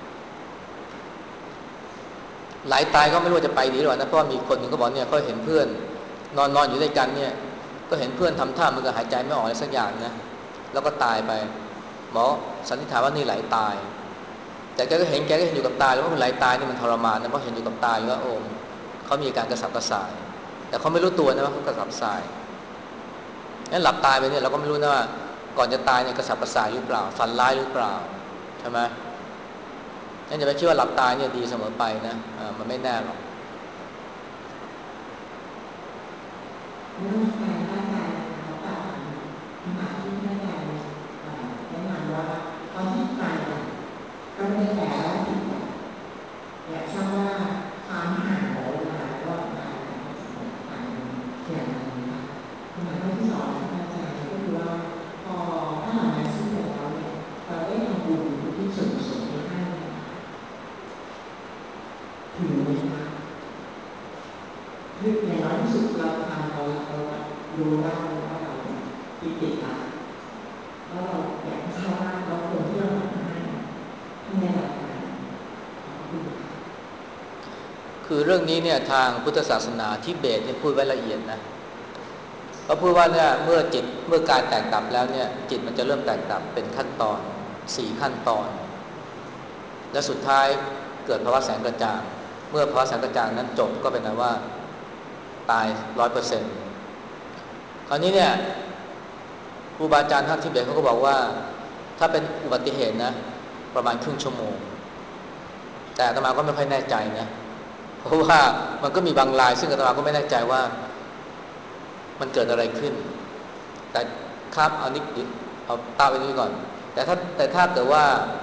หลายตายก็ไม่รู้จะไปดีหรือเปล่านะเพราะมีคนหนึ่งก็บอกเนี่ยเขาเห็นเพื่อนนอนนอนอยู่ด้วยกันเนี่ยก็เห็นเพื่อนทำท่ามันก็หายใจไม่ออกอะไรสักอย่างนะแล้วก็ตายไปหมอสันนิษฐานว่านี่ไหลตายแต่แกก็เห็นแกก็เห็นอยู่กับตาแล้วว่าไหลตายนี่มันทรมานนะเพราะเห็นอยู่กับตาว่าโอ้เขามีการกระสับกระส่ายแต่เขาไม่รู้ตัวนะว่าเขากระสับกระส่ายงั้นหลับตายไปเนี่ยเราก็ไม่รู้นะว่าก่อนจะตายเนี่ยกระสับกระส่ายหรือเปล่าฝันร้ายหรือเปล่าใช่ไหมงั้นอย่าไปคิดว่าหลับตายเนี่ยดีเสมอไปนะอ่ามันไม่แน่หรอกเรื่องการร่างกายนะคะกับคำถามที่ท่านอาจารย์แนะนำว่าตอนที่ตายก็ไม่ได้แปลว่าจิตอยากทราบว่าความห่างระยะเวลาระหว่างการตายกับสมัยตายถึงไหมคะคือในน้อยที่สุดเราทำเราเรารู้ได้ว่าเราคิดผิดละแล้วเราอยากให้ชาวบ้านเราคนที่เราทำให้ทำในแบบไหนคือเรื่องนี้เนี่ยทางพุทธศาสนาทิเบตเนี่ยพูดไว้ละเอียดนะเขาพูดว่าเนี่ยเมื่อจิตเมื่อการแตกดับแล้วเนี่ยจิตมันจะเริ่มแตกดับเป็นขั้นตอนสี่ขั้นตอนและสุดท้ายเกิดภาวะแสงกระจ่างเมื่อภาวะแสงกระจ่างนั้นจบก็เป็นนั้นว่าตาย ร้อยเปอร์เซ็นต์ คราวนี้เนี่ยครูบาอาจารย์ท่านทิเบตเขาก็บอกว่าถ้าเป็นอุบัติเหตุนะประมาณครึ่งชั่วโมงแต่อาตมาก็ไม่ค่อยแน่ใจนะเพราะว่ามันก็มีบางรายซึ่งอาตมาก็ไม่แน่ใจว่ามันเกิดอะไรขึ้นแต่ครับเอานิดเอาตาไปนี้ก่อนแต่ถ้าแต่ถ้าเกิดว่า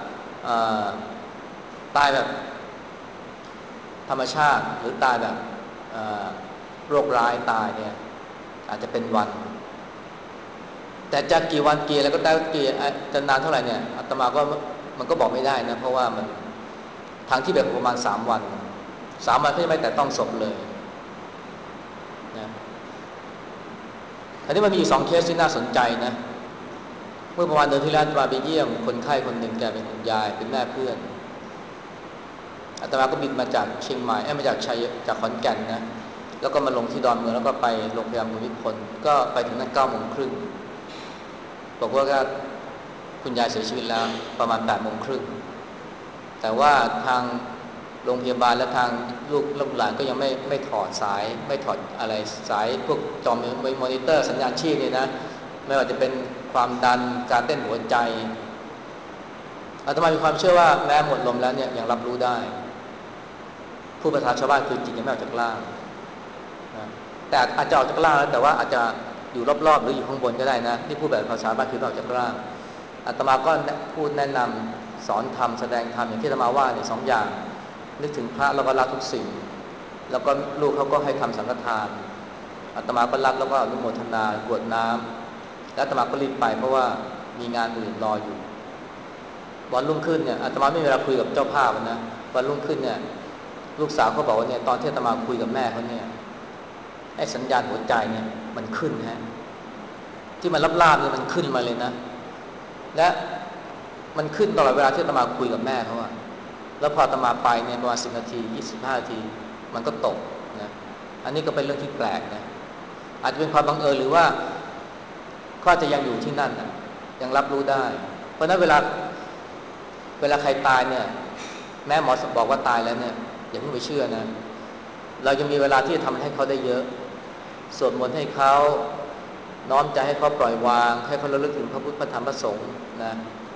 ตายแบบธรรมชาติหรือตายแบบโรคร้ายตายเนี่ยอาจจะเป็นวันแต่จะกี่วันกี่แล้วก็ได้กี่จะนานเท่าไหร่เนี่ยอาตมาก็มันก็บอกไม่ได้นะเพราะว่ามันทางที่แบบประมาณสามวันสามวันก็จะไม่แต่ต้องศพเลยนะอันนี้มันมีอยู่สองเคสที่น่าสนใจนะเมื่อประมาณเดือนที่แล้วอาตมาไปเยี่ยมคนไข้คนหนึ่งแกเป็นคุณยายเป็นแม่เพื่อนอาตมาก็บินมาจากเชียงใหม่เอ้ยมาจากชัยจากขอนแก่นนะแล้วก็มาลงที่ดอนเมืองแล้วก็ไปโรงพยาบาลภูมิพลก็ไปถึงนั่นเก้าโมงครึ่งบอกว่าก็คุณยายเสียชีวิตแล้วประมาณแปดโมงครึ่งแต่ว่าทางโรงพยาบาลและทางลูกลูกหลานก็ยังไม่ไม่ถอดสายไม่ถอดอะไรสายพวกจอมอนิเตอร์สัญญาณชีพนี่นะไม่ว่าจะเป็นความดันการเต้นหัวใจอาตมามีความเชื่อว่าแม้หมดลมแล้วเนี่ยยังรับรู้ได้ผู้ประทานชาวบ้านคือจิตยังไม่ออกจากร่างนะแต่อาจจะออกจากร่างแล้วแต่ว่าอาจจะอยู่รอบๆหรืออยู่ข้างบนก็ได้นะที่พูดแบบภาษาบ้านคือออกจากร่างอาตมาก็พูดแนะนำสอนธรรมแสดงธรรมอย่างที่อาตมาว่าเนี่ยสองอย่างนึกถึงพระแล้วก็ละทุกสิ่งแล้วก็ลูกเขาก็ให้ทำสังฆทานอาตมาก็รับแล้วก็อนุโมทนากรวดน้ำแล้วอาตมาก็รีบไปเพราะว่ามีงานอื่นรออยู่วันรุ่งขึ้นเนี่ยอาตมาไม่มีเวลาคุยกับเจ้าภาพนะวันรุ่งขึ้นเนี่ยลูกสาวเขาบอกว่าเนี่ยตอนที่อาตมาคุยกับแม่เขาเนี่ยไอ้สัญญาณหัวใจเนี่ยมันขึ้นฮะที่มันลาบๆเนี่ยมันขึ้นมาเลยนะและมันขึ้นตลอดเวลาที่อาตมาคุยกับแม่เขาอะแล้วพออาตมาไปเนี่ยประมาณสิบนาทียี่สิบห้านาทีมันก็ตกนะอันนี้ก็เป็นเรื่องที่แปลกนะอาจจะเป็นความบังเอิญหรือว่าเขาจะยังอยู่ที่นั่นนะยังรับรู้ได้เพราะนั้นเวลาเวลาใครตายเนี่ยแม่หมอบอกว่าตายแล้วเนี่ยอย่าเพิ่งไปเชื่อนะเรายังมีเวลาที่จะทำให้เขาได้เยอะสวดมนต์ให้เขาน้อมใจให้เขาปล่อยวางให้เขาระลึกถึงพระพุทธพระธรรมพระสงฆ์นะ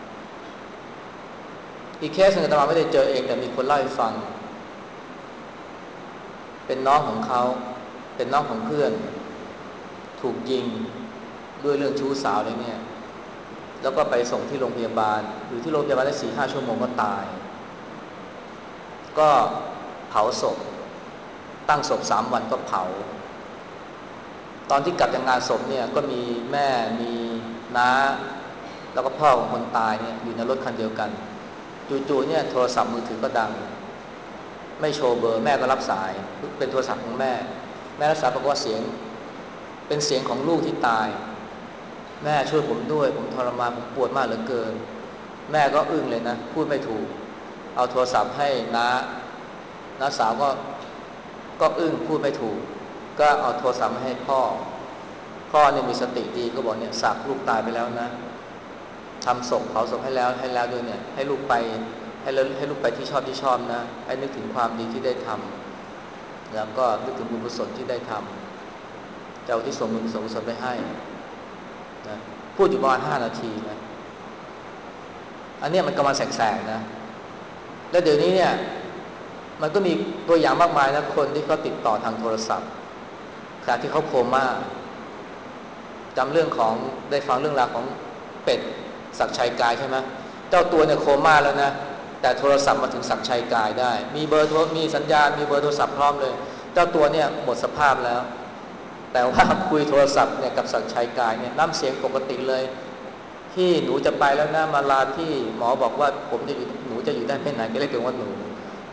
อีกเคสหนึ่งอาตมาไม่ได้เจอเองแต่มีคนเล่าให้ฟังเป็นน้องของเขาเป็นน้องของเพื่อนถูกยิงด้วยเรื่องชู้สาวอะไรเนี่ยแล้วก็ไปส่งที่โรงพยาบาลอยู่ที่โรงพยาบาลได้สี่ห้าชั่วโมงก็ตายก็เผาศพตั้งศพสามวันก็เผาตอนที่กลับจากงานศพเนี่ยก็มีแม่มีน้าแล้วก็พ่อของคนตายเนี่ยอยู่ในรถคันเดียวกันจู่ๆเนี่ยโทรศัพท์มือถือก็ดังไม่โชว์เบอร์แม่ก็รับสายเป็นโทรศัพท์ของแม่แม่รับสายบอกว่าเสียงเป็นเสียงของลูกที่ตายแม่ช่วยผมด้วยผมทรมานผมปวดมากเหลือเกินแม่ก็อึ้งเลยนะพูดไม่ถูกเอาโทรศัพท์ให้น้าน้าสาวก็ก็อึ้งพูดไม่ถูกก็เอาโทรศัพท์มาให้พ่อพ่อเนี่ยมีสติดีก็บอกเนี่ยสักลูกตายไปแล้วนะทำศพเผาศพให้แล้วให้แล้วด้วยเนี่ยให้ลูกไปให้ให้ลูกไปที่ชอบที่ชอบนะให้นึกถึงความดีที่ได้ทำแล้วก็นึกถึงบุญกุศลที่ได้ทำจะเอาที่ส่งบุญกุศลไปให้นะพูดอยู่ประมาณห้านาทีนะอันนี้มันกำลังแสกๆนะแล้วเดี๋ยวนี้เนี่ยมันก็มีตัวอย่างมากมายนะคนที่เขาติดต่อทางโทรศัพท์ขณะที่เขาโคม่าจำเรื่องของได้ฟังเรื่องราวของเป็ดศักดิ์ชัยกายใช่ไหมเจ้าตัวเนี่ยโคม่าแล้วนะแต่โทรศัพท์มาถึงศักดิ์ชัยกายได้มีเบอร์โทรมีสัญญาณมีเบอร์โทรศัพท์พร้อมเลยเจ้าตัวเนี่ยหมดสภาพแล้วแต่ว่าคุยโทรศัพท์เนี่ยกับศักดิ์ชัยกายเนี่ยน้ำเสียงปกติเลยที่หนูจะไปแล้วนะมาลาที่หมอบอกว่าผมจะอยู่หนูจะอยู่ได้ไม่นานก็เลยถึงว่าหนู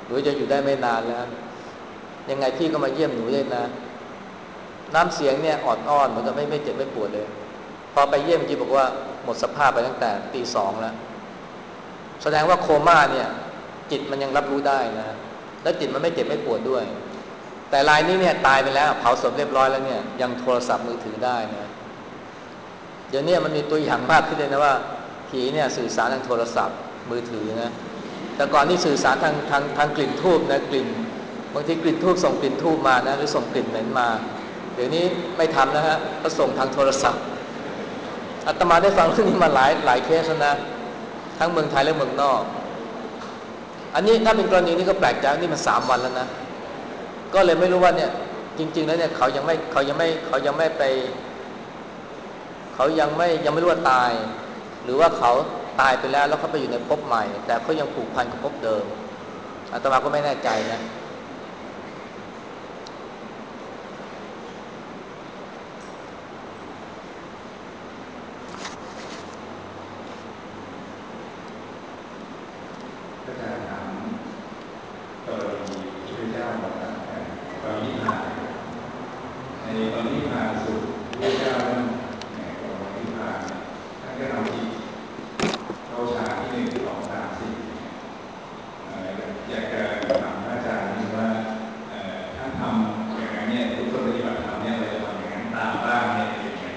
หนูจะอยู่ได้ไม่นานแล้วยังไงพี่ก็มาเยี่ยมหนูเลยนะน้ำเสียงเนี่ยอ่อนอ้อนเหมือนกับไม่ไม่เจ็บไม่ปวดเลยพอไปเยี่ยมจีบอกว่าหมดสภาพไปตั้งแต่ตีสองแล้วแสดงว่าโคม่าเนี่ยจิตมันยังรับรู้ได้นะแล้วจิตมันไม่เจ็บไม่ปวดด้วยแต่รายนี้เนี่ยตายไปแล้วเผาศพเรียบร้อยแล้วเนี่ยยังโทรศัพท์มือถือได้นะเดี๋ยวนี้มันมีตัวอย่างมากขึ้นเลยนะว่าผีเนี่ยสื่อสารทางโทรศัพท์มือถือนะแต่ก่อนที่สื่อสารทางทางทางกลิ่นทูบนะกลิ่นบางทีกลิ่นทูบส่งกลิ่นทูบมานะหรือส่งกลิ่นเหม็นมาเดี๋ยวนี้ไม่ทำนะฮะก็ส่งทางโทรศัพท์อาตมาได้ฟังเรื่องนี้มาหลายหลายเคสนะทั้งเมืองไทยและเมืองนอกอันนี้ถ้าเป็นกรณีนี้ก็แปลกใจนี่มันสามวันแล้วนะก็เลยไม่รู้ว่าเนี่ยจริงๆแล้วเนี่ยเขายังไม่เขายังไม่เขายังไม่ไปเขายังไม่ยังไม่รู้ว่าตายหรือว่าเขาตายไปแล้วแล้วเขาไปอยู่ในภพใหม่แต่เขายังผูกพันกับภพเดิมอาตมาก็ไม่แน่ใจนะก็จะถามกรณีที่พระเจ้าบอกกันตอนนี้ผ่านในตอนนี้ผ่านสุดพระเจ้าเริ่มในกรณีผ่านท่านก็ทำจิตเข้าฌานที่หนึ่งสองสามสี่อยากจะถามอาจารย์ว่าถ้าทำอย่างนั้นเนี่ยทุกคนปฏิบัติธรรมเนี่ยเราจะทำอย่างนั้นตามบ้างเนี่ยเป็นยังไง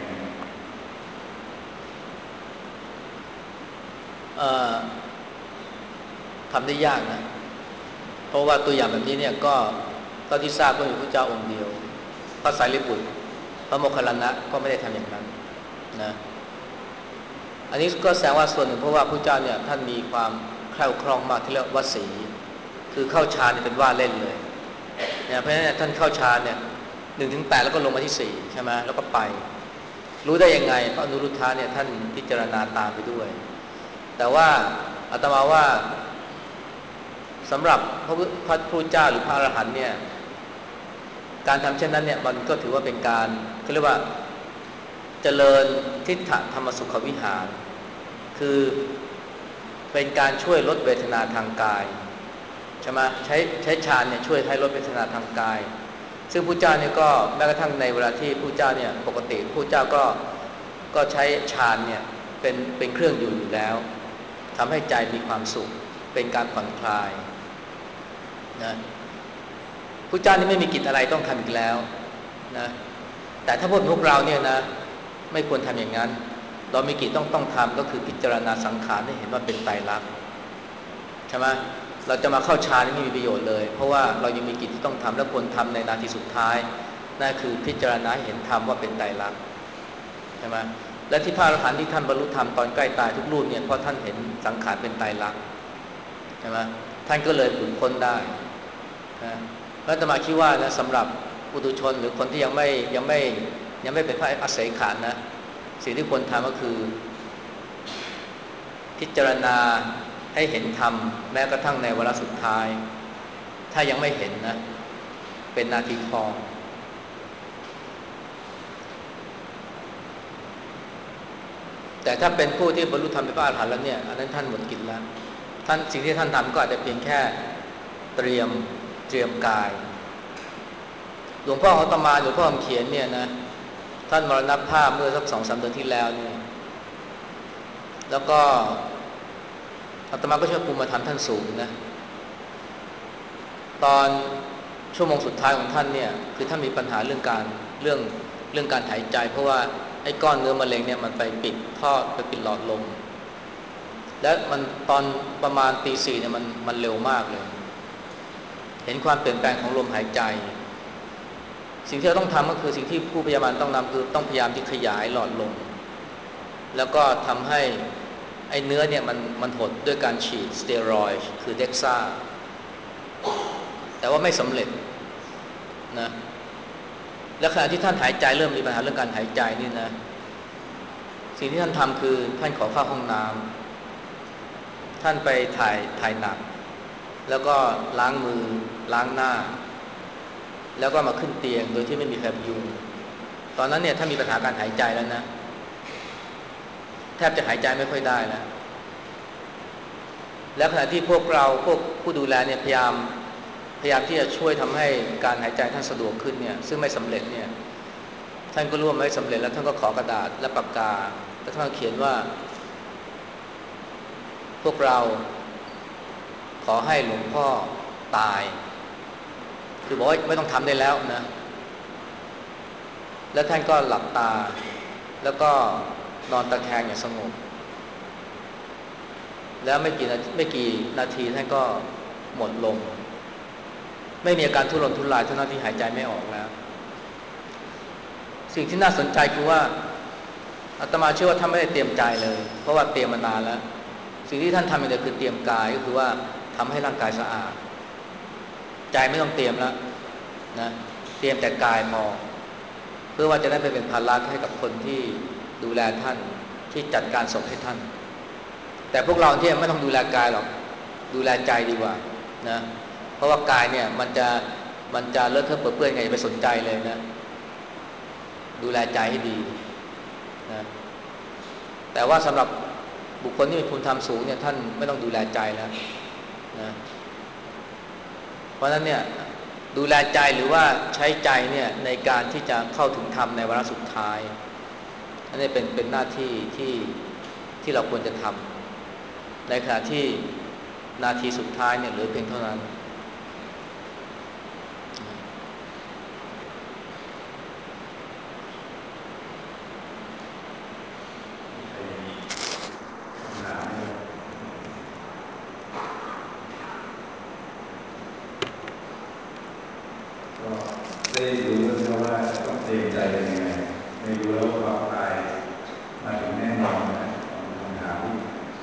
ทำได้ยากนะเพราะว่าตัวอย่างแบบนี้เนี่ยก็เท่าที่ทราบก็มีพระเจ้าองค์เดียวพระสารีบุตรพระโมคคัลลานะก็ไม่ได้ทำอย่างนั้นนะอันนี้ก็แสดงว่าส่วนหนึ่งเพราะว่าพระเจ้าเนี่ยท่านมีความแคล่วคล่องมากที่เรียกว่าสีคือเข้าฌานเป็นว่าเล่นเลยเนี่ยเพราะฉะนั้นท่านเข้าฌานเนี่ยหนึ่งถึงแปดแล้วก็ลงมาที่สี่ใช่ไหมแล้วก็ไปรู้ได้ยังไงเพราะอนุรุทธะเนี่ยท่านพิจารณาตามไปด้วยแต่ว่าอาตมาว่าสำหรับพระพุทธเจ้าหรือพระอรหันต์เนี่ยการทำเช่นนั้นเนี่ยมันก็ถือว่าเป็นการเขาเรียกว่าเจริญทิฏฐธรรมสุขวิหารคือเป็นการช่วยลดเวทนาทางกายใช่ไหมใช้ใช้ฌานเนี่ยช่วยให้ลดเวทนาทางกายซึ่งพุทธเจ้าเนี่ยก็แม้กระทั่งในเวลาที่พุทธเจ้าเนี่ยปกติพุทธเจ้าก็ก็ใช้ฌานเนี่ยเป็นเป็นเครื่องอยู่อยู่แล้วทำให้ใจมีความสุขเป็นการผ่อนคลายนะพุทธเจ้านี่ไม่มีกิจอะไรต้องทำอีกแล้วนะแต่ถ้าพวกพวกเราเนี่ยนะไม่ควรทำอย่างนั้นเรามีกิจต้องต้องทำก็คือพิจารณาสังขารให้เห็นว่าเป็นไตรลักษณ์ใช่ไหมเราจะมาเข้าฌานไม่มีประโยชน์เลยเพราะว่าเรายังมีกิจที่ต้องทำและควรทำในนาทีสุดท้ายนั่นคือพิจารณาเห็นธรรมว่าเป็นไตรลักษณ์ใช่ไหมและที่พระอรหันต์ที่ท่านบรรลุธรรมตอนใกล้ตายทุกรูปเนี่ยเพราะท่านเห็นสังขารเป็นไตรลักษณ์ใช่ไหมท่านก็เลยหลุดพ้นได้นะแล้วอาตมาคิดว่านะสำหรับปุถุชนหรือคนที่ยังไม่ยังไม่ยังไม่เป็นพระอสัยขานนะสิ่งที่ควรทำก็คือพิจารณาให้เห็นธรรมแม้กระทั่งในวาระสุดท้ายถ้ายังไม่เห็นนะเป็นนาทีทองแต่ถ้าเป็นผู้ที่บรรลุธรรมเป็นพระอรหันต์แล้วเนี่ยอันนั้นท่านหมดกิจแล้วท่านสิ่งที่ท่านทำก็อาจจะเพียงแค่เตรียมเตรียมกายหลวงพ่ออาตมาหลวงพ่อคำเขียนเนี่ยนะท่านมรณภาพเมื่อสักสองสามเดือนที่แล้วเนี่ยแล้วก็อาตมาก็ช่วยภูมิธรรมท่านสูงนะตอนชั่วโมงสุดท้ายของท่านเนี่ยคือท่านมีปัญหาเรื่องการเรื่องเรื่องการหายใจเพราะว่าไอ้ก้อนเนื้อมะเร็งเนี่ยมันไปปิดท่อไปปิดหลอดลมและมันตอนประมาณตีสี่เนี่ยมันมันเร็วมากเลยเห็นความเปลี่ยนแปลงของลมหายใจสิ่งที่เราต้องทำก็คือสิ่งที่ผู้พยาบาลต้องนำคือต้องพยายามที่ขยายหลอดลมแล้วก็ทำให้ไอ้เนื้อเนี่ยมันมันหดด้วยการฉีดสเตียรอยด์คือเด็กซ่าแต่ว่าไม่สำเร็จนะและขณะที่ท่านหายใจเริ่มมีปัญหาเรื่องการหายใจนี่นะสิ่งที่ท่านทำคือท่านขอเข้าห้องน้ำท่านไปถ่ายถ่ายหนักแล้วก็ล้างมือล้างหน้าแล้วก็มาขึ้นเตียงโดยที่ไม่มีใครพยุงตอนนั้นเนี่ยถ้ามีปัญหาการหายใจแล้วนะแทบจะหายใจไม่ค่อยได้แล้วและขณะที่พวกเราพวกผู้ดูแลเนี่ยพยายามพยายามที่จะช่วยทำให้การหายใจท่านสะดวกขึ้นเนี่ยซึ่งไม่สำเร็จเนี่ยท่านก็ร่วมไม่สำเร็จแล้วท่านก็ขอกระดาษและปากกาแล้วท่านเขียนว่าพวกเราขอให้หลวงพ่อตายคือบอกว่าไม่ต้องทำได้แล้วนะแล้วท่านก็หลับตาแล้วก็นอนตะแคงอย่างสงบแล้วไม่กี่ไม่กี่นาทีท่านก็หมดลมไม่มีอาการทุรนทุรายเท่านั้นที่หายใจไม่ออกแล้วสิ่งที่น่าสนใจคือว่าอาตมาเชื่อว่าท่านไม่ได้เตรียมใจเลยเพราะว่าเตรียมมานานแล้วสิ่งที่ท่านทำอย่างเดียวคือเตรียมกายก็คือว่าทำให้ร่างกายสะอาดใจไม่ต้องเตรียมแล้วนะเตรียมแต่กายพอเพื่อว่าจะได้ไปเป็นภาระให้กับคนที่ดูแลท่านที่จัดการศพให้ท่านแต่พวกเราที่ไม่ต้องดูแลกายหรอกดูแลใจดีกว่านะเพราะว่ากายเนี่ยมันจะมันจะเลอะเทอะเปื้อนไงอย่าไปสนใจเลยนะดูแลใจให้ดีนะแต่ว่าสำหรับบุคคลที่มีคุณธรรมสูงเนี่ยท่านไม่ต้องดูแลใจแล้วนะเพราะฉะนั้นเนี่ยดูแลใจหรือว่าใช้ใจเนี่ยในการที่จะเข้าถึงธรรมในวาระสุดท้ายอันนี้เป็นเป็นหน้าที่ที่ที่เราควรจะทำในขณะที่นาทีสุดท้ายเนี่ยเหลือเพียงเท่านั้นได้รู้แล้วว่าต้องเตรียมใจยังไงไม่รู้แล้วว่าความตายมาถึงแน่นอนนะคำถามที่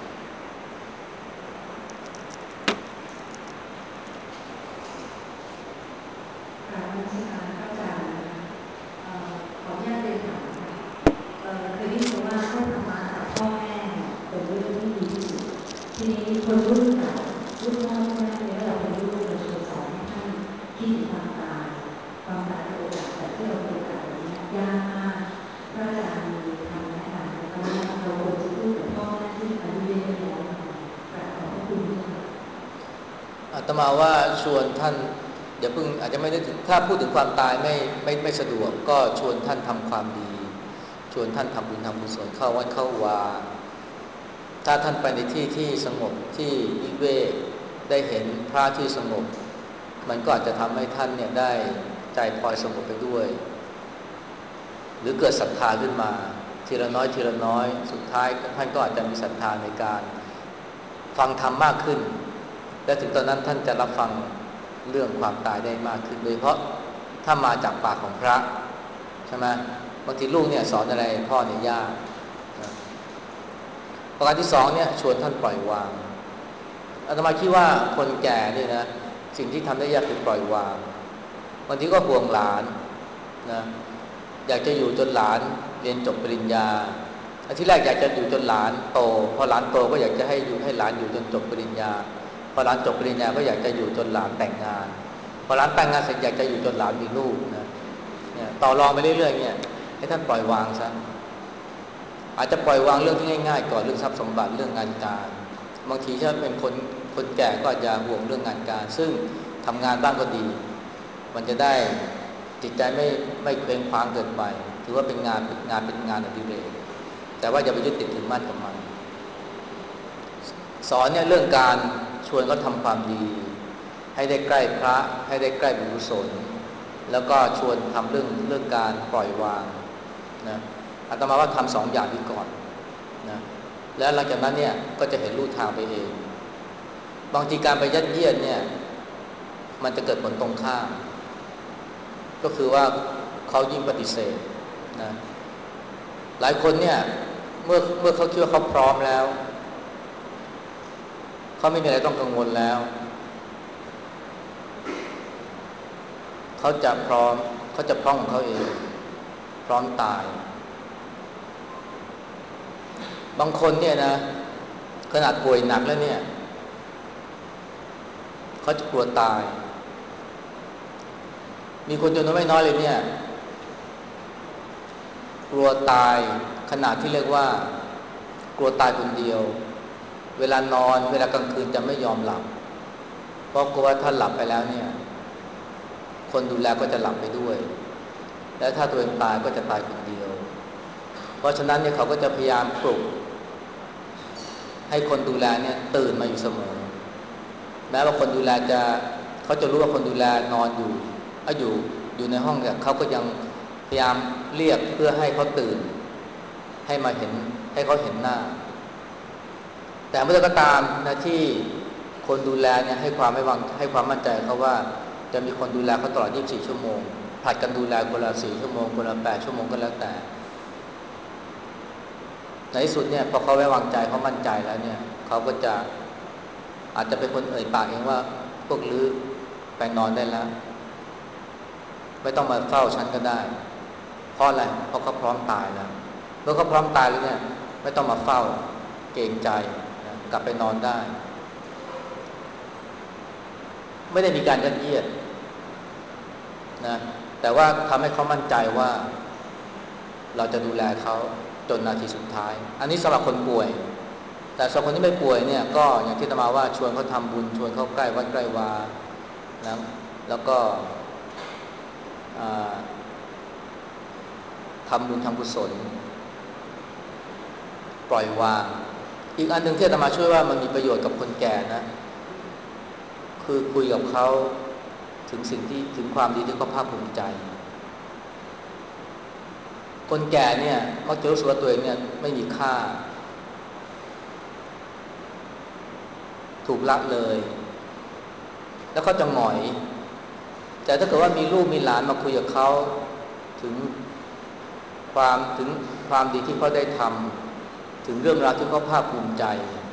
การรัชการพระอาจารย์ขออนุญาตเรียนถามค่ะเคยได้ยินว่าให้ธรรมะกับพ่อแม่เป็นเรื่องที่ดีที่สุดทีนี้คนรุ่นเก่ารุ่นพ่อรุ่นแม่เนี่ยเราเป็นลูกเราช่วยสอนให้ท่านคิดถึงความตายความตายเป็นโอกาสแต่ที่เราเป็นโอกาสแบบนี้ยากมากพระอาจารย์มีคำแนะนำนะคะว่าเราควรจะพูดกับพ่อแม่ที่อายุเยอะแล้วกราบขอบพระคุณด้วยค่ะอาตมาว่าชวนท่านอย่าเพิ่งอาจจะไม่ได้ถ้าพูดถึงความตายไม่ไม่ไม่สะดวกก็ชวนท่านทำความดีชวนท่านทำบุญทำกุศลเข้าวัดเข้าวาถ้าท่านไปในที่ที่สงบที่วิเวกได้เห็นพระที่สงบมันก็อาจจะทำให้ท่านเนี่ยได้ใจพลอยสงบไปด้วยหรือเกิดศรัทธาขึ้นมาทีละน้อยทีละน้อยสุดท้ายท่านก็อาจจะมีศรัทธาในการฟังธรรมมากขึ้นและถึงตอนนั้นท่านจะรับฟังเรื่องความตายได้มากขึ้นโดยเพราะถ้ามาจากปากของพระใช่ไหมบางทีลูกเนี่ยสอนอะไรพ่อเนี่ยยากนะประการที่สองเนี่ยชวนท่านปล่อยวางอาตมาคิดว่าคนแก่เนี่ยนะสิ่งที่ทำได้ยากคือปล่อยวางบางทีก็ห่วงหลานนะอยากจะอยู่จนหลานเรียนจบปริญญาอันที่แรกอยากจะอยู่จนหลานโตพอหลานโตก็อยากจะให้อยู่ให้หลานอยู่จนจบปริญญาพอหลานจบปริญญาก็อยากจะอยู่จนหลานแต่งงานพอหลานแต่งงานเสร็จอยากจะอยู่จนหลานมีลูกนะเนี่ยต่อรองไปเรื่อยๆเนี่ยให้ท่านปล่อยวางซะอาจจะปล่อยวางเรื่องที่ง่ายๆก่อนเรื่องทรัพย์สมบัติเรื่องงานการบางทีถ้าเป็นคนคนแก่ก็อาจจะห่วงเรื่องงานการซึ่งทำงานบ้างก็ดีมันจะได้จิตใจไม่ไม่เคว้งคว้างเกินไปถือว่าเป็นงานงานเป็นงานอดิเรกแต่ว่าอย่าไปยึดติดถือมั่นกับมันสอนเนี่ยเรื่องการชวนเขาทำความดีให้ได้ใกล้พระให้ได้ใกล้บุญกุศลแล้วก็ชวนทำเรื่องเรื่องการปล่อยวางนะอาตมาว่าทำสองอย่างนี้ก่อนนะแล้วหลังจากนั้นเนี่ยก็จะเห็นลู่ทางไปเองบางทีการไปยัดเยียดเนี่ยมันจะเกิดผลตรงข้ามก็คือว่าเขายิ่งปฏิเสธนะหลายคนเนี่ยเมื่อเมื่อเขาคิดว่าเขาพร้อมแล้วเขาไม่มีอะไรต้องกังวลแล้วเขาจะพร้อมเขาจะพร้อมของเขาเองพร้อมตายบางคนเนี่ยนะขนาดป่วยหนักแล้วเนี่ยเขาจะกลัวตายมีคนจำนวนไม่น้อยเลยเนี่ยกลัวตายขนาดที่เรียกว่ากลัวตายคนเดียวเวลานอนเวลากลางคืนจะไม่ยอมหลับเพราะกลัวว่าถ้าหลับไปแล้วเนี่ยคนดูแลก็จะหลับไปด้วยและถ้าตัวเองตายก็จะตายคนเดียวเพราะฉะนั้นเนี่ยเขาก็จะพยายามปลุกให้คนดูแลเนี่ยตื่นมาอยู่เสมอแม้ว่าคนดูแลจะเขาจะรู้ว่าคนดูแลนอนอยู่เอาอยู่อยู่ในห้องเนี่ยเขาก็ยังพยายามเรียกเพื่อให้เขาตื่นให้มาเห็นให้เขาเห็นหน้าแต่เมื่อก็ตามนะที่คนดูแลเนี่ยให้ความไม่วางให้ความมั่นใจเขาว่าจะมีคนดูแลเขาตลอดยี่สิบสี่ชั่วโมงผัดกันดูแลคนละสี่ชั่วโมงคนละแปดชั่วโมงก็แล้วแต่ในที่สุดเนี่ยพอเขาไว้วางใจเขามั่นใจแล้วเนี่ยเขาก็จะอาจจะเป็นคนเอ่ยปากเองว่าพวกลือไปนอนได้แล้วไม่ต้องมาเฝ้าฉันก็ได้เพราะอะไรเพราะเขาพร้อมตายแล้วเมื่อเขาพร้อมตายแล้วเนี่ยไม่ต้องมาเฝ้าเกรงใจนะกลับไปนอนได้ไม่ได้มีการยัดเยียดนะแต่ว่าทำให้เขามั่นใจว่าเราจะดูแลเขาจนนาทีสุดท้ายอันนี้สำหรับคนป่วยแต่สำหรับคนที่ไม่ป่วยเนี่ยก็อย่างที่อาตมาว่าชวนเขาทำบุญชวนเขาใกล้วัดใกล้วานะแล้วก็ทำบุญทำกุศลปล่อยวางอีกอันหนึ่งที่อาตมาช่วยว่ามันมีประโยชน์กับคนแก่นะคือคุยกับเขาถึงสิ่งที่ถึงความดีที่เขาภาคภูมิใจคนแก่เนี่ยมักจะรู้สึกว่าตัวเองเนี่ยไม่มีค่าถูกละเลยแล้วเขาจะหงอยแต่ถ้าเกิดว่ามีลูกมีหลานมาคุยกับเขาถึงความถึงความดีที่เขาได้ทำถึงเรื่องราวที่เขาภาคภูมิใจ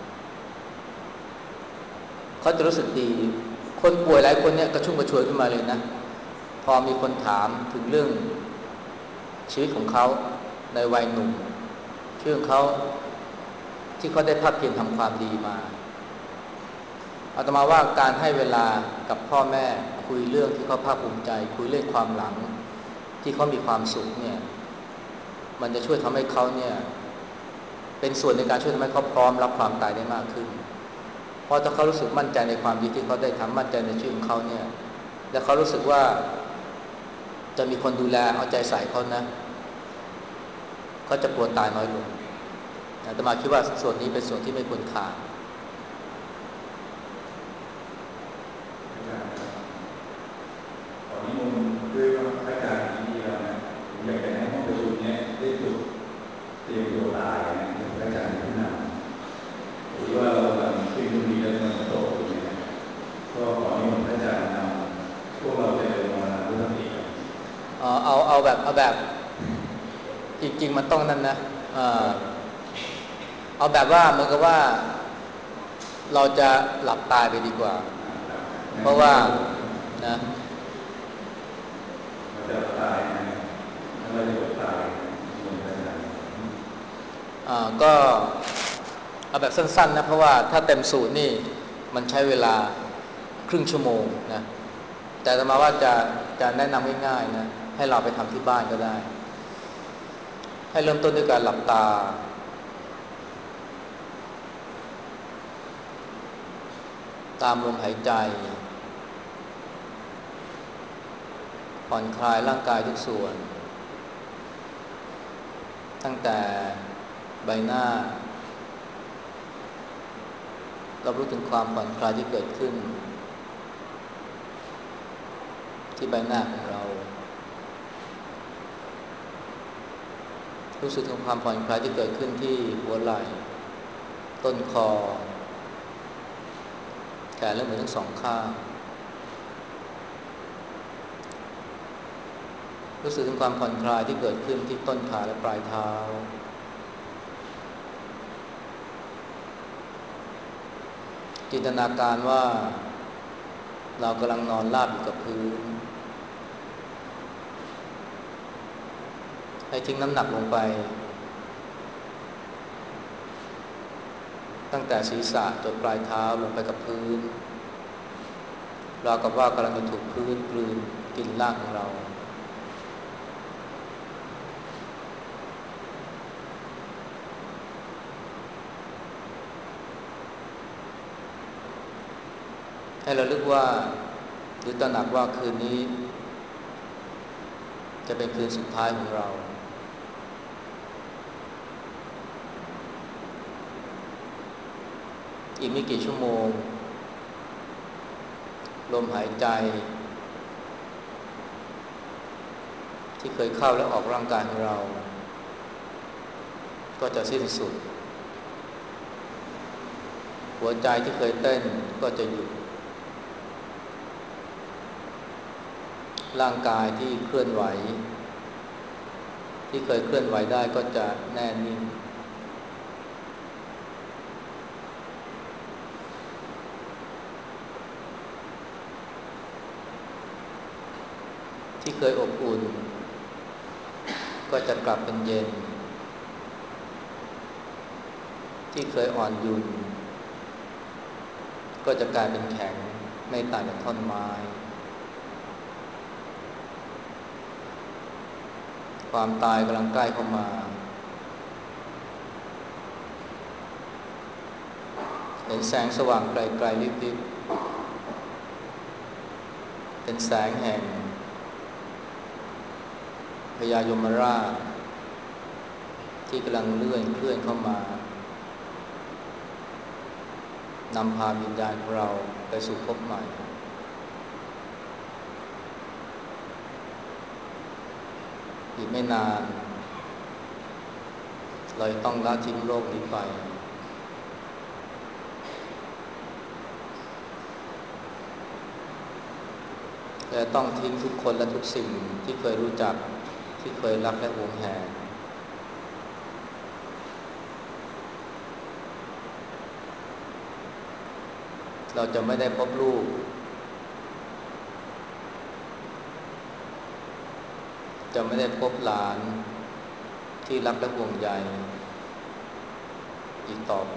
เขาจะรู้สึกดีคนป่วยหลายคนเนี่ยกระชุ่มกระชวยขึ้นมาเลยนะพอมีคนถามถึงเรื่องชีวิตของเขาในวัยหนุ่มเรื่องเขาที่เขาได้ภาคเพียรทำความดีมาอาตมาว่าการให้เวลากับพ่อแม่คุยเรื่องที่เขาภาคภูมิใจคุยเรื่องความหลังที่เขามีความสุขเนี่ยมันจะช่วยทำให้เขาเนี่ยเป็นส่วนในการช่วยทำให้เขาพร้อมรับความตายได้มากขึ้นเพราะถ้าเขารู้สึกมั่นใจในความดีที่เขาได้ทำมั่นใจในชีวิตของเขาเนี่ยและเขารู้สึกว่าจะมีคนดูแลเอาใจใส่เขานะเขาจะกลัวตายน้อยลงอาตมาคิดว่าส่วนนี้เป็นส่วนที่ไม่ควรขาดตอนนี้ผมด้วยว่าอาจารย์ที่เราเนี่ยผมอยากจะให้ห้องประชุมเนี่ยได้ฝึกเตรียมตัวตายนะอาจารย์ผู้นำหรือว่าเรากำลังขึ้นตรงนี้แล้วมันโตเนี่ยก็ขอให้อาจารย์นำพวกเราจะเดินมาด้วยสติอ๋อเอาเอาแบบเอาแบบจริงๆมันต้องนั่นนะเอาแบบว่าเหมือนกับว่าเราจะหลับตายไปดีกว่าเพราะว่านะเราจะตายนะเราจะตายเหมือนกันอ่าก็เอาแบบสั้นๆนะเพราะว่าถ้าเต็มสูตรนี่มันใช้เวลาครึ่งชั่วโมงนะแต่อาตมาว่าจะจะแนะนำง่ายๆนะให้เราไปทำที่บ้านก็ได้ให้เริ่มต้นด้วยการหลับตาตามลมหายใจผ่อนคลายร่างกายทุกส่วนตั้งแต่ใบหน้ารับรู้ถึงความผ่อนคลายที่เกิดขึ้นที่ใบหน้าของเรารู้สึกถึงความผ่อนคลายที่เกิดขึ้นที่หัวไหล่ต้นคอแขนและมือทั้งสองข้างรู้สึกถึงความผ่อนคลายที่เกิดขึ้นที่ต้นขาและปลายเท้าจินตนาการว่าเรากำลังนอนราบอยู่กับพื้นให้ทิ้งน้ำหนักลงไปตั้งแต่ศีรษะจนปลายเท้าลงไปกับพื้นราวกับว่ากำลังจะถูกพื้นกลืนกินร่างของเราให้เราลึกว่าหรือตระหนักว่าคืนนี้จะเป็นคืนสุดท้ายของเราอีกไม่กี่ชั่วโมงลมหายใจที่เคยเข้าและออกร่างกายของเราก็จะสิ้นสุดหัวใจที่เคยเต้นก็จะหยุดร่างกายที่เคลื่อนไหวที่เคยเคลื่อนไหวได้ก็จะแน่นิ่งที่เคยอบอุ่นก็จะกลับเป็นเย็นที่เคยอ่อนโยนก็จะกลายเป็นแข็งไม่ต่างจากท่อนไม้ความตายกำลังใกล้เข้ามาเห็นแสงสว่างไกลๆลิบๆเป็นแสงแห่งพญายมราชที่กำลังเลื่อนเคลื่อนเข้ามานำพาวิญญาณของเราไปสู่ภพใหม่อีกไม่นานเราจะต้องละทิ้งโลกนี้ไปและต้องทิ้งทุกคนและทุกสิ่งที่เคยรู้จักที่เคยรักและหวงแหนเราจะไม่ได้พบลูกจะไม่ได้พบหลานที่รักและห่วงใยอีกต่อไป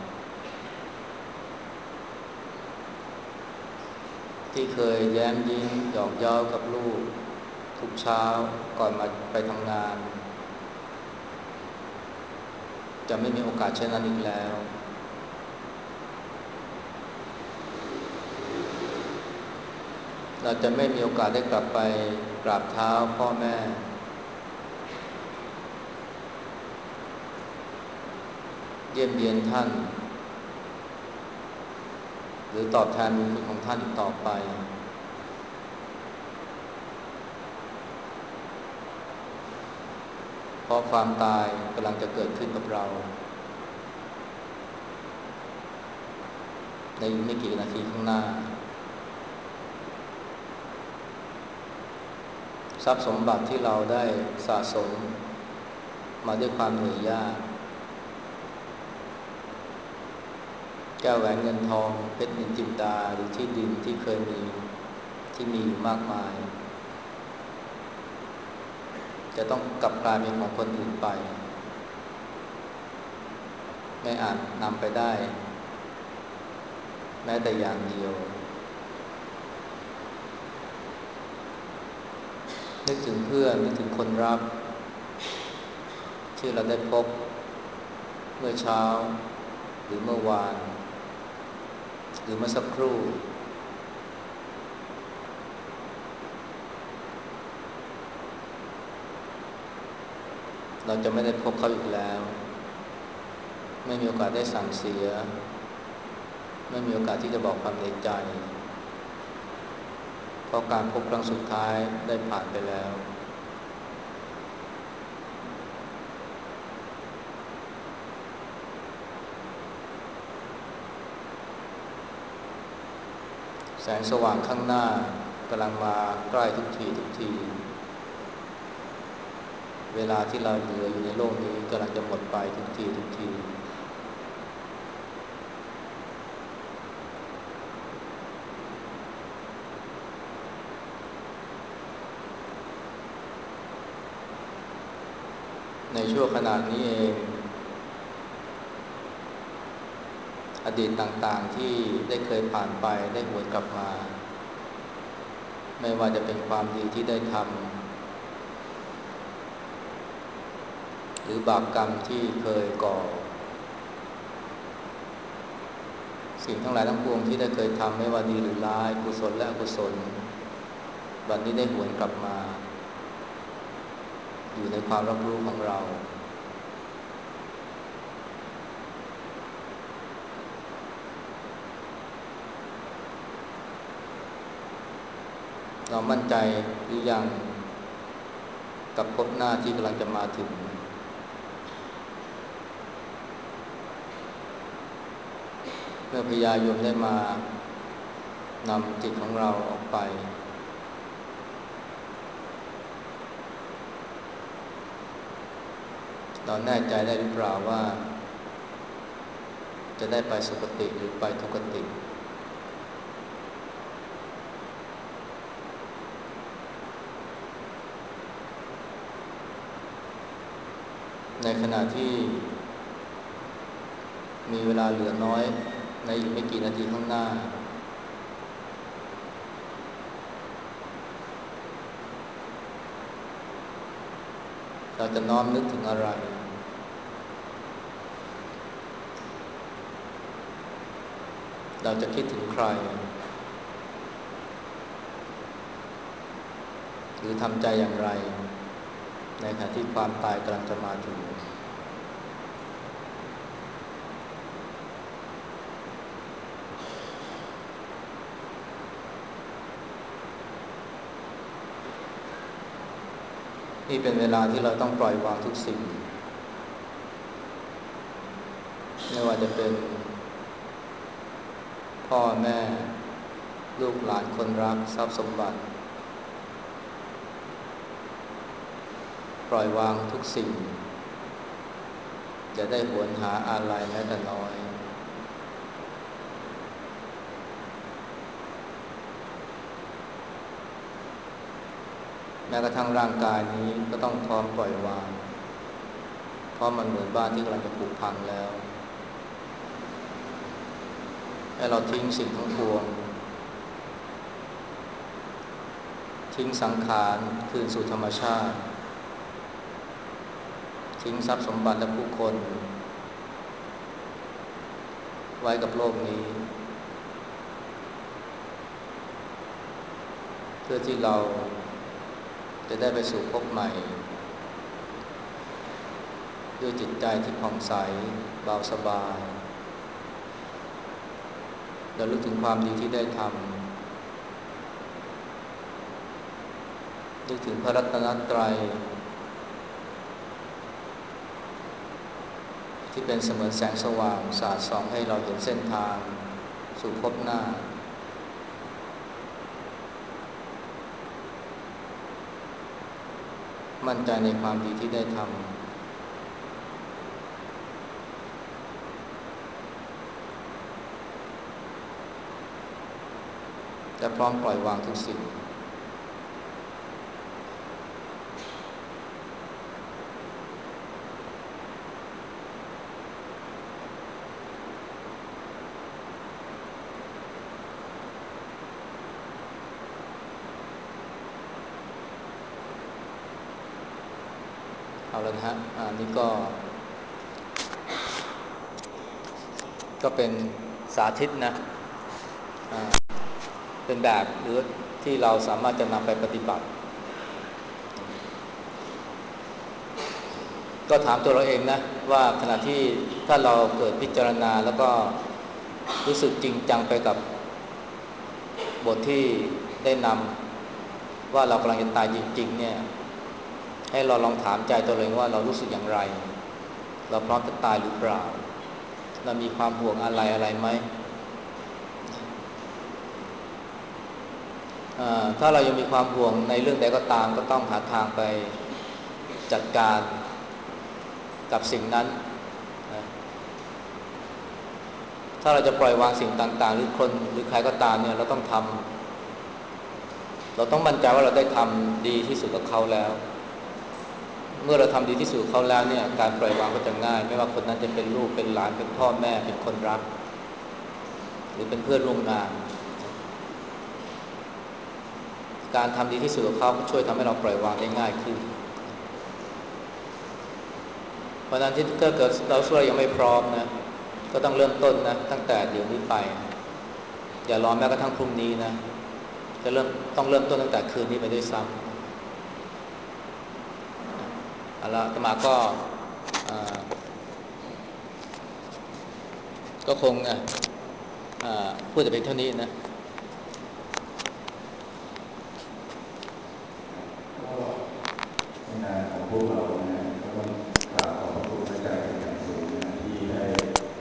ที่เคยแย้มยิ้มหยอกเย้ากับลูกทุกเช้าก่อนมาไปทำงานจะไม่มีโอกาสเช่นนั้นอีกแล้วเราจะไม่มีโอกาสได้กลับไปกราบเท้าพ่อแม่เยี่ยมเยียนท่านหรือตอบแทนบุญคุณของท่านอีกต่อไปเพราะความตายกำลังจะเกิดขึ้นกับเราในไม่กี่นาทีข้างหน้าทรัพย์สมบัติที่เราได้สะสมมาด้วยความเหนื่อยยากแก้วแหวนเงินทองเพชรนินจินดาหรือที่ดินที่เคยมีที่มีอยู่มากมายจะต้องกลับกลายเป็นของคนอื่นไปไม่อาจนำไปได้แม้แต่อย่างเดียวนึกถึงเพื่อนนึกถึงคนรักที่เราได้พบเมื่อเช้าหรือเมื่อวานหรือเมื่อสักครู่เราจะไม่ได้พบเขาอีกแล้วไม่มีโอกาสได้สั่งเสียไม่มีโอกาสที่จะบอกความในใจเพราะการพบครั้งสุดท้ายได้ผ่านไปแล้วแสงสว่างข้างหน้ากำลังมาใกล้ทุกทีทุกทีเวลาที่เราเหลืออยู่ในโลกนี้กำลังจะหมดไปทุกทีทุกทีในช่วงขณะนี้เองอดีตต่างๆที่ได้เคยผ่านไปได้หวนกลับมาไม่ว่าจะเป็นความดีที่ได้ทำหรือบาปกรรมที่เคยก่อสิ่งทั้งหลายทั้งปวงที่ได้เคยทำไม่ว่าดีหรือร้ายกุศลและอกุศลวันนี้ได้หวนกลับมาอยู่ในความรับรู้ของเราเรามั่นใจหรือยังกับภพหน้าที่กำลังจะมาถึงเมื่อพญายมได้มานำจิตของเราออกไปเราแน่ใจได้หรือเปล่าว่าจะได้ไปสุคติหรือไปทุกติในขณะที่มีเวลาเหลือน้อยในอีกไม่กี่นาทีข้างหน้าเราจะน้อมนึกถึงอะไรเราจะคิดถึงใครหรือทำใจอย่างไรในขณะที่ความตายกำลังจะมาถึงนี่เป็นเวลาที่เราต้องปล่อยวางทุกสิ่งไม่ว่าจะเป็นพ่อแม่ลูกหลานคนรักทรัพย์สมบัติปล่อยวางทุกสิ่งอย่าได้หวนหาอะไรแม้แต่น้อยแม้กระทั่งร่างกายนี้ก็ต้องพร้อมปล่อยวางเพราะมันเหมือนบ้านที่กำลังจะผุพังแล้วให้เราทิ้งสิ่งทั้งปวงทิ้งสังขารคืนสู่ธรรมชาติทิ้งทรัพย์สมบัติและผู้คนไว้กับโลกนี้เพื่อที่เราจะได้ไปสู่ภพใหม่ด้วยจิตใจที่ผ่องใสเบาสบายระลึกถึงความดีที่ได้ทำนึกถึงพระรัตนตรัยที่เป็นเสมือนแสงสว่างสาดส่องให้เราเห็นเส้นทางสู่ภพหน้ามั่นใจในความดีที่ได้ทำและพร้อมปล่อยวางทุกสิ่งเอาละนะฮะอันนี้ก็ก็เป็นสาธิตนะเป็นแบบหรือที่เราสามารถจะนำไปปฏิบัติก็ถามตัวเราเองนะว่าขณะที่ถ้าเราเกิดพิจารณาแล้วก็รู้สึกจริงจังไปกับบทที่ได้นำว่าเรากำลังจะตายจริงๆเนี่ยให้เราลองถามใจตัวเองว่าเรารู้สึกอย่างไรเราพร้อมจะตายหรือเปล่าเรามีความห่วงอะไรอะไรไหมถ้าเรายังมีความห่วงในเรื่องใดก็ตามก็ต้องหาทางไปจัดการกับสิ่งนั้นนะถ้าเราจะปล่อยวางสิ่งต่างๆหรือคนหรือใครก็ตามเนี่ยเราต้องทำเราต้องมั่นใจว่าเราได้ทำดีที่สุดกับเขาแล้วเมื่อเราทำดีที่สุดเขาแล้วเนี่ยการปล่อยวางก็จะง่ายไม่ว่าคนนั้นจะเป็นลูกเป็นหลานเป็นพ่อแม่เป็นคนรักหรือเป็นเพื่อนร่วมงานการทำดีที่สุดกับเขาก็ช่วยทำให้เราปล่อยวางได้ง่ายขึ้นเพราะนั้นที่ถ้าเกิดเราช่วยยังไม่พร้อมนะก็ต้องเริ่มต้นนะตั้งแต่เดี๋ยวนี้ไปอย่ารอแม้กระทั่งพรุ่งนี้นะจะเริ่มต้องเริ่มต้นตั้งแต่คืนนี้ไปด้วยซ้ำเอาละอาตมาก็อ่าก็คงอ่ะอ่าพูดแต่เพียงเท่านี้นะก็ในงานของพวกเรา